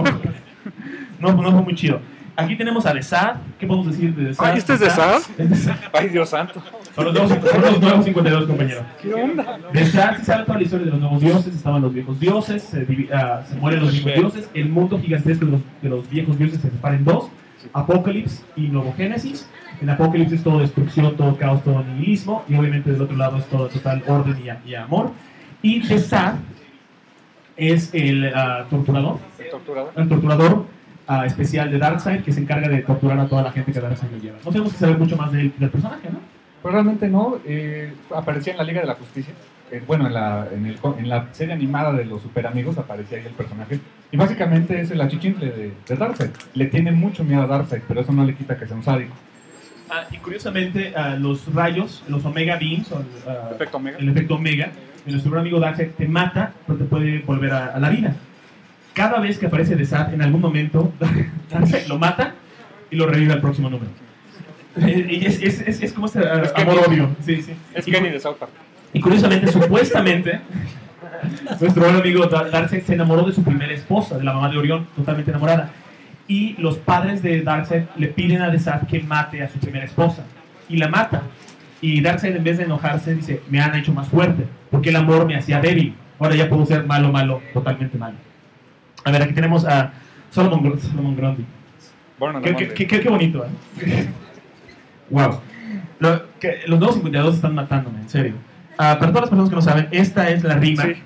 No, no fue muy chido. Aquí tenemos a The Sad. ¿Qué podemos decir de The Sad? Ay, ¿este es The Sad? Es The Sad. Ay, Dios santo. Son los nuevos, son los nuevos cincuenta y dos, compañero. ¿Qué onda? The Sad se sabe toda la historia de los nuevos dioses. Estaban los viejos dioses, se, divi- ah, se mueren los viejos dioses. El mundo gigantesco de los, de los viejos dioses se separa en dos: Apocalipsis y Nuevo Génesis. En Apocalipsis es todo destrucción, todo caos, todo nihilismo. Y obviamente del otro lado es todo total orden y, y amor. Y The Sad es el ah, torturador. El torturador. El torturador ah, especial de Darkseid, que se encarga de torturar a toda la gente que Darkseid lo lleva. No tenemos que saber mucho más del, del personaje, ¿no? Pero realmente no, eh, aparecía en la Liga de la Justicia. Eh, bueno, en la, en, el, en la serie animada de los Super Amigos aparecía ahí el personaje. Y básicamente es el achichincle de, de Darkseid. Le tiene mucho miedo a Darkseid, pero eso no le quita que sea un sádico. Ah, y curiosamente, ah, los rayos, los Omega Beams, o, ah, Efecto Omega. el efecto Omega, de nuestro gran amigo Darkseid, te mata, pero te puede volver a, a la vida. Cada vez que aparece The Sad, en algún momento, Darkseid lo mata y lo revive al próximo número. Y es, es, es, es como este ah, Es Kenny. amor-odio. Sí, sí. Es Y Kenny cu- de South Park. Y curiosamente, supuestamente, nuestro buen amigo Dar- Darkseid se enamoró de su primera esposa, de la mamá de Orión, totalmente enamorada. Y los padres de Darkseid le piden a The Sad que mate a su primera esposa. Y la mata. Y Darkseid, en vez de enojarse, dice, me han hecho más fuerte, porque el amor me hacía débil. Ahora ya puedo ser malo, malo, totalmente malo. A ver, aquí tenemos a Solomon, Gr- Solomon Grundy. Born on a Qué, Monday. qué, qué, qué bonito, ¿eh? Wow. Lo- que- los nuevos cincuenta y dos están matándome, en serio. Ah, para todas las personas que no saben, esta es la rima Sí.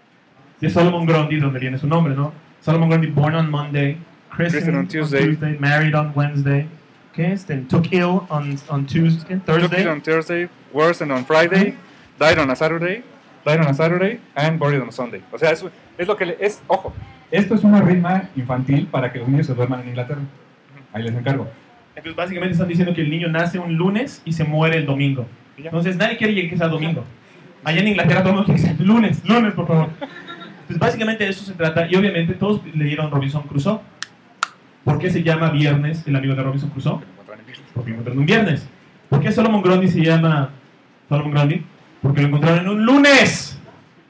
de Solomon Grundy, donde viene su nombre, ¿no? Solomon Grundy, born on Monday, christened Christened on on Tuesday. Tuesday, married on Wednesday, ¿qué es? Then took ill on, on Tuesday, Took it Thursday, on Thursday, worsened on Friday, died on a Saturday, died on a Saturday, and buried on a Sunday. O sea, es, es lo que le, es, ojo, Esto es una rima infantil para que los niños se duerman en Inglaterra. Ahí les encargo. Entonces, básicamente están diciendo que el niño nace un lunes y se muere el domingo. Y ya. Entonces, nadie quiere que sea domingo. Allá en Inglaterra todo el mundo quiere que sea lunes, lunes, por favor. Entonces, básicamente de eso se trata. Y obviamente todos leyeron Robinson Crusoe. ¿Por qué se llama viernes el amigo de Robinson Crusoe? Porque lo encontraron un viernes. ¿Por qué Solomon Grundy se llama Solomon Grundy? Porque lo encontraron en un lunes.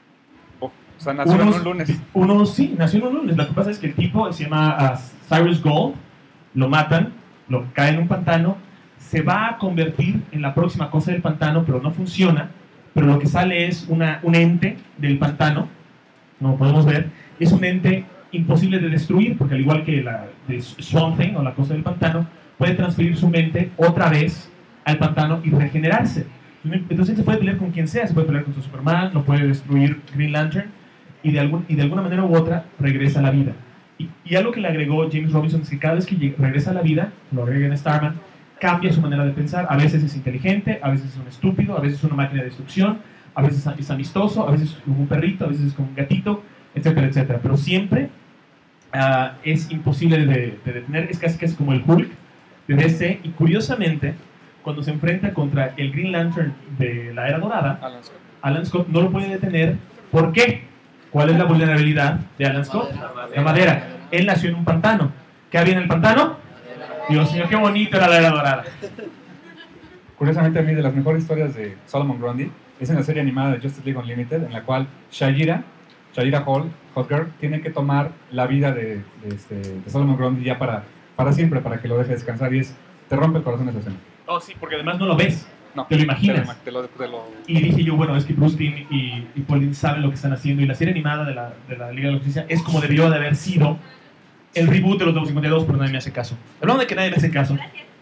o sea, nació en un lunes. Uno, sí, nació en un lunes. Lo que pasa es que el tipo se llama ah, Cyrus Gold. Lo matan, lo cae en un pantano. Se va a convertir en la próxima cosa del pantano, pero no funciona. Pero lo que sale es una, un ente del pantano. Como podemos ver, es un ente imposible de destruir, porque al igual que la de Swamp Thing o la cosa del pantano, puede transferir su mente otra vez al pantano y regenerarse. Entonces se puede pelear con quien sea, se puede pelear contra Superman, lo puede destruir Green Lantern, y de, algún, y de alguna manera u otra regresa a la vida. Y, y algo que le agregó James Robinson es que cada vez que llega- regresa a la vida, lo agrega en Starman, cambia su manera de pensar. A veces es inteligente, a veces es un estúpido, a veces es una máquina de destrucción, a veces es amistoso, a veces es como un perrito, a veces es como un gatito, etcétera, etcétera. Pero siempre ah, es imposible de, de detener, es casi, casi como el Hulk de D C. Y curiosamente, cuando se enfrenta contra el Green Lantern de la Era Dorada, Alan Scott. Alan Scott no lo puede detener. ¿Por qué? ¿Cuál es la vulnerabilidad de Alan Scott? La madera. Él nació en un pantano. ¿Qué había en el pantano? Dios mío, qué bonito era la Era Dorada. Curiosamente, a mí de las mejores historias de Solomon Grundy es en la serie animada de Justice League Unlimited, en la cual Shayira, Shayira Hall, Hot Girl, tiene que tomar la vida de, de, este, de Solomon Grundy ya para, para siempre, para que lo deje descansar, y es, te rompe el corazón esa escena. Oh, sí, porque además no lo ves. No, Te lo imaginas. Te lo, te lo- Y dije yo, bueno, es que Bruce Timm y, y Paul Dini saben lo que están haciendo. Y la serie animada de la, de la Liga de la Justicia es como debió de haber sido el reboot de los Nuevos cincuenta y dos, pero nadie me hace caso. Hablando de que nadie me hace caso,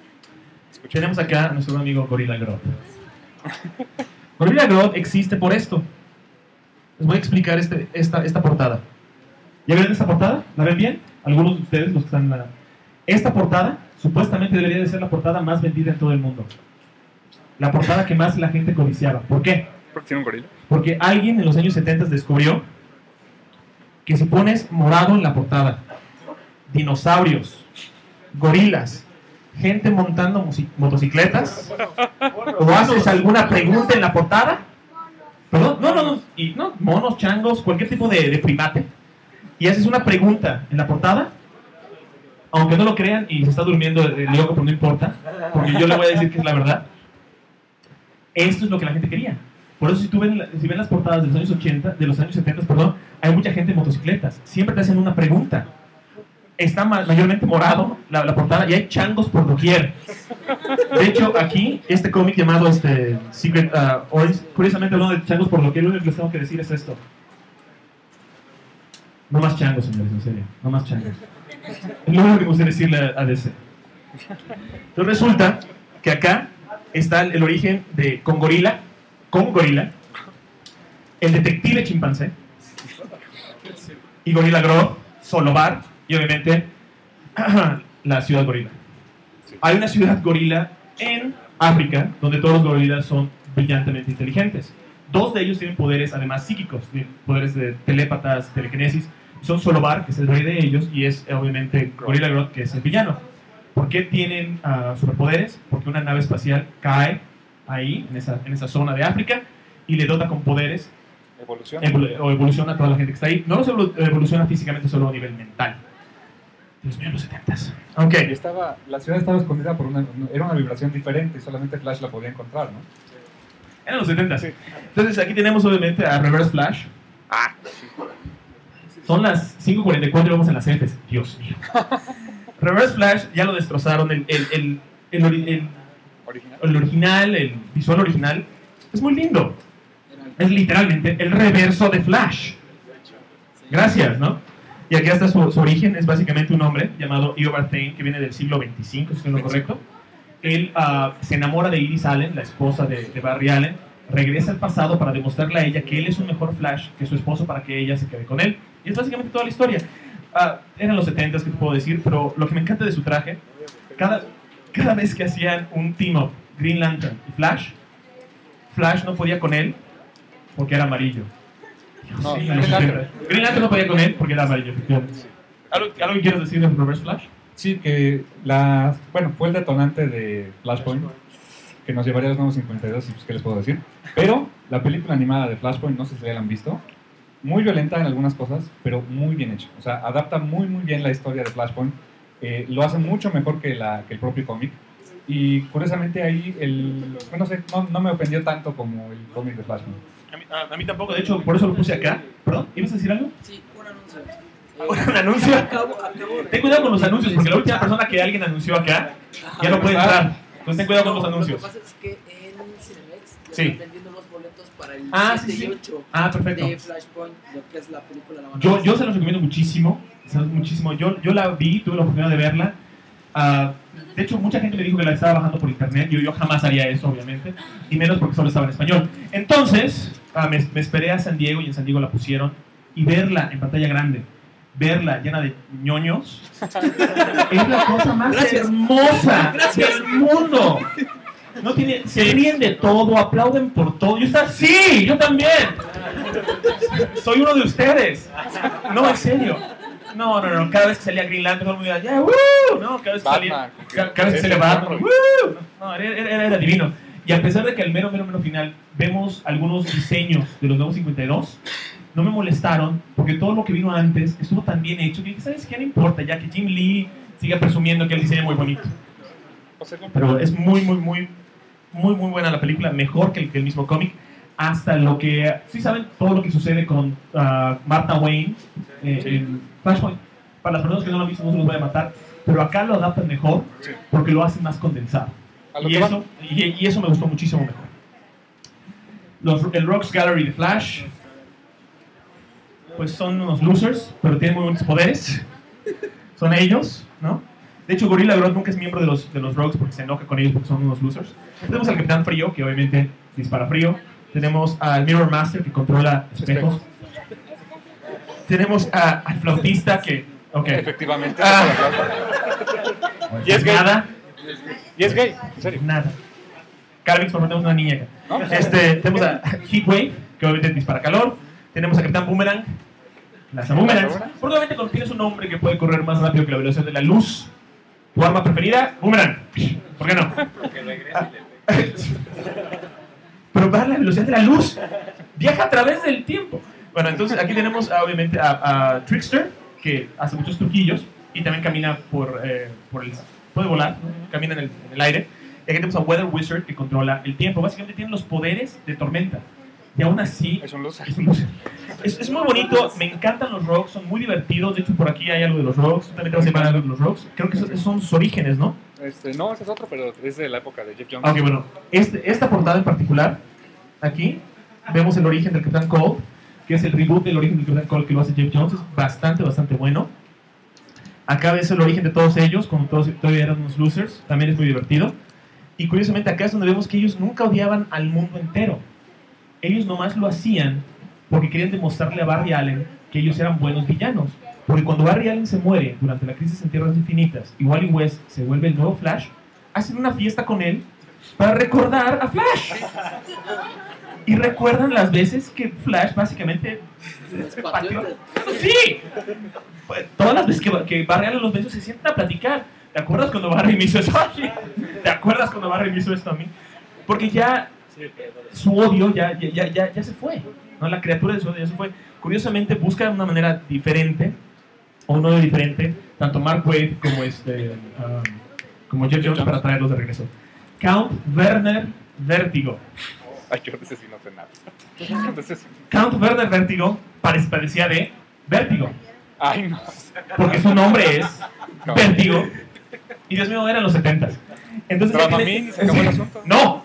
tenemos acá a nuestro buen amigo Gorilla Grodd. Gorilla Grodd existe por esto. Les voy a explicar este, esta, esta portada. ¿Ya ven esta portada? ¿La ven bien? Algunos de ustedes, los que están en la... Esta portada, supuestamente debería de ser la portada más vendida en todo el mundo. La portada que más la gente codiciaba. ¿Por qué? porque tiene un gorila. Porque alguien en los años setenta descubrió que si pones morado en la portada, dinosaurios, gorilas, gente montando moci- motocicletas, o haces alguna pregunta en la portada, perdón, no, no, no, y, no monos, changos, cualquier tipo de, de primate, y haces una pregunta en la portada, aunque no lo crean y se está durmiendo el loco, pero no importa, porque yo le voy a decir que es la verdad. Esto es lo que la gente quería. Por eso si tú ven, si ven las portadas de los años ochenta, de los años setenta, perdón, hay mucha gente en motocicletas. Siempre te hacen una pregunta. Está ma- mayormente morado la, la portada y hay changos por doquier. De hecho, aquí, este cómic llamado este, Secret uh, Orange, curiosamente hablando de changos por doquier, lo único que les tengo que decir es esto. No más changos, señores, en serio. No más changos. Es lo único que me gustaría decirle a, a D C. Entonces resulta que acá está el, el origen de con gorila, con gorila, el detective chimpancé, y Gorilla Grodd, Solobar, y obviamente la ciudad gorila. Hay una ciudad gorila en África donde todos los gorilas son brillantemente inteligentes. Dos de ellos tienen poderes además psíquicos, tienen poderes de telépatas, telequinesis. Son Solobar, que es el rey de ellos, y es obviamente Gorilla Grodd, que es el villano. ¿Por qué tienen uh, superpoderes? Porque una nave espacial cae ahí, en esa, en esa zona de África, y le dota con poderes. Evoluciona. Evol- o evoluciona a toda la gente que está ahí. No los evolu- evoluciona físicamente, solo a nivel mental. Dios mío, los setentas. Ok. Y estaba, la ciudad estaba escondida por una, era una vibración diferente y solamente Flash la podía encontrar, ¿no? Eran los setentas. Entonces aquí tenemos obviamente a Reverse Flash. Ah, Son las cinco cuarenta y cuatro y vamos en las Fs. Dios mío. Reverse Flash ya lo destrozaron. El, el, el, el, ori- el, original. el original, el visual original, es muy lindo. Era el- Es literalmente el reverso de Flash. Gracias, ¿no? Y aquí está su, su origen. Es básicamente un hombre llamado Eobard Thane, que viene del siglo veinticinco, si estoy en lo correcto. Él uh, se enamora de Iris Allen, la esposa de, de Barry Allen. Regresa al pasado para demostrarle a ella que él es un mejor Flash que su esposo para que ella se quede con él. Y es básicamente toda la historia. Uh, eran los setentas, que te puedo decir, pero lo que me encanta de su traje, cada, cada vez que hacían un team-up, Green Lantern y Flash, Flash no podía con él porque era amarillo. Dios, No, sí, Green los Lantern. setenta. Green Lantern no podía con él porque era amarillo, efectivamente. ¿Algo, ¿Algo que quieras decir de Reverse Flash? Sí, que la, bueno, fue el detonante de Flashpoint, que nos llevaría a los nuevos cincuenta y dos, y pues, ¿qué les puedo decir? Pero la película animada de Flashpoint, no sé si ya la han visto, muy violenta en algunas cosas, pero muy bien hecha. O sea, adapta muy, muy bien la historia de Flashpoint, eh, lo hace mucho mejor que, la, que el propio cómic, y curiosamente ahí, el, bueno, no sé, no, no me ofendió tanto como el cómic de Flashpoint. A mí, a, a mí tampoco, de hecho, por eso lo puse acá. ¿Perdón? ¿Ibas a decir algo? Sí, un anuncio. ¿Un anuncio? Acabo, acabo de- Ten cuidado con los anuncios, porque la última persona que alguien anunció acá ya no puede entrar. Entonces ten cuidado con los No, anuncios. Lo que pasa es que en Cinemex ya Sí. están vendiendo los boletos para el Ah, siete sí, sí. y ocho Ah, perfecto. de Flashpoint, lo que es la película. La van a Yo, ver. yo se los recomiendo muchísimo, se los- muchísimo. Yo, yo la vi, tuve la oportunidad de verla. Ah, de hecho, mucha gente me dijo que la estaba bajando por internet. Yo, yo jamás haría eso, obviamente. Y menos porque solo estaba en español. Entonces, ah, me, me esperé a San Diego y en San Diego la pusieron. Y verla en pantalla grande, verla llena de ñoños, es la cosa más Gracias. hermosa Gracias. del mundo. No tiene, se ríen de todo, aplauden por todo. Yo estaba, sí, yo también. Soy uno de ustedes. No, en serio. No, no, no. Cada vez que salía Green Lantern, todo el mundo decía, yeah, woo. No, cada vez que salía, Batman. cada, cada vez que salía Batman, woo. No, era, era, era divino. Y a pesar de que al mero, mero, mero final vemos algunos diseños de los nuevos cincuenta y dos, no me molestaron porque todo lo que vino antes estuvo tan bien hecho que dije, ¿sabes qué? No importa, ya que Jim Lee siga presumiendo que el diseño es muy bonito. Pero es muy, muy, muy, muy, muy buena la película, mejor que el, que el mismo cómic. Hasta lo que, sí saben, todo lo que sucede con uh, Martha Wayne eh, en Flashpoint. Para las personas que no lo han visto, no se los voy a matar. Pero acá lo adaptan mejor porque lo hacen más condensado. A lo Y que eso, y, y eso me gustó muchísimo mejor. Los, el Rocks Gallery de Flash, pues son unos losers, pero tienen muy buenos poderes. Son ellos, ¿no? De hecho, Gorilla Grodd nunca es miembro de los, de los Rogues porque se enoja con ellos porque son unos losers. Tenemos al Capitán Frío, que obviamente dispara frío. Tenemos al Mirror Master, que controla espejos. Tenemos a- al flautista, que... Ok. Efectivamente. Ah. Y es gay. Nada. Y es gay, en serio. Nada. Carvix, por favor, tenemos una niña acá. Este, tenemos a Heatwave, que obviamente dispara calor. Tenemos a Capitán Boomerang, lanza boomerangs. Porque obviamente cuando tienes un hombre que puede correr más rápido que la velocidad de la luz, tu arma preferida, Boomerang. ¿Por qué no? Que regrese y le pegue. Pero va a la velocidad de la luz. Viaja a través del tiempo. Bueno, entonces aquí tenemos a, obviamente a, a Trickster, que hace muchos truquillos y también camina por, eh, por el... puede volar, ¿no? Camina en el, en el aire. Y aquí tenemos a Weather Wizard que controla el tiempo. Básicamente tiene los poderes de tormenta. Y aún así... Es un loser. Es, un loser. es, es muy bonito, me encantan los Rogues, son muy divertidos. De hecho, por aquí hay algo de los Rogues. Tú también te vas a llevar algo de los Rogues. Creo que esos, esos son sus orígenes, ¿no? Este, no, ese es otro, pero es de la época de Jeff Jones. Ok, bueno. Este, esta portada en particular, aquí, vemos el origen del Capitán Cold, que es el reboot del origen del Capitán Cold que lo hace Jeff Jones. Es bastante, bastante bueno. Acá ves el origen de todos ellos, cuando todos todavía eran unos losers. También es muy divertido. Y curiosamente acá es donde vemos que ellos nunca odiaban al mundo entero. Ellos nomás lo hacían porque querían demostrarle a Barry Allen que ellos eran buenos villanos. Porque cuando Barry Allen se muere durante la crisis en Tierras Infinitas y Wally West se vuelve el nuevo Flash, hacen una fiesta con él para recordar a Flash. Y recuerdan las veces que Flash básicamente... pateó. ¡Sí! Pues, todas las veces que, que Barry Allen los ve, se sientan a platicar. ¿Te acuerdas cuando Barry me hizo eso a mí? ¿Te acuerdas cuando Barry me hizo esto a mí? Porque ya su odio ya, ya, ya, ya se fue, ¿no? La criatura de su odio ya se fue. Curiosamente busca una manera diferente, o un odio diferente, tanto Mark Waid como, este, um, como Jeff Jones para traerlos de regreso. Count Werner Vertigo. Ay, yo de ese sí no sé nada. De ese sí. Count Werner Vertigo parecía de Vértigo. Ay, no. Porque su nombre es No. Vértigo. Y Dios mío, eran los setentas. Entonces, Pero él tiene- Mamín, se acabó el asunto. ¡No!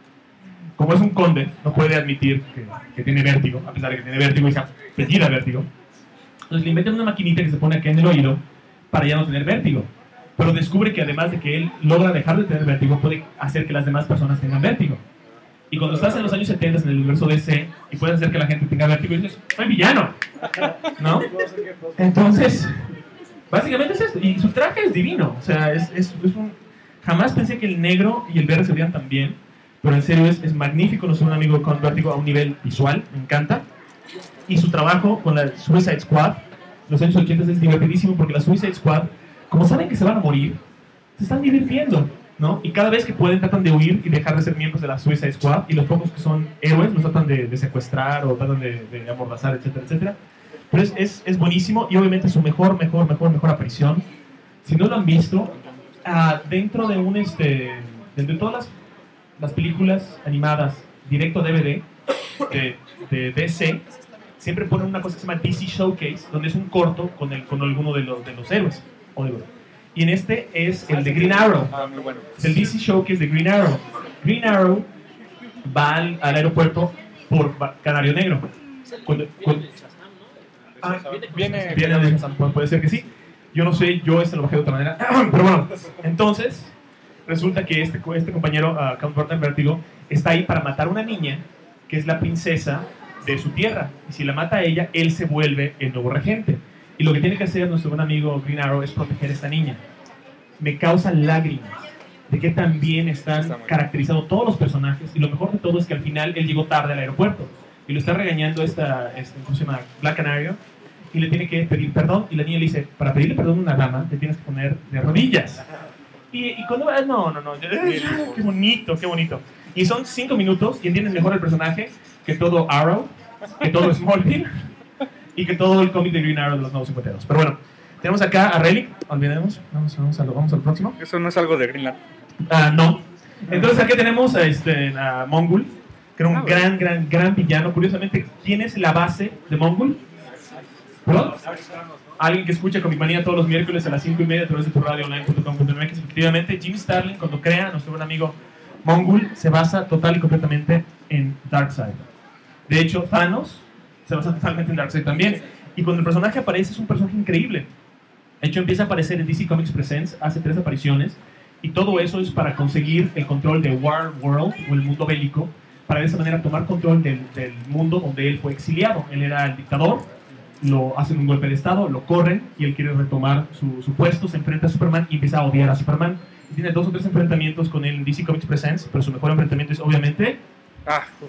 Como es un conde, no puede admitir que, que tiene vértigo, a pesar de que tiene vértigo y se apellida vértigo. Entonces le inventan una maquinita que se pone aquí en el oído para ya no tener vértigo. Pero descubre que además de que él logra dejar de tener vértigo, puede hacer que las demás personas tengan vértigo. Y cuando estás en los años setenta en el universo D C y puedes hacer que la gente tenga vértigo, dices, ¡soy villano! ¿No? Entonces, básicamente es esto. Y su traje es divino. O sea, es, es, es un... Jamás pensé que el negro y el verde se veían tan bien. Pero en serio es, es magnífico. Nuestro amigo con vértigo a un nivel visual. Me encanta. Y su trabajo con la Suicide Squad, los años ochenta, es divertidísimo porque la Suicide Squad, como saben que se van a morir, se están divirtiendo, ¿no? Y cada vez que pueden tratan de huir y dejar de ser miembros de la Suicide Squad, y los pocos que son héroes los tratan de, de secuestrar o tratan de, de amordazar, etcétera, etcétera. Pero es, es, es buenísimo y obviamente su mejor, mejor, mejor, mejor aparición. Si no lo han visto, ah, dentro de un, este, dentro de todas las, las películas animadas directo D V D de, de D C, siempre ponen una cosa que se llama D C Showcase, donde es un corto con, el, con alguno de los, de los héroes. O de, y en este es el de Green Arrow. Ah, muy bueno. Es el D C Showcase de Green Arrow. Green Arrow va al, al aeropuerto por Ba- Canario Negro. Cuando, cuando, ah, Viene, viene de Shazam, puede ser que sí. Yo no sé, yo este lo bajé de otra manera. Pero bueno, entonces resulta que este, este compañero, uh, Count Werner Vertigo, está ahí para matar a una niña que es la princesa de su tierra. Y si la mata a ella, él se vuelve el nuevo regente. Y lo que tiene que hacer nuestro buen amigo Green Arrow es proteger a esta niña. Me causan lágrimas de que tan bien están Está muy caracterizados todos los personajes. Y lo mejor de todo es que al final él llegó tarde al aeropuerto. Y lo está regañando esta, esta ¿cómo se llama? Black Canario. Y le tiene que pedir perdón. Y la niña le dice, para pedirle perdón a una dama, te tienes que poner de rodillas. Y, y cuando va, no, no, no. Qué bonito, qué bonito. Y son cinco minutos y entiendes mejor el personaje que todo Arrow, que todo Smallville y que todo el cómic de Green Arrow de los nuevos cincuenta y dos. Pero bueno, tenemos acá a Relic, olvidemos, vamos, vamos, a lo, vamos al próximo. Eso no es algo de Greenland. Ah, no. Entonces aquí tenemos a, este, a Mongul, que era un gran, gran, gran villano. Curiosamente, ¿quién es la base de Mongul? ¿Perdón? Alguien que escucha Comic Manía todos los miércoles a las cinco y media a través de tu radio online punto com punto m x. Efectivamente, Jimmy Starlin, cuando crea a nuestro buen amigo Mongul, se basa total y completamente en Darkseid. De hecho, Thanos se basa totalmente en Darkseid también. Y cuando el personaje aparece, es un personaje increíble. De hecho, empieza a aparecer en D C Comics Presents, hace tres apariciones. Y todo eso es para conseguir el control de War World, o el mundo bélico, para de esa manera tomar control del, del mundo donde él fue exiliado. Él era el dictador, lo hacen un golpe de estado, lo corren y él quiere retomar su, su puesto, se enfrenta a Superman y empieza a odiar a Superman. Y tiene dos o tres enfrentamientos con él en D C Comics Presents, pero su mejor enfrentamiento es obviamente... Ah, uff.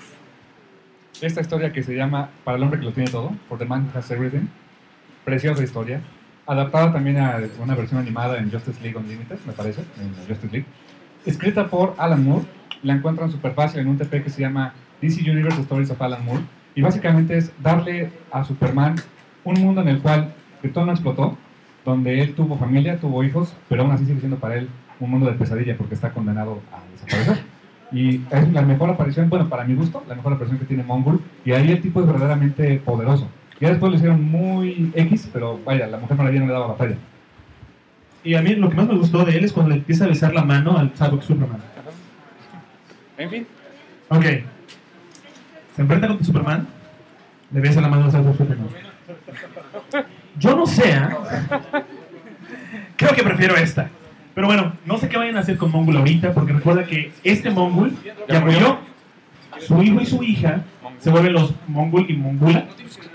Esta historia que se llama Para el hombre que lo tiene todo, For the Man Who Has Everything. Preciosa historia. Adaptada también a una versión animada en Justice League Unlimited, me parece, en Justice League. Escrita por Alan Moore. La encuentran súper fácil en un T P que se llama D C Universe Stories of Alan Moore. Y básicamente es darle a Superman un mundo en el cual Krypton no explotó, donde él tuvo familia, tuvo hijos, pero aún así sigue siendo para él un mundo de pesadilla porque está condenado a desaparecer. Y es la mejor aparición, bueno, para mi gusto, la mejor aparición que tiene Mongul, y ahí el tipo es verdaderamente poderoso. Ya después lo hicieron muy X, pero vaya, la Mujer Maravilla no le daba batalla. Y a mí lo que más me gustó de él es cuando le empieza a besar la mano al Cyborg Superman. En fin. Ok. Se enfrenta con Superman, le besa la mano al Cyborg Superman. Yo no sé, ¿eh? Creo que prefiero esta. Pero bueno, no sé qué vayan a hacer con Mongul ahorita, porque recuerda que este Mongul ya murió. Su hijo y su hija se vuelven los Mongul y Mongula.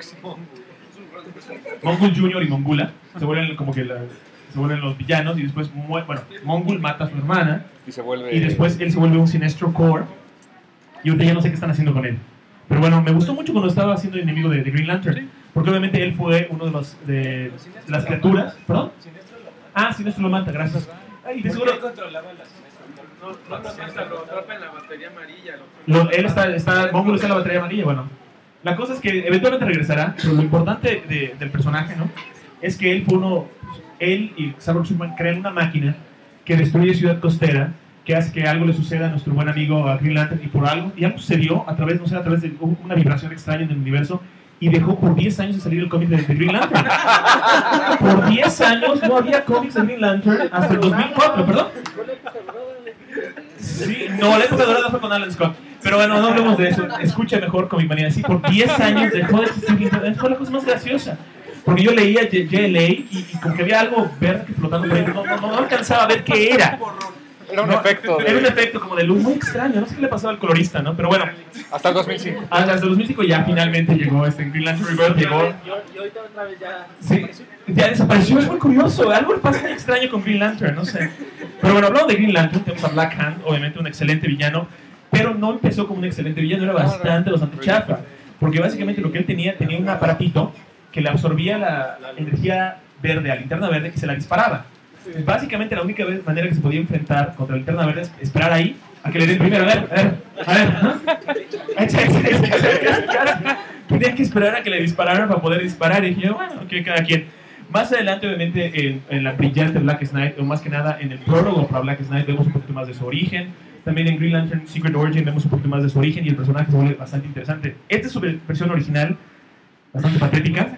Mongul Junior y Mongula se vuelven como que la, se vuelven los villanos y después, bueno, Mongul mata a su hermana Y se vuelve... y después él se vuelve un Sinestro Corps y ahorita ya no sé qué están haciendo con él. Pero bueno, me gustó mucho cuando estaba siendo enemigo de, de Green Lantern, porque obviamente él fue uno de los de las criaturas. ¿Perdón? Ah, Sinestro lo mata, gracias. Ay, de seguro. controlaba las no, no, no, no, lo atrapa en la batería amarilla. Lo Lo, él está, está, Mongul está en la batería amarilla, bueno. La cosa es que eventualmente regresará, pero lo importante de, del personaje, ¿no? Es que él fue uno, él y Cyborg Superman crean una máquina que destruye Ciudad Costera, que hace que algo le suceda a nuestro buen amigo a Green Lantern, y por algo, y algo sucedió a través, no sé, a través de una vibración extraña en el universo, y dejó por diez años de salir el cómic de, de Green Lantern. Por diez años no había cómics de Green Lantern hasta el dos mil cuatro, ¿perdón? Sí, no, la época dorada fue con Alan Scott. Pero bueno, no hablemos de eso. Escucha mejor Comic Manía. Sí, por diez años dejó de existir Internet. Fue la cosa más graciosa. Porque yo leía J L A y, y como que había algo verde que flotando por ahí. No, no, no alcanzaba a ver qué era. Era un No, efecto. De... Era un efecto como de luz muy extraño. No sé qué le pasaba al colorista, ¿no? Pero bueno, Hasta el dos mil cinco. hasta el dos mil cinco ya finalmente llegó este Green Lantern Rebirth. Llegó. Y ahorita otra vez ya. Sí, ya desapareció. Es muy curioso. Algo le pasa muy extraño con Green Lantern, no sé. Pero bueno, hablando de Green Lantern, tenemos a Black Hand, obviamente un excelente villano. Pero no empezó como un excelente villano, era bastante, bastante chafa. Porque básicamente lo que él tenía, tenía un aparatito que le absorbía la, la energía verde a la linterna verde y se la disparaba. Básicamente la única vez, manera que se podía enfrentar contra la linterna verde es esperar ahí a que le den primero. A ver, a ver, a ver. ¿No? Tenía que esperar a que le dispararan para poder disparar. Y dije, bueno, ok, cada quien. Más adelante, obviamente, en, en la brillante Black Knight, o más que nada en el prólogo para Black Knight, vemos un poquito más de su origen. También en Green Lantern Secret Origin vemos un poquito más de su origen y el personaje se vuelve bastante interesante. Esta es su versión original, bastante patética.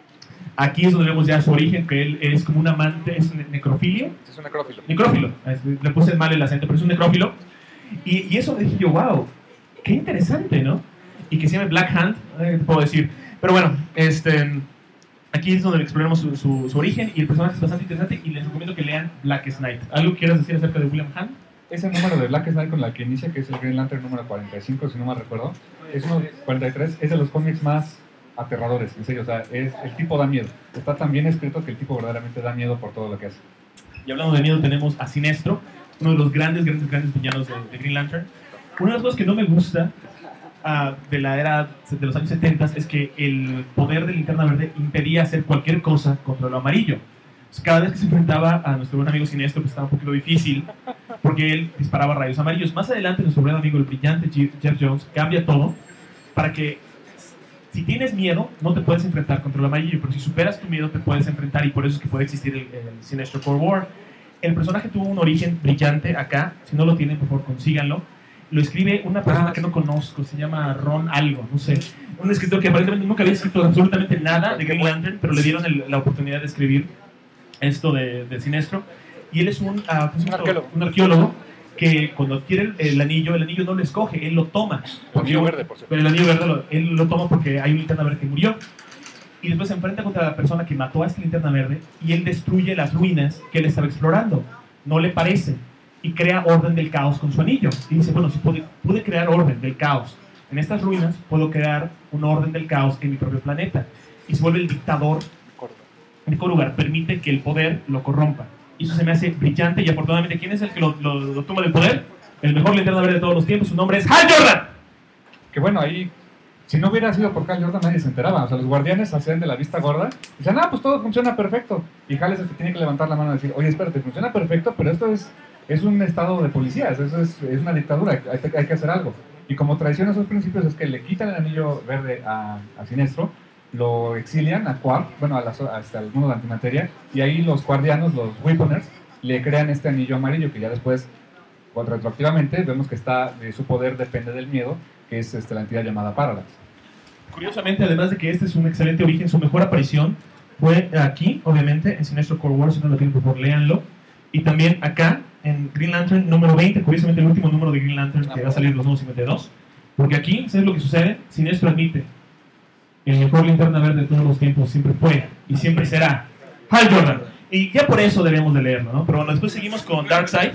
Aquí es donde vemos ya su origen, que él es como un amante, es un necrofilio. Es un necrófilo. Necrófilo, le puse mal el acento, pero es un necrófilo. Y, y eso dije yo, wow, qué interesante, ¿no? Y que se llame Black Hand, eh, te puedo decir. Pero bueno, este, aquí es donde exploramos su, su, su origen y el personaje es bastante interesante y les recomiendo que lean Black Knight. ¿Algo que quieras decir acerca de William Hand? Ese número de Black Knight con la que inicia, que es el Green Lantern número cuarenta y cinco, si no mal recuerdo, es uno cuarenta y tres, es de los cómics más aterradores, en serio, o sea, es, el tipo da miedo. Está tan bien escrito que el tipo verdaderamente da miedo por todo lo que hace. Y hablando de miedo, tenemos a Sinestro, uno de los grandes, grandes, grandes villanos de, de Green Lantern. Una de las cosas que no me gusta uh, de la era de los años setenta es que el poder de Linterna Verde impedía hacer cualquier cosa contra lo amarillo. Entonces, cada vez que se enfrentaba a nuestro buen amigo Sinestro, pues estaba un poquito difícil, porque él disparaba rayos amarillos. Más adelante, nuestro buen amigo, el brillante Jeff Jones, cambia todo para que, si tienes miedo, no te puedes enfrentar contra lo amarillo, pero si superas tu miedo, te puedes enfrentar, y por eso es que puede existir el, el Sinestro Corps War. El personaje tuvo un origen brillante acá. Si no lo tienen, por favor, consíganlo. Lo escribe una persona que no conozco, se llama Ron algo, no sé. Un escritor que aparentemente nunca había escrito absolutamente nada de Green Lantern, pero le dieron el, la oportunidad de escribir esto de, de Sinestro. Y él es un, uh, un, arqueólogo. un arqueólogo que cuando adquiere el, el anillo, el anillo no lo escoge, él lo toma. El anillo verde, por cierto. Pero el anillo verde lo, él lo toma porque hay un linterna verde que murió. Y después se enfrenta contra la persona que mató a esta linterna verde y él destruye las ruinas que él estaba explorando. No le parece y crea orden del caos con su anillo. Y dice, bueno, si pude, pude crear orden del caos en estas ruinas, puedo crear un orden del caos en mi propio planeta. Y se vuelve el dictador de Korugar, permite que el poder lo corrompa. Y eso se me hace brillante y afortunadamente, ¿quién es el que lo, lo, lo toma del poder? El mejor linterna verde de todos los tiempos, su nombre es Hal Jordan. Que bueno, ahí, si no hubiera sido por Hal Jordan, nadie se enteraba. O sea, los guardianes hacían de la vista gorda y decían, ah, pues todo funciona perfecto. Y Hal es el que tiene que levantar la mano y decir, oye, espérate, funciona perfecto, pero esto es, es un estado de policías, eso es, es una dictadura, hay, hay que hacer algo. Y como traiciona esos principios es que le quitan el anillo verde a, a Sinestro lo exilian a Quark, bueno, a la, hasta el mundo de antimateria, y ahí los guardianos, los Weaponers, le crean este anillo amarillo que ya después, bueno, retroactivamente, vemos que está, de su poder depende del miedo, que es este, la entidad llamada Parallax. Curiosamente, además de que este es un excelente origen, su mejor aparición fue aquí, obviamente, en Sinestro Core Wars, si no lo tienen, por favor, léanlo. Y también acá, en Green Lantern número veinte, curiosamente el último número de Green Lantern que va a salir en los nuevos cincuenta y dos. Porque aquí, ¿sabes lo que sucede? Sinestro admite, el mejor linterna verde de todos los tiempos siempre fue y siempre será Hal Jordan. Y ya por eso debemos de leerlo, ¿no? Pero bueno, después seguimos con Darkseid.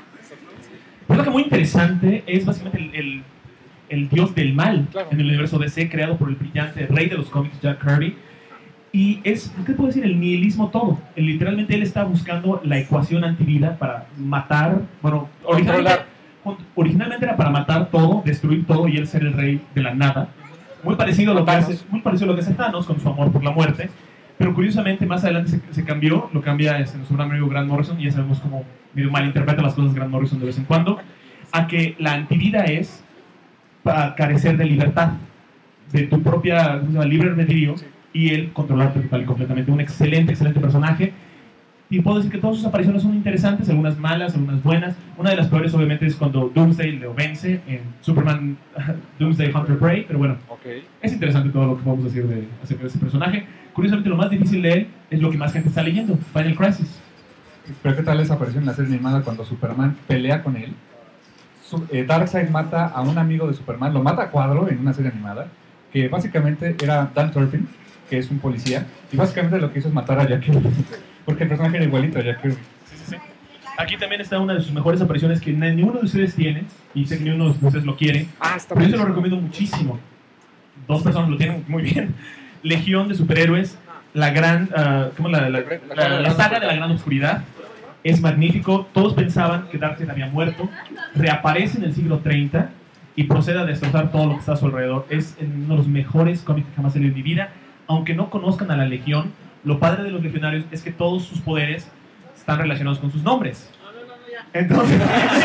Pues lo que es muy interesante es básicamente el, el, el dios del mal Claro. en el universo D C, creado por el brillante rey de los cómics, Jack Kirby. Y es, ¿qué puedo decir? El nihilismo todo. El, literalmente él está buscando la ecuación antivida para matar, bueno, originalmente, originalmente era para matar todo, destruir todo y él ser el rey de la nada. Muy parecido a lo que hace, muy parecido a lo que hace Thanos con su amor por la muerte. Pero curiosamente más adelante se, se cambió, lo cambia este, nuestro gran amigo Grant Morrison, y ya sabemos cómo medio malinterpreta las cosas Grant Morrison de vez en cuando, a que la antivida es para carecer de libertad, de tu propia, ¿cómo se llama?, libre albedrío, y él controlarte total y completamente. Un excelente, excelente personaje. Y puedo decir que todas sus apariciones son interesantes, algunas malas, algunas buenas. Una de las peores obviamente es cuando Doomsday le vence en Superman Doomsday Hunter Prey, pero bueno, Okay. es interesante todo lo que podemos decir de, acerca de ese personaje. Curiosamente lo más difícil de él es lo que más gente está leyendo, Final Crisis. Pero ¿qué tal esa aparición en la serie animada cuando Superman pelea con él? Su, eh, Darkseid mata a un amigo de Superman, lo mata a cuadro en una serie animada, que básicamente era Dan Turpin, que es un policía, y básicamente lo que hizo es matar a Jack Kirby, porque el personaje era igualito a Jack Kirby. Sí, sí, sí. Aquí también está una de sus mejores apariciones que ninguno de ustedes tiene, y sé que ninguno de ustedes lo quiere, Ah, está pero yo se bien. lo recomiendo muchísimo. Dos personas lo tienen muy bien. Legión de Superhéroes, la gran, uh, ¿cómo la, la, la, la saga de la gran oscuridad. Es magnífico. Todos pensaban que Darkseid había muerto. Reaparece en el siglo treinta y procede a destrozar todo lo que está a su alrededor. Es uno de los mejores cómics que jamás he leído en mi vida. Aunque no conozcan a la Legión, lo padre de los legionarios es que todos sus poderes están relacionados con sus nombres. Entonces,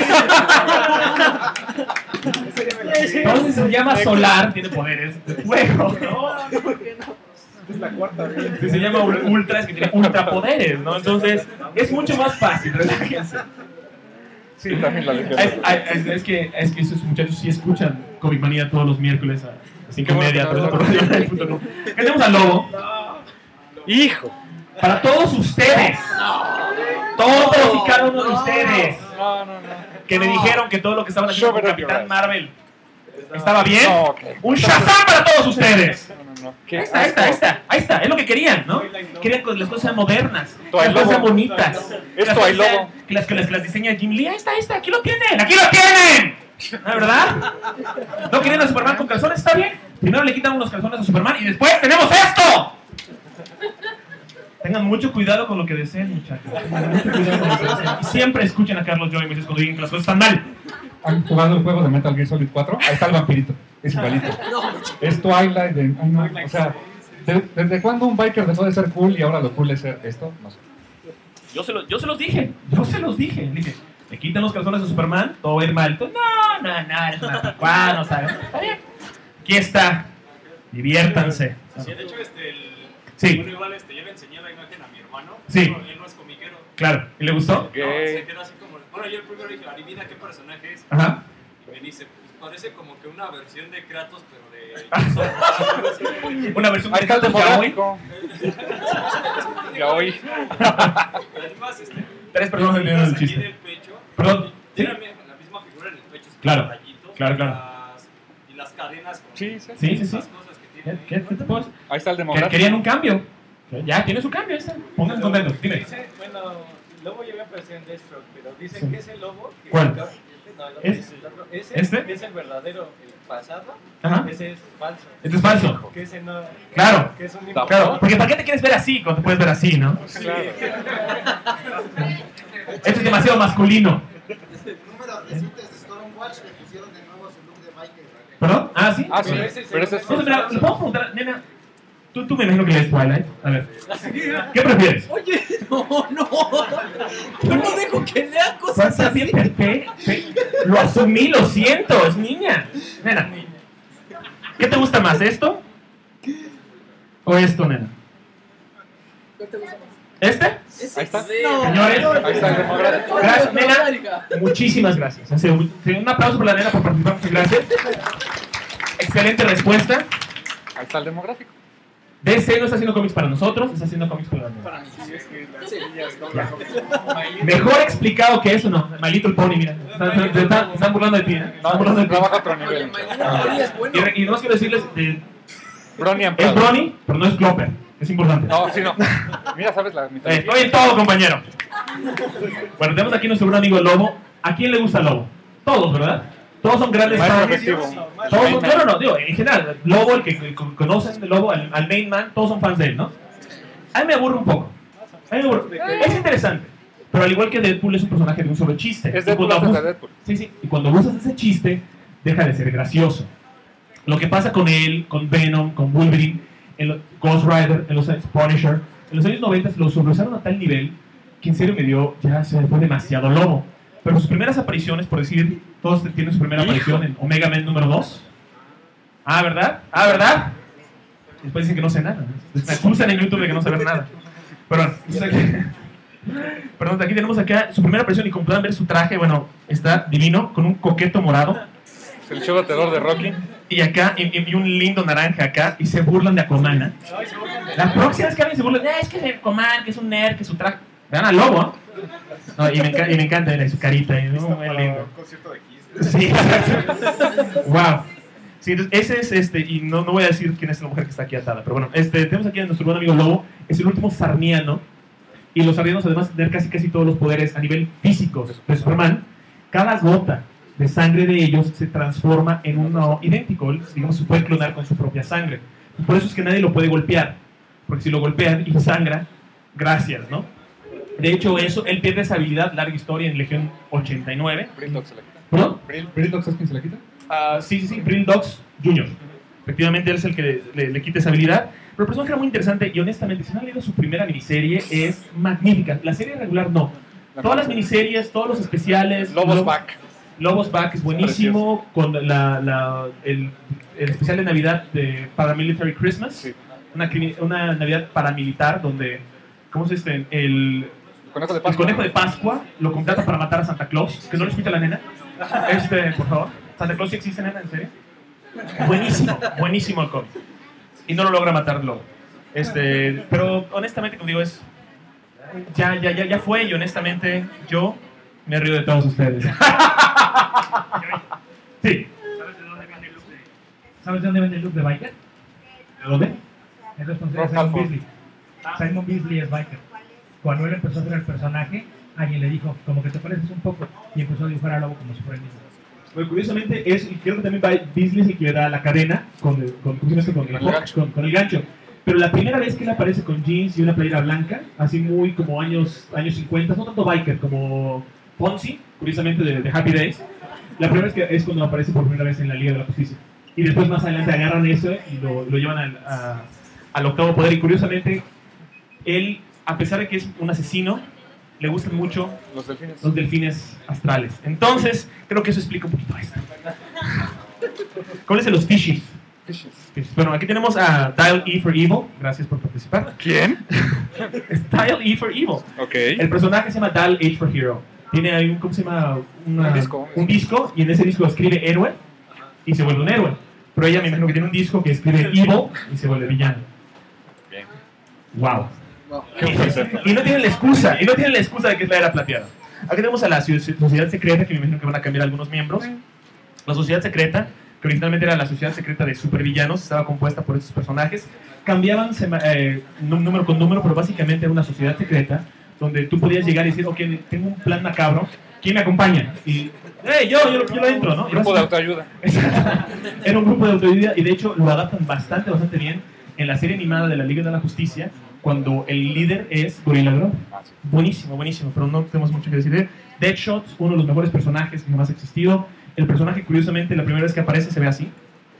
entonces se llama Solar, tiene poderes de fuego, ¿no? Es la cuarta vez. Si se llama Ultra, es que tiene ultrapoderes, ¿no? Entonces, es mucho más fácil, relájense. Sí, también la legión. Es, es, es que, es que esos muchachos sí escuchan Comic Manía todos los miércoles a cinco y Qué media. bueno, Pero no, esa por punto no. Tenemos al Lobo. ¡Hijo! Para todos ustedes. Todos y cada uno de ustedes. No, no, no. Que me dijeron que todo lo que estaban haciendo con Shove it up your Capitán ass. Marvel estaba bien. No, ok. Un Shazam para todos ustedes. No, no, no. ¿Qué Ahí está, ahí está, ahí está, ahí está, es lo que querían, ¿no? Querían que las cosas sean modernas, que Esto hay las cosas sean logo. bonitas. Que las Esto hay cosas sean- logo. Que las, que las, que las diseña Jim Lee, ahí está, ahí está, aquí lo tienen, aquí lo tienen. ¿No, verdad? ¿No quieren a Superman con calzones? Está bien. Primero le quitan unos calzones a Superman y después tenemos esto. Tengan mucho cuidado con lo que deseen, muchachos. Tengan mucho cuidado con lo que deseen. Y siempre escuchen a Carlos Joy Moisés cuando digan que las cosas están mal. ¿Han jugado el juego de Metal Gear Solid cuatro? Ahí está el vampirito, es igualito. Es Twilight, de, ay, no, o sea, ¿de- ¿desde cuándo un biker dejó de ser cool y ahora lo cool es ser esto? No sé. Yo se, lo, yo se los dije, yo se los dije. Le dije, le quitan los calzones a Superman, todo va a ir mal. Tú, no, no, no, eres una picuada, ¿sabes? Está bien. Aquí está. Diviértanse. Sí, de hecho, este, el, Sí. bueno, igual, este, yo le enseñé la imagen a mi hermano. Sí. Él no, él no es comiquero. Claro. ¿Y le gustó? No, se quedó así como, bueno, yo el primero dije, adivina qué personaje es. Ajá. Y me dice, pues parece como que una versión de Kratos, pero de... Una versión Ahí está el de Yaoi. demográfico. Ya oí. Además, este, Tres personas entendieron el aquí chiste. en el pecho, Perdón. tiene la misma- la misma figura en el pecho, así Claro. con rayitos, Claro, y claro. las- y las cadenas con Sí, sí. Sí, sí, sí. esas cosas que ¿Qué, tiene. qué, qué te puedo decir? Ahí está el Que- demográfico. Querían un cambio. Ya tiene su cambio, ahí está. Pongan contentos, dime. Dice, bueno, Lobo ya había aparecido en Deathstroke, pero dicen Sí. que ese Lobo... Que ¿Cuál? No, el otro, ¿Es? el otro, ese ¿Este? es el verdadero, el pasado, Ajá. ese es falso. Esto es falso. Que ese no... Claro. Que es un Claro. Claro, porque ¿para qué te quieres ver así cuando te puedes ver así, no? Claro. Esto es demasiado masculino. Números recientes de Stormwatch le pusieron de nuevo su look de Michael. ¿Perdón? Ah, sí. Ah, sí. Pero ese es Pero el- ese es Entonces, mira, le podemos preguntar, nena, tú, tú me imagino que lees Twilight. A ver, ¿qué prefieres? Oye, no, no. Yo no dejo que lea cosas Está bien, así. Pepe, Pepe. Lo asumí, lo siento, es niña. Nena, ¿qué te gusta más, esto ¿O esto, nena? ¿Cuál te gusta más? ¿Este? Ese Ahí está. sí. Señores, Ahí está el demográfico. Gracias, nena. Muchísimas gracias. En serio, un aplauso por la nena por participar. Muchas gracias. Excelente respuesta. Ahí está el demográfico. D C no está haciendo cómics para nosotros, está haciendo cómics para la nena. Para mí. Sí, es que las Sí. sillas no Ya. las Mejor explicado que eso, no. My Little Pony, mira. Están, están- están- están burlando de ti, ¿eh? Están burlando de ti. Trabaja a otro Oye, nivel. mañana Pony es bueno. Y, re- y no más quiero decirles, eh, Brony and es Proud. Bronny, pero no es Glopper. Es importante. No, sí, no. Mira, ¿sabes la Eh, mitología? Estoy en todo, compañero. Bueno, tenemos aquí a nuestro buen amigo Lobo. ¿A quién le gusta Lobo? Todos, ¿verdad? Todos son grandes Maestro fans. efectivo. Todos son- no, no, no, digo, en general, Lobo, el que que conocen de Lobo, al, al main man, todos son fans de él, ¿no? A mí me aburre un poco. A mí me aburre. Es interesante, pero al igual que Deadpool es un personaje de un solo chiste. Es Y Deadpool cuando antes de abus- Deadpool. Sí, sí, y cuando usas ese chiste, deja de ser gracioso. Lo que pasa con él, con Venom, con Wolverine, en lo- Ghost Rider, en los años Punisher, en los años noventa lo sobreusaron a tal nivel que en serio me dio, ya se fue demasiado Lobo. Pero sus primeras apariciones, por decir, todos tienen su primera aparición en Omega Man número dos. Ah, ¿verdad? Ah, ¿verdad? Después dicen que no sé nada. Me acusan en YouTube de que no sé ver nada. Pero bueno, entonces aquí, perdón, aquí tenemos acá su primera aparición y como pueden ver su traje, bueno, está divino, con un coqueto morado. Es el show de terror de Rocky. Y acá, y, y un lindo naranja acá, y se burlan de Aquaman. ¿eh? La próxima vez que alguien se burla, "Ah, es que es Aquaman, que es un nerd, que es su traje". Vean al Lobo, ¿eh? No, y, me enca- y me encanta mira, su carita, y, Listo muy para lindo. un concierto de Kiss. Sí, exacto. Wow. Sí, entonces ese es este, y no, no voy a decir quién es la mujer que está aquí atada, pero bueno, este, tenemos aquí a nuestro buen amigo Lobo, es el último sarniano, y los sarnianos además de tener casi casi todos los poderes a nivel físico de Superman, cada gota de sangre de ellos se transforma en uno idéntico, digamos, se puede clonar con su propia sangre. Por eso es que nadie lo puede golpear, porque si lo golpean y sangra, gracias, ¿no? De hecho, eso, él pierde esa habilidad, larga historia, en Legión ochenta y nueve. Brildock se la quita. ¿Perdón? ¿Brill- Brildock es quien se la quita? Ah, sí, sí, sí, Brill Dogs junior Efectivamente, él es el que le, le, le quita esa habilidad. Pero el personaje era muy interesante y honestamente, si no han leído su primera miniserie, es magnífica. La serie regular no. Todas las miniseries, todos los especiales. Lobos Lo- Back. Lobos Back es buenísimo. Con la, la, el, el especial de Navidad de Paramilitary Christmas. Sí. Una, crimi- una Navidad paramilitar donde, ¿cómo se dice? El, El conejo de el Pascua. conejo de Pascua lo contrata para matar a Santa Claus. Que no lo escucha la nena. Este, por favor. ¿Santa Claus sí existe, nena? ¿En serio? Buenísimo, buenísimo el cómic. Y no lo logra matar luego. Este, pero honestamente, como digo, es. Ya, ya, ya, ya fue y honestamente yo me río de todos ustedes. Sí. ¿Sabes de dónde viene el look de biker? ¿De dónde? Es responsable de Rob Simon Halford. Beasley. Simon Beasley es biker. Cuando él empezó a hacer el personaje, alguien le dijo, como que te pareces un poco, y empezó a dibujar a Lobo como si fuera el mismo. Bueno, curiosamente, es, y creo que también va- Beasley es el que le da la cadena con, el- con, ¿cómo se llama esto? Con, el, Con el gancho. con- con el gancho. Pero la primera vez que él aparece con jeans y una playera blanca, así muy como años, años cincuenta, no tanto biker como Fonzie, curiosamente de, de Happy Days, la primera vez que es cuando aparece por primera vez en la Liga de la Justicia. Y después más adelante agarran eso y lo, lo llevan al, a- al octavo poder. Y curiosamente, él, a pesar de que es un asesino, le gustan mucho Los delfines. los delfines astrales. Entonces, creo que eso explica un poquito esto. ¿Cómo dicen los fishies? Fishes. Fishies. Bueno, aquí tenemos a Dial E for Evil. Gracias por participar. ¿Quién? Es Dial E for Evil. Ok. El personaje se llama Dial H for Hero. Tiene ahí un, ¿cómo se llama? Una- Un disco. Un disco, y en ese disco escribe héroe y se vuelve un héroe. Pero ella me imagino que tiene un disco que escribe Evil y se vuelve villano. Bien. Wow. Wow. Y no tienen la excusa, y no tienen la excusa de que es la era plateada. Aquí tenemos a la so- Sociedad Secreta, que me imagino que van a cambiar algunos miembros. La Sociedad Secreta, que originalmente era la Sociedad Secreta de Supervillanos, estaba compuesta por estos personajes. Cambiaban sema- eh, nú- número con número, pero básicamente era una sociedad secreta donde tú podías llegar y decir, ok, tengo un plan macabro, ¿quién me acompaña? Y, hey, yo, yo, yo lo entro, ¿no? Y Grupo de básicamente- autoayuda. Era un grupo de autoayuda y de hecho lo adaptan bastante, bastante bien en la serie animada de la Liga de la Justicia, cuando el líder es Gorilla Grodd. Ah, sí. Buenísimo, buenísimo, pero no tenemos mucho que decir de él. Deadshot, uno de los mejores personajes que jamás ha existido. El personaje, curiosamente, la primera vez que aparece se ve así.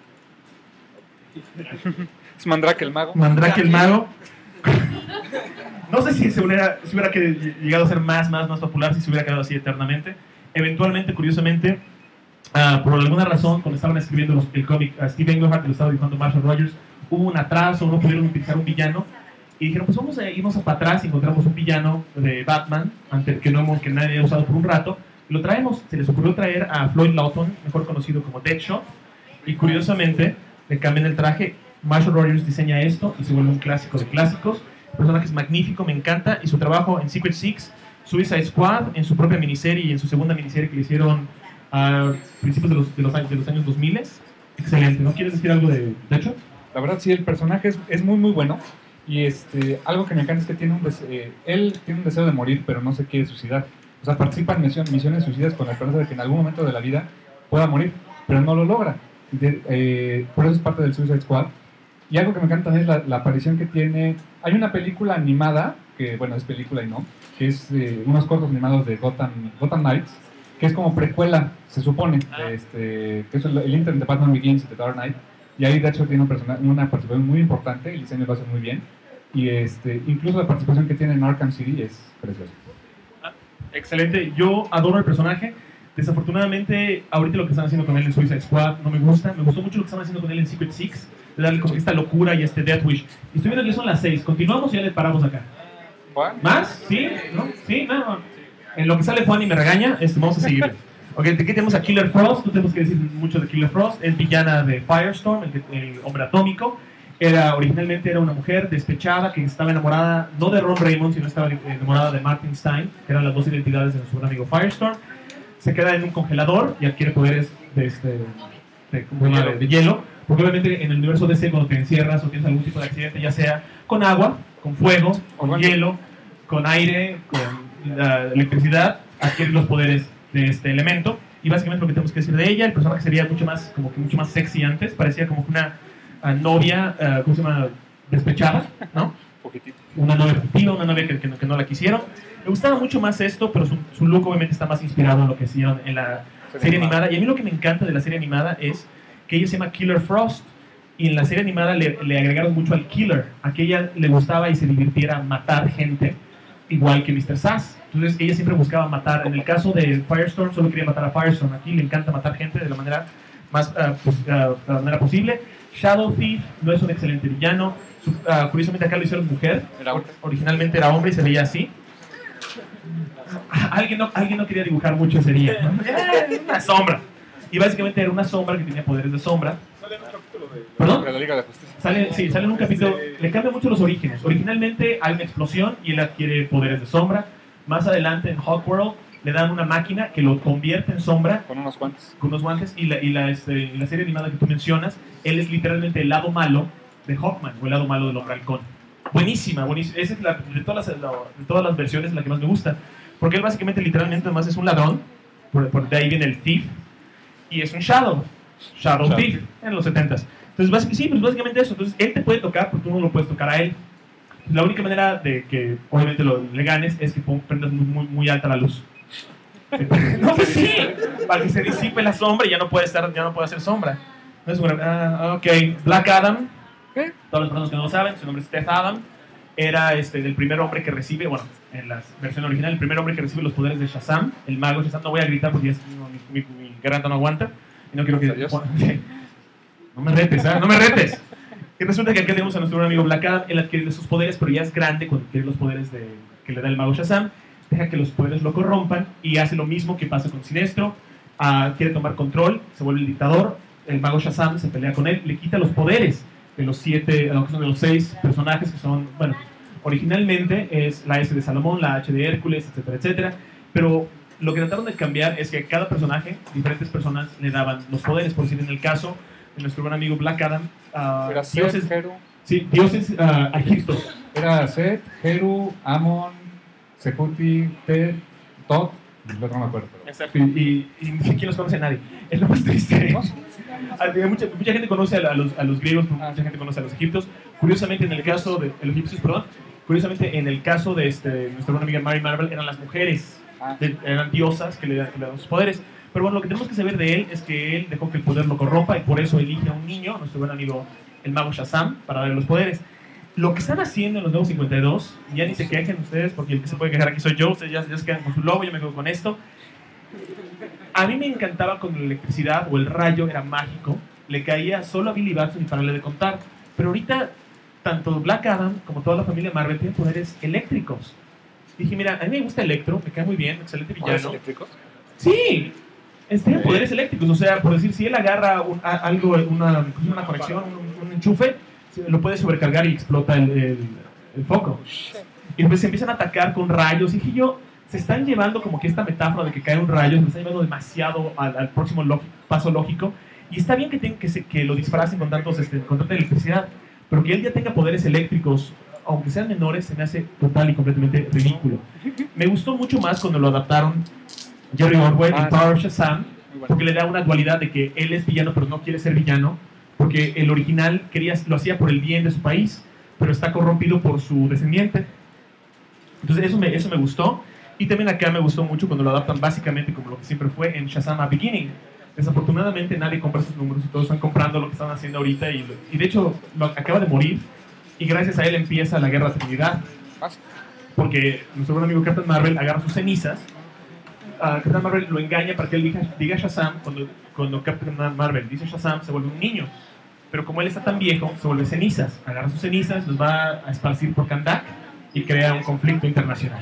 Es Mandrake el mago. Mandrake el mago. No sé si se hubiera, si hubiera que- llegado a ser más, más, más popular, si se hubiera quedado así eternamente. Eventualmente, curiosamente, ah, por alguna razón, cuando estaban escribiendo los- el cómic, a Steve Englehart lo estaba dibujando Marshall Rogers, hubo un atraso, no pudieron utilizar un villano. Y dijeron, pues vamos a irnos para atrás y encontramos un villano de Batman, ante que no hemos, que nadie ha usado por un rato. Lo traemos, se les ocurrió traer a Floyd Lawton, mejor conocido como Deadshot. Y curiosamente, le cambian el traje. Marshall Rogers diseña esto y se vuelve un clásico de clásicos. El personaje es magnífico, me encanta. Y su trabajo en Secret Six, Suicide Squad, en su propia miniserie y en su segunda miniserie que le hicieron a principios de los, de los, años, de los años dos mil. Excelente. ¿No quieres decir algo de Deadshot? La verdad, sí, el personaje es, es muy, muy bueno. Y este, algo que me encanta es que tiene un des- eh, él tiene un deseo de morir, pero no se quiere suicidar. O sea, participa en misión, misiones suicidas con la esperanza de que en algún momento de la vida pueda morir, pero no lo logra. De, eh, por eso es parte del Suicide Squad. Y algo que me encanta también es la, la aparición que tiene. Hay una película animada, que bueno, es película y no, que es eh, unos cortos animados de Gotham, Gotham Knights, que es como precuela, se supone, de este, que es el, el internet de Batman Begins y The Dark Knight. Y ahí, de hecho, tiene un persona- una participación muy importante, el diseño lo hace muy bien. Y este, incluso la participación que tiene en Arkham City es preciosa. Excelente, yo adoro el personaje. Desafortunadamente, ahorita lo que están haciendo con él en Suicide Squad no me gusta. Me gustó mucho lo que están haciendo con él en Secret Six, de darle como que esta locura y este Death Wish. Y estoy viendo que son las seis. ¿Continuamos o ya le paramos acá? ¿Más? ¿Sí? ¿No? ¿Sí? No. En lo que sale Juan y me regaña, este, vamos a seguir. Ok, aquí tenemos a Killer Frost. No tenemos que decir mucho de Killer Frost. Es villana de Firestorm, el, el hombre atómico. Era, originalmente era una mujer despechada que estaba enamorada, no de Ron Raymond, sino estaba enamorada de Martin Stein, que eran las dos identidades de nuestro buen amigo Firestorm. Se queda en un congelador y adquiere poderes de, este, de, ¿cómo se llama? de, de hielo, porque obviamente en el universo D C, cuando te encierras o tienes algún tipo de accidente, ya sea con agua, con fuego, con bueno. hielo, con aire, con la electricidad, adquiere los poderes de este elemento. Y básicamente lo que tenemos que decir de ella, el personaje sería mucho más, como que mucho más sexy antes, parecía como que una a novia, uh, ¿cómo se llama? Despechada, ¿no? Poquitito. Una novia fugitiva, una novia que, que, no, que no la quisieron. Me gustaba mucho más esto, pero su, su look obviamente está más inspirado en lo que hicieron en la serie animada. Y a mí lo que me encanta de la serie animada es que ella se llama Killer Frost. Y en la serie animada le, le agregaron mucho al Killer. A que ella le gustaba y se divirtiera matar gente, igual que mister Sass. Entonces ella siempre buscaba matar. En el caso de Firestorm solo quería matar a Firestorm. Aquí le encanta matar gente de la manera más uh, pues, uh, de la manera posible. Shadow Thief no es un excelente villano. Su, uh, curiosamente acá lo hicieron mujer. Originalmente era hombre y se veía así. Alguien no, alguien no quería dibujar mucho ese día, ¿no? Era una sombra. Y básicamente era una sombra que tenía poderes de sombra. Sale en un capítulo de... ¿Perdón? De la Liga de la Justicia. Sale, sí, sale en un capítulo. Le cambian mucho los orígenes. Originalmente hay una explosión y él adquiere poderes de sombra. Más adelante en Hawkworld le dan una máquina que lo convierte en sombra Con unos guantes. con unos guantes. Y la, y la, este, y la serie animada que tú mencionas, él es literalmente el lado malo de Hawkman o el lado malo del Hombre Halcón. Buenísima, buenísima. Esa es la, de, todas las, la, de todas las versiones la que más me gusta. Porque él básicamente, literalmente, además es un ladrón. Por, por de ahí viene el Thief. Y es un Shadow. Shadow, Shadow Thief, en los setentas. Entonces, básicamente, sí, pues básicamente eso. Entonces, él te puede tocar, pero tú no lo puedes tocar a él. La única manera de que, obviamente, lo, le ganes es que prendas muy, muy, muy alta la luz. No, pues sí, para que se disipe la sombra y ya no puede estar, ya no puede hacer sombra. No es una, ah, ok, Black Adam, ¿Qué? todas las personas que no lo saben, su nombre es Death Adam, era este, el primer hombre que recibe, bueno, en la versión original, el primer hombre que recibe los poderes de Shazam, el mago Shazam. No voy a gritar porque ya es, no, mi, mi, mi garganta no aguanta y no quiero que... Adiós. No me retes, ¿eh? No me retes. Y resulta que acá tenemos a nuestro buen amigo Black Adam, él adquiere sus poderes, pero ya es grande cuando adquiere los poderes de, que le da el mago Shazam. Deja que los poderes lo corrompan y hace lo mismo que pasa con Sinestro. Uh, quiere tomar control, se vuelve el dictador. El mago Shazam se pelea con él, le quita los poderes de los siete, no, que son de los seis personajes que son, bueno, originalmente es la S de Salomón, la H de Hércules, etcétera, etcétera. Pero lo que trataron de cambiar es que a cada personaje, diferentes personas le daban los poderes. Por decir, en el caso de nuestro buen amigo Black Adam, uh, Era dioses, Seth, Heru. sí, dioses uh, egipcios. Era Seth, Heru, Amon, Sejuti, Ted, Tot, el otro no me acuerdo. Pero... Exacto. Y, y, y ¿quién los conoce? Nadie. Es lo más triste. ¿No? Ah, mucha, mucha gente conoce a, la- a los, a los griegos, mucha gente conoce a los egipcios. Curiosamente, en el caso de los egipcios, perdón, curiosamente, en el caso de este, nuestra buena amiga Mary Marvel, eran las mujeres, Ah. de- eran diosas que le, dan- que le dan sus poderes. Pero bueno, lo que tenemos que saber de él es que él dejó que el poder lo corrompa y por eso elige a un niño, nuestro buen amigo el mago Shazam, para darle los poderes. Lo que están haciendo en los Nuevos cincuenta y dos, ya ni se quejen ustedes, porque el que se puede quejar aquí soy yo, ustedes ya, ya se quedan con su logo, yo me quedo con esto. A mí me encantaba cuando la electricidad o el rayo era mágico, le caía solo a Billy Batson y para de contar. pero ahorita tanto Black Adam como toda la familia Marvel tienen poderes eléctricos. Dije, mira, a mí me gusta Electro, me cae muy bien, excelente ¿Poderes villano. eléctricos? Sí, es, tiene poderes eléctricos, o sea, por decir, si él agarra un, a, algo, una, una conexión, un, un enchufe, lo puede sobrecargar y explota el, el, el foco. Y después se empiezan a atacar con rayos. Y dije yo, se están llevando como que esta metáfora de que cae un rayo, se están llevando demasiado al, al próximo lo, paso lógico. Y está bien que, ten, que, se, que lo disfracen con, tantos, este, con tanta electricidad, pero que él ya tenga poderes eléctricos, aunque sean menores, se me hace total y completamente ridículo. Me gustó mucho más cuando lo adaptaron Jerry Orwell en Power of Shazam, porque le da una dualidad de que él es villano pero no quiere ser villano, porque el original quería, lo hacía por el bien de su país, pero está corrompido por su descendiente. Entonces eso me, eso me gustó. Y también acá me gustó mucho cuando lo adaptan básicamente como lo que siempre fue en Shazam A Beginning. Desafortunadamente nadie compra esos números y todos están comprando lo que están haciendo ahorita, y, y de hecho lo, acaba de morir, y gracias a él empieza la Guerra de Trinidad, porque nuestro buen amigo Captain Marvel agarra sus cenizas. Uh, Captain Marvel lo engaña para que él diga, diga Shazam. Cuando, cuando Captain Marvel dice Shazam, se vuelve un niño, pero como él está tan viejo, se vuelve cenizas. Agarra sus cenizas, los va a esparcir por Kahndaq y crea un conflicto internacional.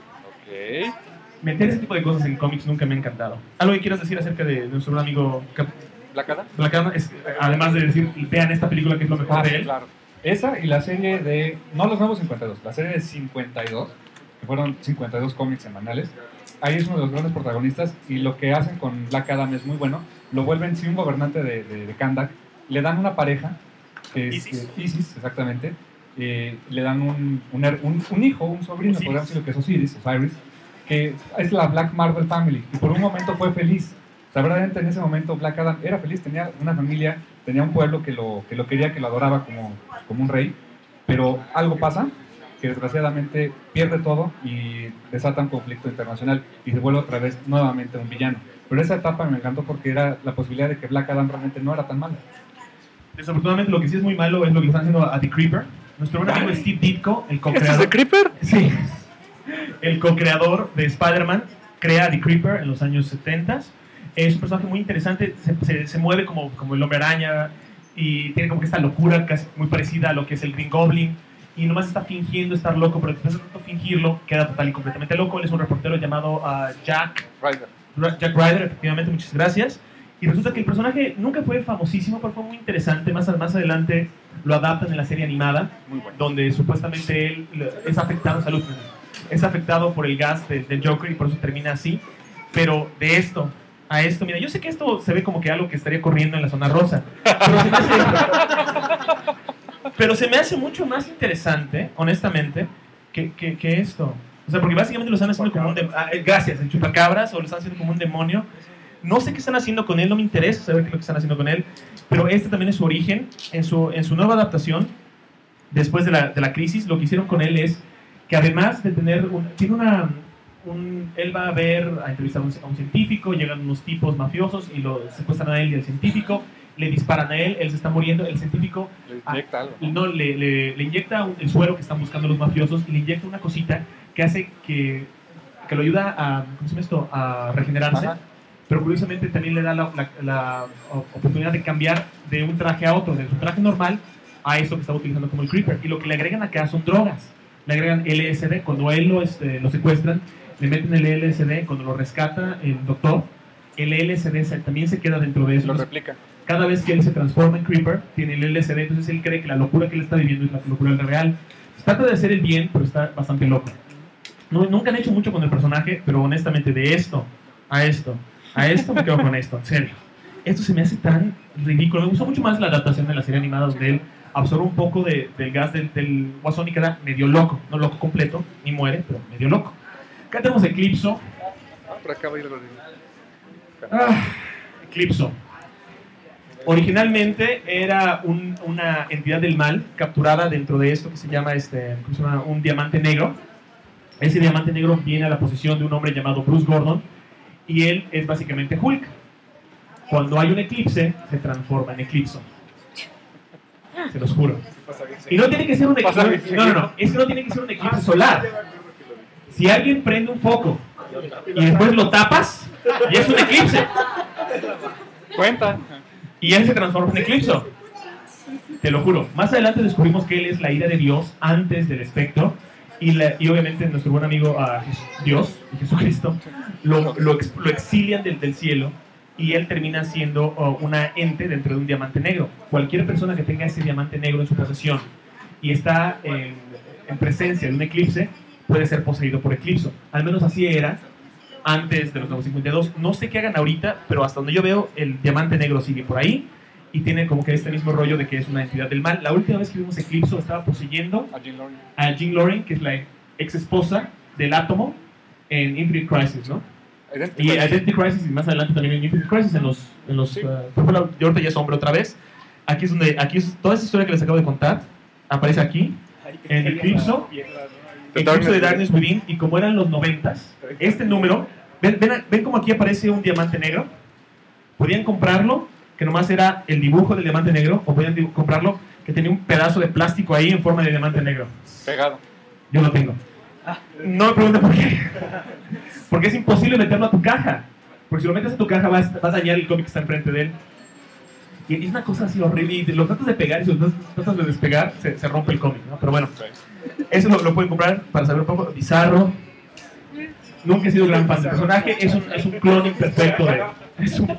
Ok. Meter ese tipo de cosas en cómics nunca me ha encantado. ¿Algo que quieras decir acerca de, de nuestro buen amigo Cap ¿Black Adam? Black Adam? Es, además de decir, vean esta película que es lo mejor Ah, de sí, él. claro. Esa y la serie de, no los nuevos cincuenta y dos, la serie de cincuenta y dos, que fueron cincuenta y dos cómics semanales. Ahí es uno de los grandes protagonistas, y lo que hacen con Black Adam es muy bueno. Lo vuelven, sí, un gobernante de, de, de Kahndaq. Le dan una pareja, que es Isis. que- Isis, exactamente. Eh, le dan un, un, her- un, un hijo, un sobrino, Osiris. podríamos decirlo, que es Osiris, Osiris, que es la Black Marvel Family, y por un momento fue feliz. O sea, verdaderamente en ese momento Black Adam era feliz, tenía una familia, tenía un pueblo que lo, que lo quería, que lo adoraba como, como un rey, pero algo pasa, que desgraciadamente pierde todo y desata un conflicto internacional y se vuelve otra vez nuevamente un villano. Pero esa etapa me encantó porque era la posibilidad de que Black Adam realmente no era tan malo. Desafortunadamente lo que sí es muy malo es lo que le están haciendo a The Creeper. Nuestro buen amigo Steve Ditko, el ¿Este es co-creador, de Creeper? sí, el co-creador de Spider-Man, crea a The Creeper en los años setenta. Es un personaje muy interesante, se, se, se mueve como, como el Hombre Araña y tiene como que esta locura casi muy parecida a lo que es el Green Goblin, y nomás está fingiendo estar loco, pero después de tanto fingirlo queda total y completamente loco. Él es un reportero llamado uh, Jack Ryder. Ra- Jack Ryder, efectivamente, muchas gracias. Y resulta que el personaje nunca fue famosísimo, pero fue muy interesante. Más, más adelante lo adaptan en la serie animada, Muy bueno. donde supuestamente él es afectado, salud, es afectado por el gas de- del Joker y por eso termina así. Pero de esto a esto, mira, yo sé que esto se ve como que algo que estaría corriendo en la zona rosa, pero se me hace, pero se me hace mucho más interesante, honestamente, que, que, que esto. O sea, porque básicamente lo están haciendo como un demonio. Ah, eh, gracias, el chupacabras, o lo están haciendo como un demonio. No sé qué están haciendo con él, no me interesa saber qué es lo que están haciendo con él, pero este también es su origen. En su, en su nueva adaptación, después de la, de la crisis, lo que hicieron con él es que además de tener, un, tiene una, un, él va a ver, a entrevistar a un, a un científico, llegan unos tipos mafiosos y lo secuestran a él y al científico, le disparan a él, él se está muriendo, el científico Le inyecta algo. y no, le, le, le inyecta un- el suero que están buscando los mafiosos, y le inyecta una cosita que hace que, que lo ayuda a, ¿cómo se llama esto? A regenerarse. Ajá. Pero curiosamente también le da la, la- la oportunidad de cambiar de un traje a otro, de su traje normal a eso que estaba utilizando como el Creeper. Y lo que le agregan acá son drogas. Le agregan L S D. Cuando a él lo, este, lo secuestran, le meten el L S D. Cuando lo rescata el doctor, el L S D se- también se queda dentro de eso. Lo Entonces, replica. cada vez que él se transforma en Creeper, tiene el L S D, entonces él cree que la locura que él está viviendo es la locura real. Trata de hacer el bien, pero está bastante loco. No, nunca han hecho mucho con el personaje, pero honestamente de esto a esto, a esto me quedo con esto, en serio. Esto se me hace tan ridículo. Me gustó mucho más la adaptación de la serie animada, donde él absorbe un poco de, del gas del, del guasón y queda medio loco. No loco completo, ni muere, pero medio loco. Acá tenemos Eclipso. Ah, por acá va a ir el Ah, Eclipso. Originalmente era un- una entidad del mal capturada dentro de esto que se llama, este, ¿cómo se llama? Un diamante negro. Ese diamante negro viene a la posesión de un hombre llamado Bruce Gordon, y él es básicamente Hulk. Cuando hay un eclipse, se transforma en Eclipso. Se los juro. Y no tiene que ser un Pasa bien eclipse. No, no, no. Es que no tiene que ser un eclipse solar. Si alguien prende un foco y después lo tapas, y es un eclipse. Cuenta. Y él se transforma en Eclipso. Te lo juro. Más adelante descubrimos que él es la ira de Dios antes del espectro. Y, la, y obviamente nuestro buen amigo uh, Dios, Jesucristo, lo, lo, ex, lo exilian del, del cielo. Y él termina siendo uh, una ente dentro de un diamante negro. Cualquier persona que tenga ese diamante negro en su posesión y está en, en presencia de un eclipse, puede ser poseído por eclipso. Al menos así era antes de los nuevos cincuenta y dos. No sé qué hagan ahorita, pero hasta donde yo veo, el diamante negro sigue por ahí. Y tiene como que este mismo rollo de que es una entidad del mal. La última vez que vimos Eclipso estaba poseyendo A Jean Loring. a Jean Loring, que es la ex esposa del Átomo en Infinite Crisis, ¿no? Identity Y Crisis. Identity Crisis y más adelante también en Infinite Crisis, en los... En los Sí. uh, yo ahorita ya es hombre otra vez. Aquí es donde... Aquí es toda esa historia que les acabo de contar. Aparece aquí, en Eclipso. The Eclipso de Darkness Darkness Within. Y como eran los noventas, este número... ¿Ven, ven, ven cómo aquí aparece un diamante negro? Podían comprarlo, que nomás era el dibujo del diamante negro, o podían comprarlo, que tenía un pedazo de plástico ahí en forma de diamante negro. Pegado. Yo lo tengo. No me pregunten por qué. Porque es imposible meterlo a tu caja. Porque si lo metes a tu caja vas, vas a dañar el cómic que está enfrente de él. Y es una cosa así horrible. Y lo tratas de pegar y si lo tratas de despegar, se, se rompe el cómic, ¿no? Pero bueno, eso lo, lo pueden comprar para saber un poco. Bizarro. Nunca he sido gran fan del personaje. Es un, es un clon imperfecto de... Es un,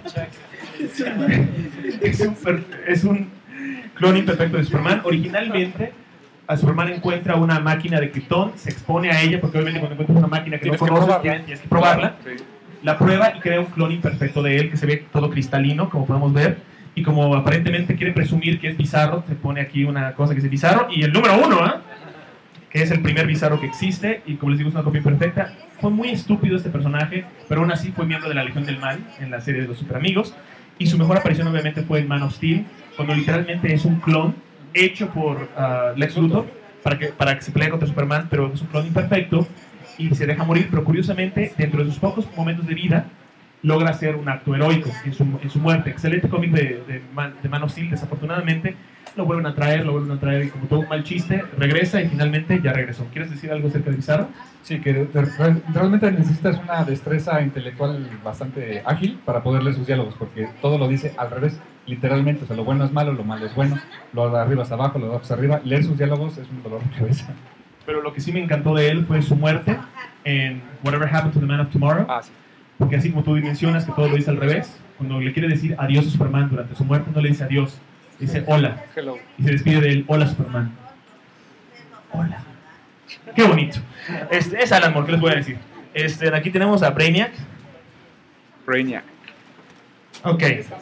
es un, per- es un clon imperfecto de Superman. Originalmente, a Superman encuentra una máquina de Krypton, se expone a ella, porque obviamente cuando encuentras una máquina que Tienes no que conoces, probarla. tienes, tienes que probarla. Sí. La prueba y crea un clon imperfecto de él que se ve todo cristalino, como podemos ver. Y como aparentemente quiere presumir que es Bizarro, se pone aquí una cosa que dice Bizarro. Y el número uno, ¿eh? Que es el primer Bizarro que existe. Y como les digo, es una copia imperfecta. Fue muy estúpido este personaje, pero aún así fue miembro de la Legión del Mal en la serie de los Super Amigos. Y su mejor aparición obviamente fue en Man of Steel, cuando literalmente es un clon hecho por uh, Lex Luthor para que, para que se pelee contra Superman, pero es un clon imperfecto y se deja morir. Pero curiosamente, dentro de sus pocos momentos de vida, logra hacer un acto heroico en su, en su muerte. Excelente cómic de, de, Man, de Man of Steel. Desafortunadamente lo vuelven a traer, lo vuelven a traer y como todo un mal chiste, regresa y finalmente ya regresó. ¿Quieres decir algo acerca de Bizarro? Sí, que de- de- realmente necesitas una destreza intelectual bastante ágil para poder leer sus diálogos, porque todo lo dice al revés, literalmente. O sea, lo bueno es malo, lo malo es bueno, lo de arriba es abajo, lo de abajo es arriba. Leer sus diálogos es un dolor de cabeza. Pero lo que sí me encantó de él fue su muerte en Whatever Happened to the Man of Tomorrow. Ah, sí. Porque así como tú mencionas que todo lo dice al revés, cuando le quiere decir adiós a Superman durante su muerte, no le dice adiós, dice hola. Hello. Y se despide de él, hola Superman. Hola. Qué bonito. Este, es Alan Moore, ¿qué les voy a decir? Este, aquí tenemos a Brainiac. Brainiac. Ok.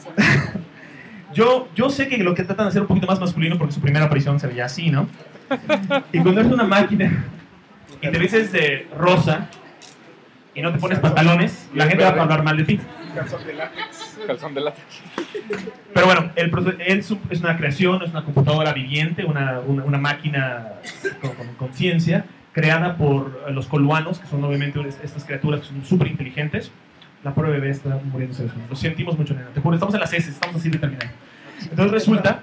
Yo, yo sé que lo que tratan de hacer un poquito más masculino porque su primera aparición se veía así, ¿no? Y cuando eres una máquina y te vistes de rosa y no te pones pantalones, la gente va a hablar mal de ti. Calzón de látex. Calzón de látex. Pero bueno, él, él es una creación, es una computadora viviente, una, una, una máquina con, con conciencia, creada por los coluanos, que son obviamente estas criaturas que son súper inteligentes. La pobre bebé está muriéndose de sueño. Lo sentimos mucho, nena. Te juro, estamos en las heces, estamos así de terminar. Entonces resulta,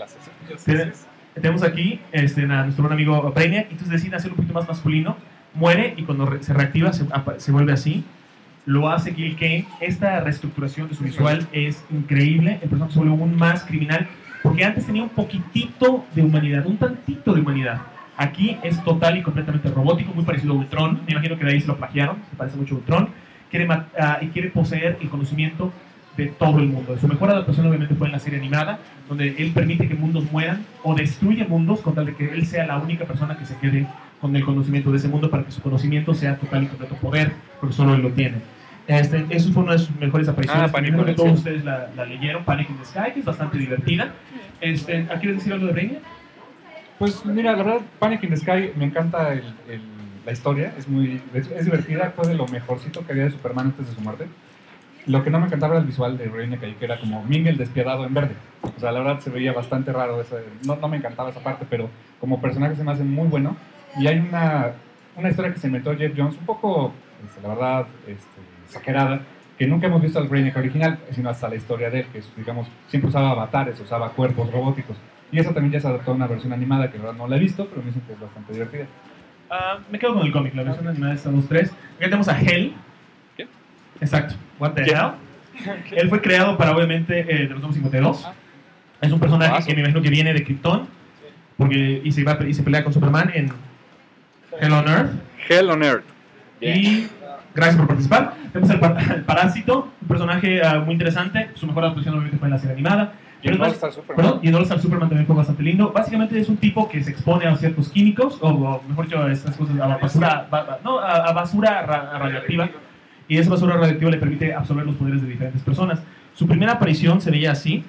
que tenemos aquí este, a nuestro buen amigo Brainiac, y entonces decide hacerlo un poquito más masculino, muere y cuando re, se reactiva se, se vuelve así. Lo hace Gil Kane. Esta reestructuración de su visual es increíble. El personaje se vuelve aún más criminal porque antes tenía un poquitito de humanidad, un tantito de humanidad. Aquí es total y completamente robótico, muy parecido a Ultron. Me imagino que de ahí se lo plagiaron, se parece mucho a Ultron. Quiere uh, y quiere poseer el conocimiento de todo el mundo. Su mejor adaptación obviamente fue en la serie animada, donde él permite que mundos mueran o destruye mundos con tal de que él sea la única persona que se quede con el conocimiento de ese mundo para que su conocimiento sea total y completo poder, porque solo él lo tiene. Este, eso fue una de sus mejores apariciones. Ah, Panic Creo que in the todos Sky. ustedes la, la leyeron, Panic in the Sky, que es bastante divertida. Este, ¿quieres decir algo de Brainiac? Pues mira, la verdad, Panic in the Sky, me encanta el, el, la historia, es muy es, es divertida, fue de lo mejorcito que había de Superman antes de su muerte. Lo que no me encantaba era el visual de Brainiac ahí, que era como Mingel despiadado en verde. O sea, la verdad se veía bastante raro, ese, no, no me encantaba esa parte, pero como personaje se me hace muy bueno. Y hay una, una historia que se inventó Jeff Jones, un poco, este, la verdad, este, exagerada, que nunca hemos visto al Brainiac original, sino hasta la historia de él, que digamos, siempre usaba avatares, usaba cuerpos robóticos. Y eso también ya se adaptó a una versión animada, que la verdad no la he visto, pero me dicen que es bastante divertida. Uh, me quedo con el cómic, la versión animada están los tres. Acá tenemos a Hell. ¿Qué? Exacto. What the hell? Él fue creado para, obviamente, eh, de los nuevos cincuenta y dos. Es un personaje Paso. que me imagino que viene de Krypton, porque, y, se va, y se pelea con Superman en Hell on Earth. Hell on Earth. Y gracias por participar. Tenemos el, par- el Parásito, un personaje uh, muy interesante. Su mejor adaptación obviamente fue en la serie animada. Y en Pero es All Star Superman. Perdón, y en All Star Superman también fue bastante lindo. Básicamente es un tipo que se expone a ciertos químicos, o, o mejor dicho, a estas cosas, a basura, ba- ba- no, a, a basura ra- radioactiva. Y esa basura radioactiva le permite absorber los poderes de diferentes personas. Su primera aparición se veía así,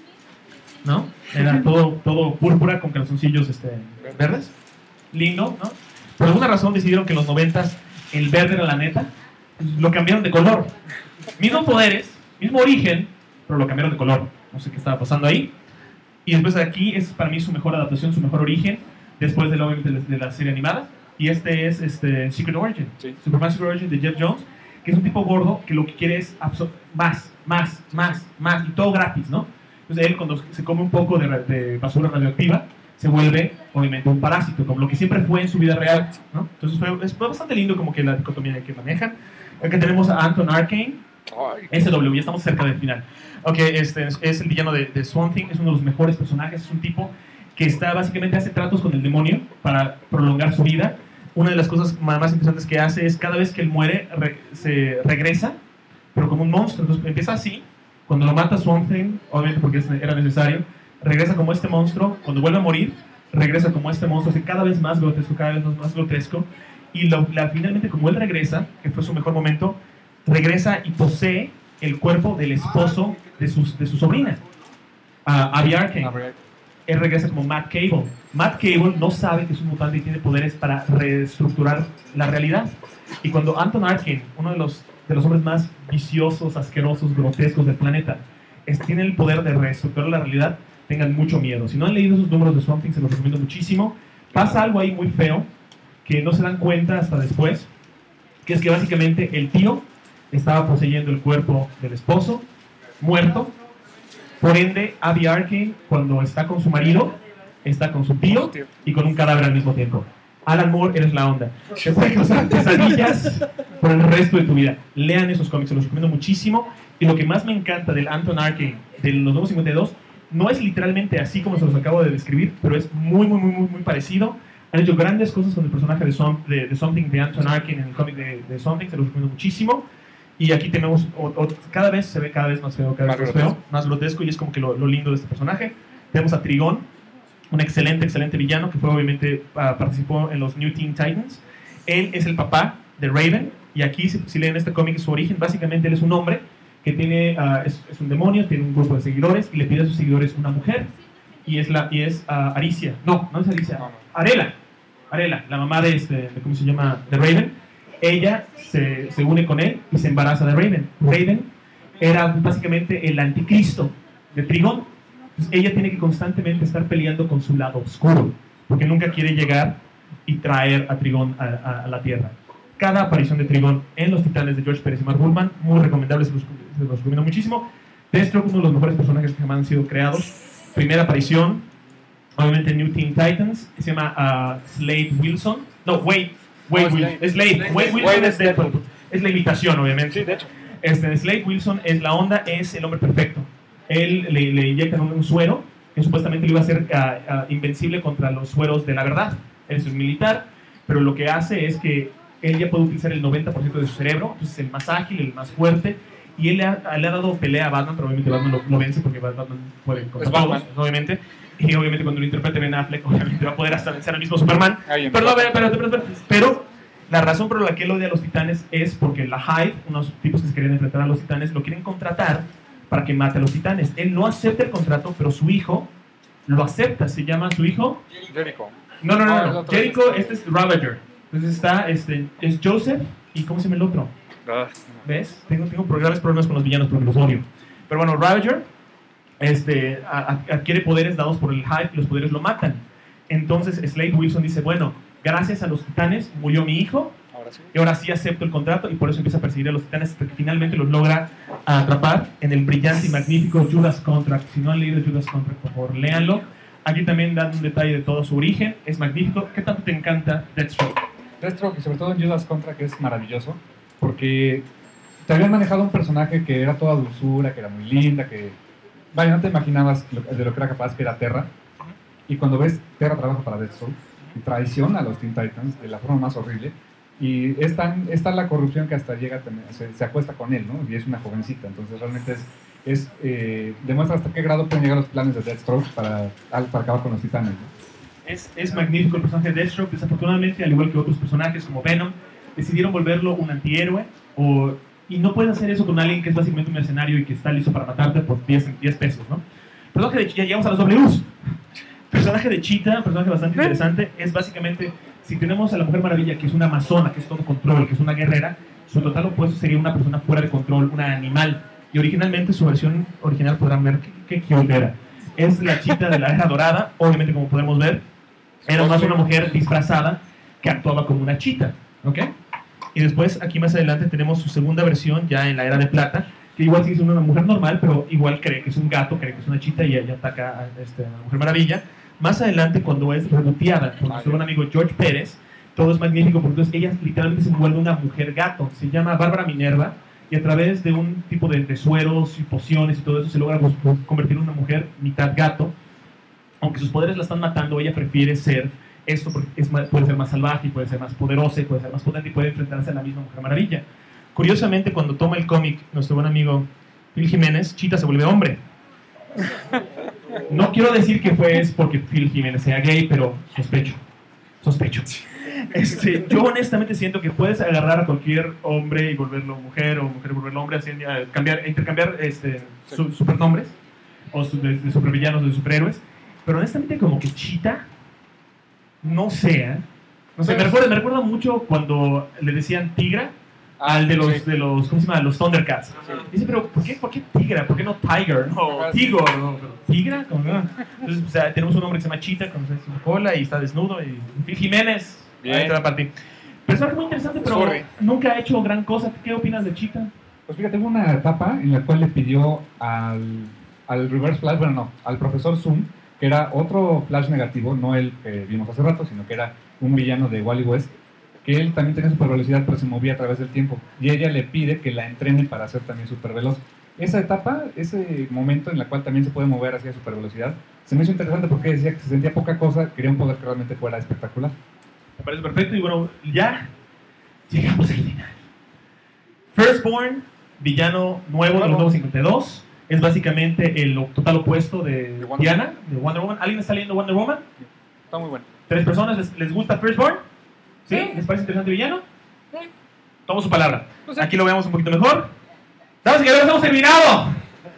¿no? Era todo, todo púrpura con calzoncillos este, verdes. Lindo, ¿no? Por alguna razón decidieron que en los noventas el verde era la neta. Pues lo cambiaron de color. Mismos poderes, mismo origen, pero lo cambiaron de color. No sé qué estaba pasando ahí. Y después de aquí es para mí su mejor adaptación, su mejor origen, después de, obviamente, de la serie animada. Y este es este, Secret Origin. Sí. Superman Secret Origin de Jeff Jones, que es un tipo gordo que lo que quiere es absor- más, más, más, más, y todo gratis, ¿no? Entonces él cuando se come un poco de, ra- de basura radioactiva, se vuelve, obviamente, un parásito, como lo que siempre fue en su vida real, ¿no? Entonces fue, es- fue bastante lindo como que la dicotomía que manejan. Acá tenemos a Anton Arcane, Ay, S W, ya estamos cerca del final. Ok, este es, es el villano de, de Swamp Thing, es uno de los mejores personajes, es un tipo que está básicamente hace tratos con el demonio para prolongar su vida. Una de las cosas ma- más interesantes que hace es cada vez que él muere, re- se regresa, pero como un monstruo. Entonces empieza así, cuando lo mata Swamp Thing, obviamente porque es- era necesario, regresa como este monstruo, cuando vuelve a morir, regresa como este monstruo, así cada vez más grotesco, cada vez más, más grotesco, y lo- la, finalmente como él regresa, que fue su mejor momento, regresa y posee el cuerpo del esposo de, sus, de su sobrina, uh, Abby Arcane. Él regresa como Matt Cable. Matt Cable no sabe que es un mutante y tiene poderes para reestructurar la realidad. Y cuando Anton Arcane, uno de los, de los hombres más viciosos, asquerosos, grotescos del planeta, es, tiene el poder de reestructurar la realidad, tengan mucho miedo. Si no han leído esos números de Swamp Thing, se los recomiendo muchísimo. Pasa algo ahí muy feo, que no se dan cuenta hasta después, que es que básicamente el tío estaba poseyendo el cuerpo del esposo, muerto. Por ende, Abby Arcane, cuando está con su marido, está con su tío y con un cadáver al mismo tiempo. Alan Moore, eres la onda. Te puede causar pesadillas por el resto de tu vida. Lean esos cómics, se los recomiendo muchísimo. Y lo que más me encanta del Anton Arcane, de los Nuevos cincuenta y dos, no es literalmente así como se los acabo de describir, pero es muy, muy, muy, muy, muy parecido. Han hecho grandes cosas con el personaje de, Swamp, de, de Something de Anton Arcane en el cómic de, de Something, se los recomiendo muchísimo. Y aquí tenemos, o, o, cada vez se ve cada vez más feo, cada vez más, más feo, más grotesco, y es como que lo, lo lindo de este personaje. Tenemos a Trigón, un excelente, excelente villano que fue obviamente, uh, participó en los New Teen Titans. Él es el papá de Raven, y aquí si, si leen este cómic su origen, básicamente él es un hombre que tiene, uh, es, es un demonio, tiene un grupo de seguidores, y le pide a sus seguidores una mujer, y es, la, y es uh, Aricia, no, no es Aricia, No, no. Arela, Arela, la mamá de, este, de, ¿cómo se llama?, de Raven. Ella se, se une con él y se embaraza de Raven. Raven era básicamente el anticristo de Trigón. Entonces ella tiene que constantemente estar peleando con su lado oscuro, porque nunca quiere llegar y traer a Trigón a, a, a la Tierra. Cada aparición de Trigón en Los Titanes de George Pérez y Mark Bullman, muy recomendable, se los, se los recomiendo muchísimo. Deathstroke, uno de los mejores personajes que jamás han sido creados. Primera aparición, obviamente en New Teen Titans, se llama uh, Slade Wilson. No, Wade. Wade No, Wilson. Slade. Slade. Slade. Wade Wilson Wade es es Deadpool. Deadpool. Es la imitación, obviamente. Sí, de hecho. Este, Slade Wilson es la onda, es el hombre perfecto. Él le, le inyectan un, un suero que supuestamente le iba a hacer uh, uh, invencible contra los sueros de la verdad. Él es un militar, pero lo que hace es que él ya puede utilizar el noventa por ciento de su cerebro, entonces es el más ágil, el más fuerte, y él le ha, le ha dado pelea a Batman, pero obviamente Batman lo, lo vence porque Batman puede contra Es todos, Batman. obviamente, y obviamente cuando lo interprete Ben Affleck, obviamente va a poder hasta vencer al mismo Superman. Ahí en Pero, no, Batman. pero, pero, pero, pero, pero la razón por la que él odia a los titanes es porque la Hive, unos tipos que se querían enfrentar a los titanes, lo quieren contratar para que mate a los titanes. Él no acepta el contrato, pero su hijo lo acepta. Se llama su hijo... Jericho. No, no, no, Ah, no. el otro Jericho, es este es Ravager. Entonces está, este, es Joseph, ¿y cómo se llama el otro? Ah, ¿Ves? Tengo, tengo graves problemas con los villanos porque los odio. Pero bueno, Ravager este, a- a- adquiere poderes dados por el Hive y los poderes lo matan. Entonces Slade Wilson dice, bueno, gracias a los titanes murió mi hijo, ahora sí. y ahora sí acepto el contrato, y por eso empieza a perseguir a los titanes hasta que finalmente los logra atrapar en el brillante y magnífico Judas Contract. Si no han leído Judas Contract, por favor, léanlo. Aquí también dan un detalle de todo su origen, es magnífico. ¿Qué tanto te encanta Deathstroke? Deathstroke, y sobre todo en Judas Contra, que es maravilloso, porque te habían manejado un personaje que era toda dulzura, que era muy linda, que vaya, no te imaginabas lo- de lo que era capaz, que era Terra. Y cuando ves Terra trabaja para Deathstroke, y traiciona a los Teen Titans de la forma más horrible. Y es tan, es tan la corrupción que hasta llega, a tener- se, se acuesta con él, ¿no? Y es una jovencita, entonces realmente es, es eh, demuestra hasta qué grado pueden llegar los planes de Deathstroke para, al- para acabar con los titanes, ¿no? Es, es magnífico el personaje de Deathstroke. Desafortunadamente, al igual que otros personajes como Venom, decidieron volverlo un antihéroe. O, y no puedes hacer eso con alguien que es básicamente un mercenario y que está listo para matarte por diez, diez pesos, ¿no? Personaje de, ya llegamos a las Ws. Personaje de Cheetah, personaje bastante interesante. Es básicamente, si tenemos a la Mujer Maravilla, que es una amazona, que es todo control, que es una guerrera, su total opuesto sería una persona fuera de control, una animal. Y originalmente, su versión original, podrán ver qué cute era. Es la Cheetah de la Era Dorada. Obviamente, como podemos ver, era más una mujer disfrazada que actuaba como una cheetah, ¿ok? Y después, aquí más adelante, tenemos su segunda versión, ya en la Era de Plata, que igual sigue siendo una mujer normal, pero igual cree que es un gato, cree que es una cheetah y ella ataca a, este, a la Mujer Maravilla. Más adelante, cuando es reboteada por nuestro buen amigo George Pérez, todo es magnífico, porque entonces ella literalmente se vuelve una mujer gato. Se llama Bárbara Minerva, y a través de un tipo de, de sueros y pociones y todo eso, se logra pues, convertir en una mujer mitad gato. Aunque sus poderes la están matando, ella prefiere ser esto porque es más, puede ser más salvaje, y puede ser más poderosa, y puede ser más potente, y puede enfrentarse a la misma Mujer Maravilla. Curiosamente, cuando toma el cómic nuestro buen amigo Phil Jiménez, Cheetah se vuelve hombre. No quiero decir que fue es porque Phil Jiménez sea gay, pero sospecho. Sospecho. Este, yo honestamente siento que puedes agarrar a cualquier hombre y volverlo mujer, o mujer y volverlo hombre, así, a cambiar, intercambiar este, su, supernombres, o su, de, de supervillanos, de superhéroes. Pero honestamente, como que Cheetah, no sé, ¿eh? No sé, me recuerda, me recuerda mucho cuando le decían Tigra al de los, sí. de los, ¿cómo se llama? Los Thundercats. Dice, pero ¿por qué, ¿por qué Tigra? ¿Por qué no Tiger? No, Ah, sí. Tigor, no, pero ¿Tigra? ¿Cómo no? Entonces, o sea, tenemos un hombre que se llama Cheetah con su cola y está desnudo, y Phil Jiménez, Bien. ahí te va a partir. Personaje muy interesante, pero Sorry. nunca ha hecho gran cosa. ¿Qué opinas de Cheetah? Pues fíjate, hubo una etapa en la cual le pidió al, al Reverse Flash, bueno, no, al Profesor Zoom, que era otro Flash negativo, no el que vimos hace rato, sino que era un villano de Wally West, que él también tenía super velocidad, pero se movía a través del tiempo. Y ella le pide que la entrene para ser también super veloz. Esa etapa, ese momento en el cual también se puede mover hacia super velocidad, se me hizo interesante porque decía que se sentía poca cosa, quería un poder que realmente fuera espectacular. Me parece perfecto, y bueno, ya llegamos al final. Firstborn, villano nuevo de los nuevos cincuenta y dos, es básicamente el total opuesto de De Wonder Diana, de Wonder Woman. ¿Alguien está leyendo Wonder Woman? Está muy bueno. ¿Tres personas les, les gusta Firstborn? ¿Sí? ¿Les parece interesante villano? Tomo su palabra. Aquí lo veamos un poquito mejor. Damas y caballeros, hemos terminado.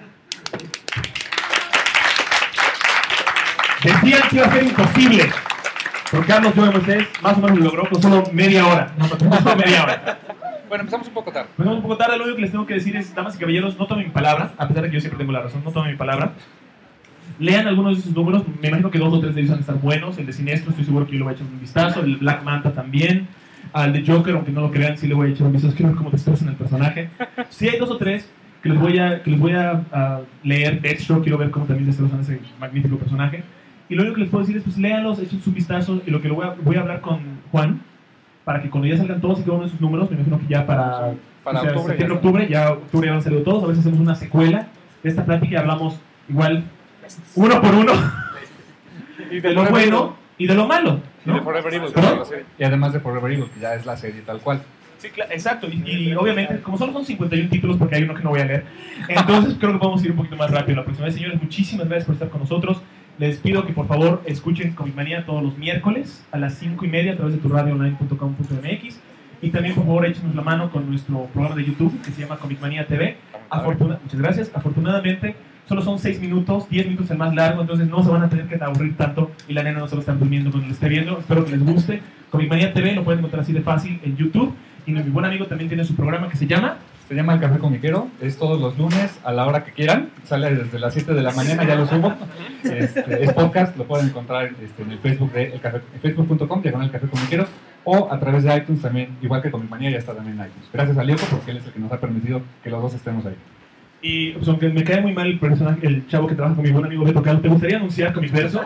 Decían que iba a ser imposible, pero Carlos Joe Moisés más o menos lo logró con solo media hora. No, no, solo media hora. Bueno, empezamos un poco tarde. Empezamos un poco tarde. Lo único que les tengo que decir es, damas y caballeros, no tomen mi palabra, a pesar de que yo siempre tengo la razón, no tomen mi palabra. Lean algunos de sus números, me imagino que dos o tres de ellos van a estar buenos. El de Sinestro, estoy seguro que yo le voy a echar un vistazo. El de Black Manta también. Al de Joker, aunque no lo crean, sí le voy a echar un vistazo. Quiero ver cómo destrozan el personaje. Sí hay dos o tres que les voy a, que les voy a, a leer. Deathstroke, quiero ver cómo también destrozan ese magnífico personaje. Y lo único que les puedo decir es, pues léanlos, echen un vistazo. Y lo que lo voy a, voy a hablar con Juan, para que cuando ya salgan todos y cada uno de sus números, me imagino que ya para, Para o sea, octubre, septiembre, ya. octubre, ya octubre ya van a salir todos. A veces hacemos una secuela de esta plática y hablamos igual uno por uno Y de lo bueno y de lo malo, Y ¿no? de Forever Evil, ¿Perdón? la serie. Y además de Forever Evil, que ya es la serie tal cual. Sí, claro, exacto, y, y obviamente, como solo son cincuenta y uno títulos, porque hay uno que no voy a leer, entonces creo que podemos ir un poquito más rápido la próxima vez. Señores, muchísimas gracias por estar con nosotros. Les pido que por favor escuchen Comic Manía todos los miércoles a las cinco y media a través de tu radio online punto com punto m x, y también por favor échenos la mano con nuestro programa de YouTube que se llama Comic Manía T V. Afortuna- Muchas gracias. Afortunadamente solo son seis minutos, diez minutos el más largo, entonces no se van a tener que aburrir tanto y la nena no se lo está durmiendo cuando lo esté viendo. Espero que les guste. Comic Manía T V lo pueden encontrar así de fácil en YouTube, y mi buen amigo también tiene su programa que se llama Se llama El Café Comiquero, es todos los lunes a la hora que quieran, sale desde las siete de la mañana, ya lo subo. Este, es podcast, lo pueden encontrar este, en el Facebook de el café, facebook punto com, diagonal El Café Comiquero, o a través de iTunes también, igual que Comic Manía, ya está también en iTunes. Gracias a Lioko, porque él es el que nos ha permitido que los dos estemos ahí. Y pues, aunque me cae muy mal el personaje, el chavo que trabaja con mi buen amigo Beto Cal, ¿te gustaría anunciar Comicverso?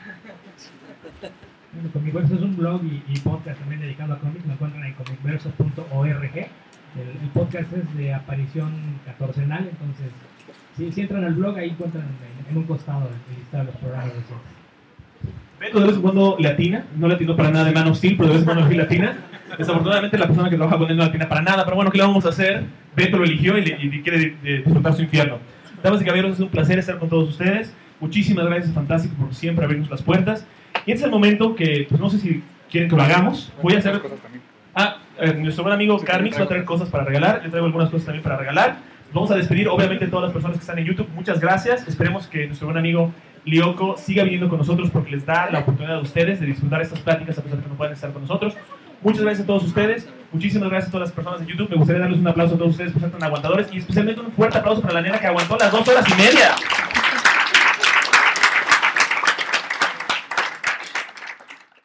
Bueno, Comicverso es un blog y, y podcast también dedicado a cómics. Lo encuentran en comicverso punto org. El, el podcast es de aparición catorcenal, entonces Si, si entran al blog, ahí encuentran en, en un costado el listado de los programas recientes. Beto de vez en cuando le atina, no le atinó para nada de Man of Steel, pero de vez en cuando sí le atina. Desafortunadamente la persona que trabaja con él no le atina para nada, pero bueno, ¿qué le vamos a hacer? Beto lo eligió y, le, y quiere de, de disfrutar su infierno. Damas y caballeros, es un placer estar con todos ustedes. Muchísimas gracias, Fantástico, por siempre abrirnos las puertas. Y este es el momento que, pues no sé si quieren que lo hagamos. Voy a hacer... Ah, eh, nuestro buen amigo Carmix va a traer cosas para regalar. Le traigo algunas cosas también para regalar. Vamos a despedir, obviamente, a todas las personas que están en YouTube. Muchas gracias. Esperemos que nuestro buen amigo Lyoko siga viniendo con nosotros porque les da la oportunidad a ustedes de disfrutar estas pláticas a pesar de que no puedan estar con nosotros. Muchas gracias a todos ustedes. Muchísimas gracias a todas las personas de YouTube. Me gustaría darles un aplauso a todos ustedes por ser tan aguantadores y especialmente un fuerte aplauso para la nena que aguantó las dos horas y media.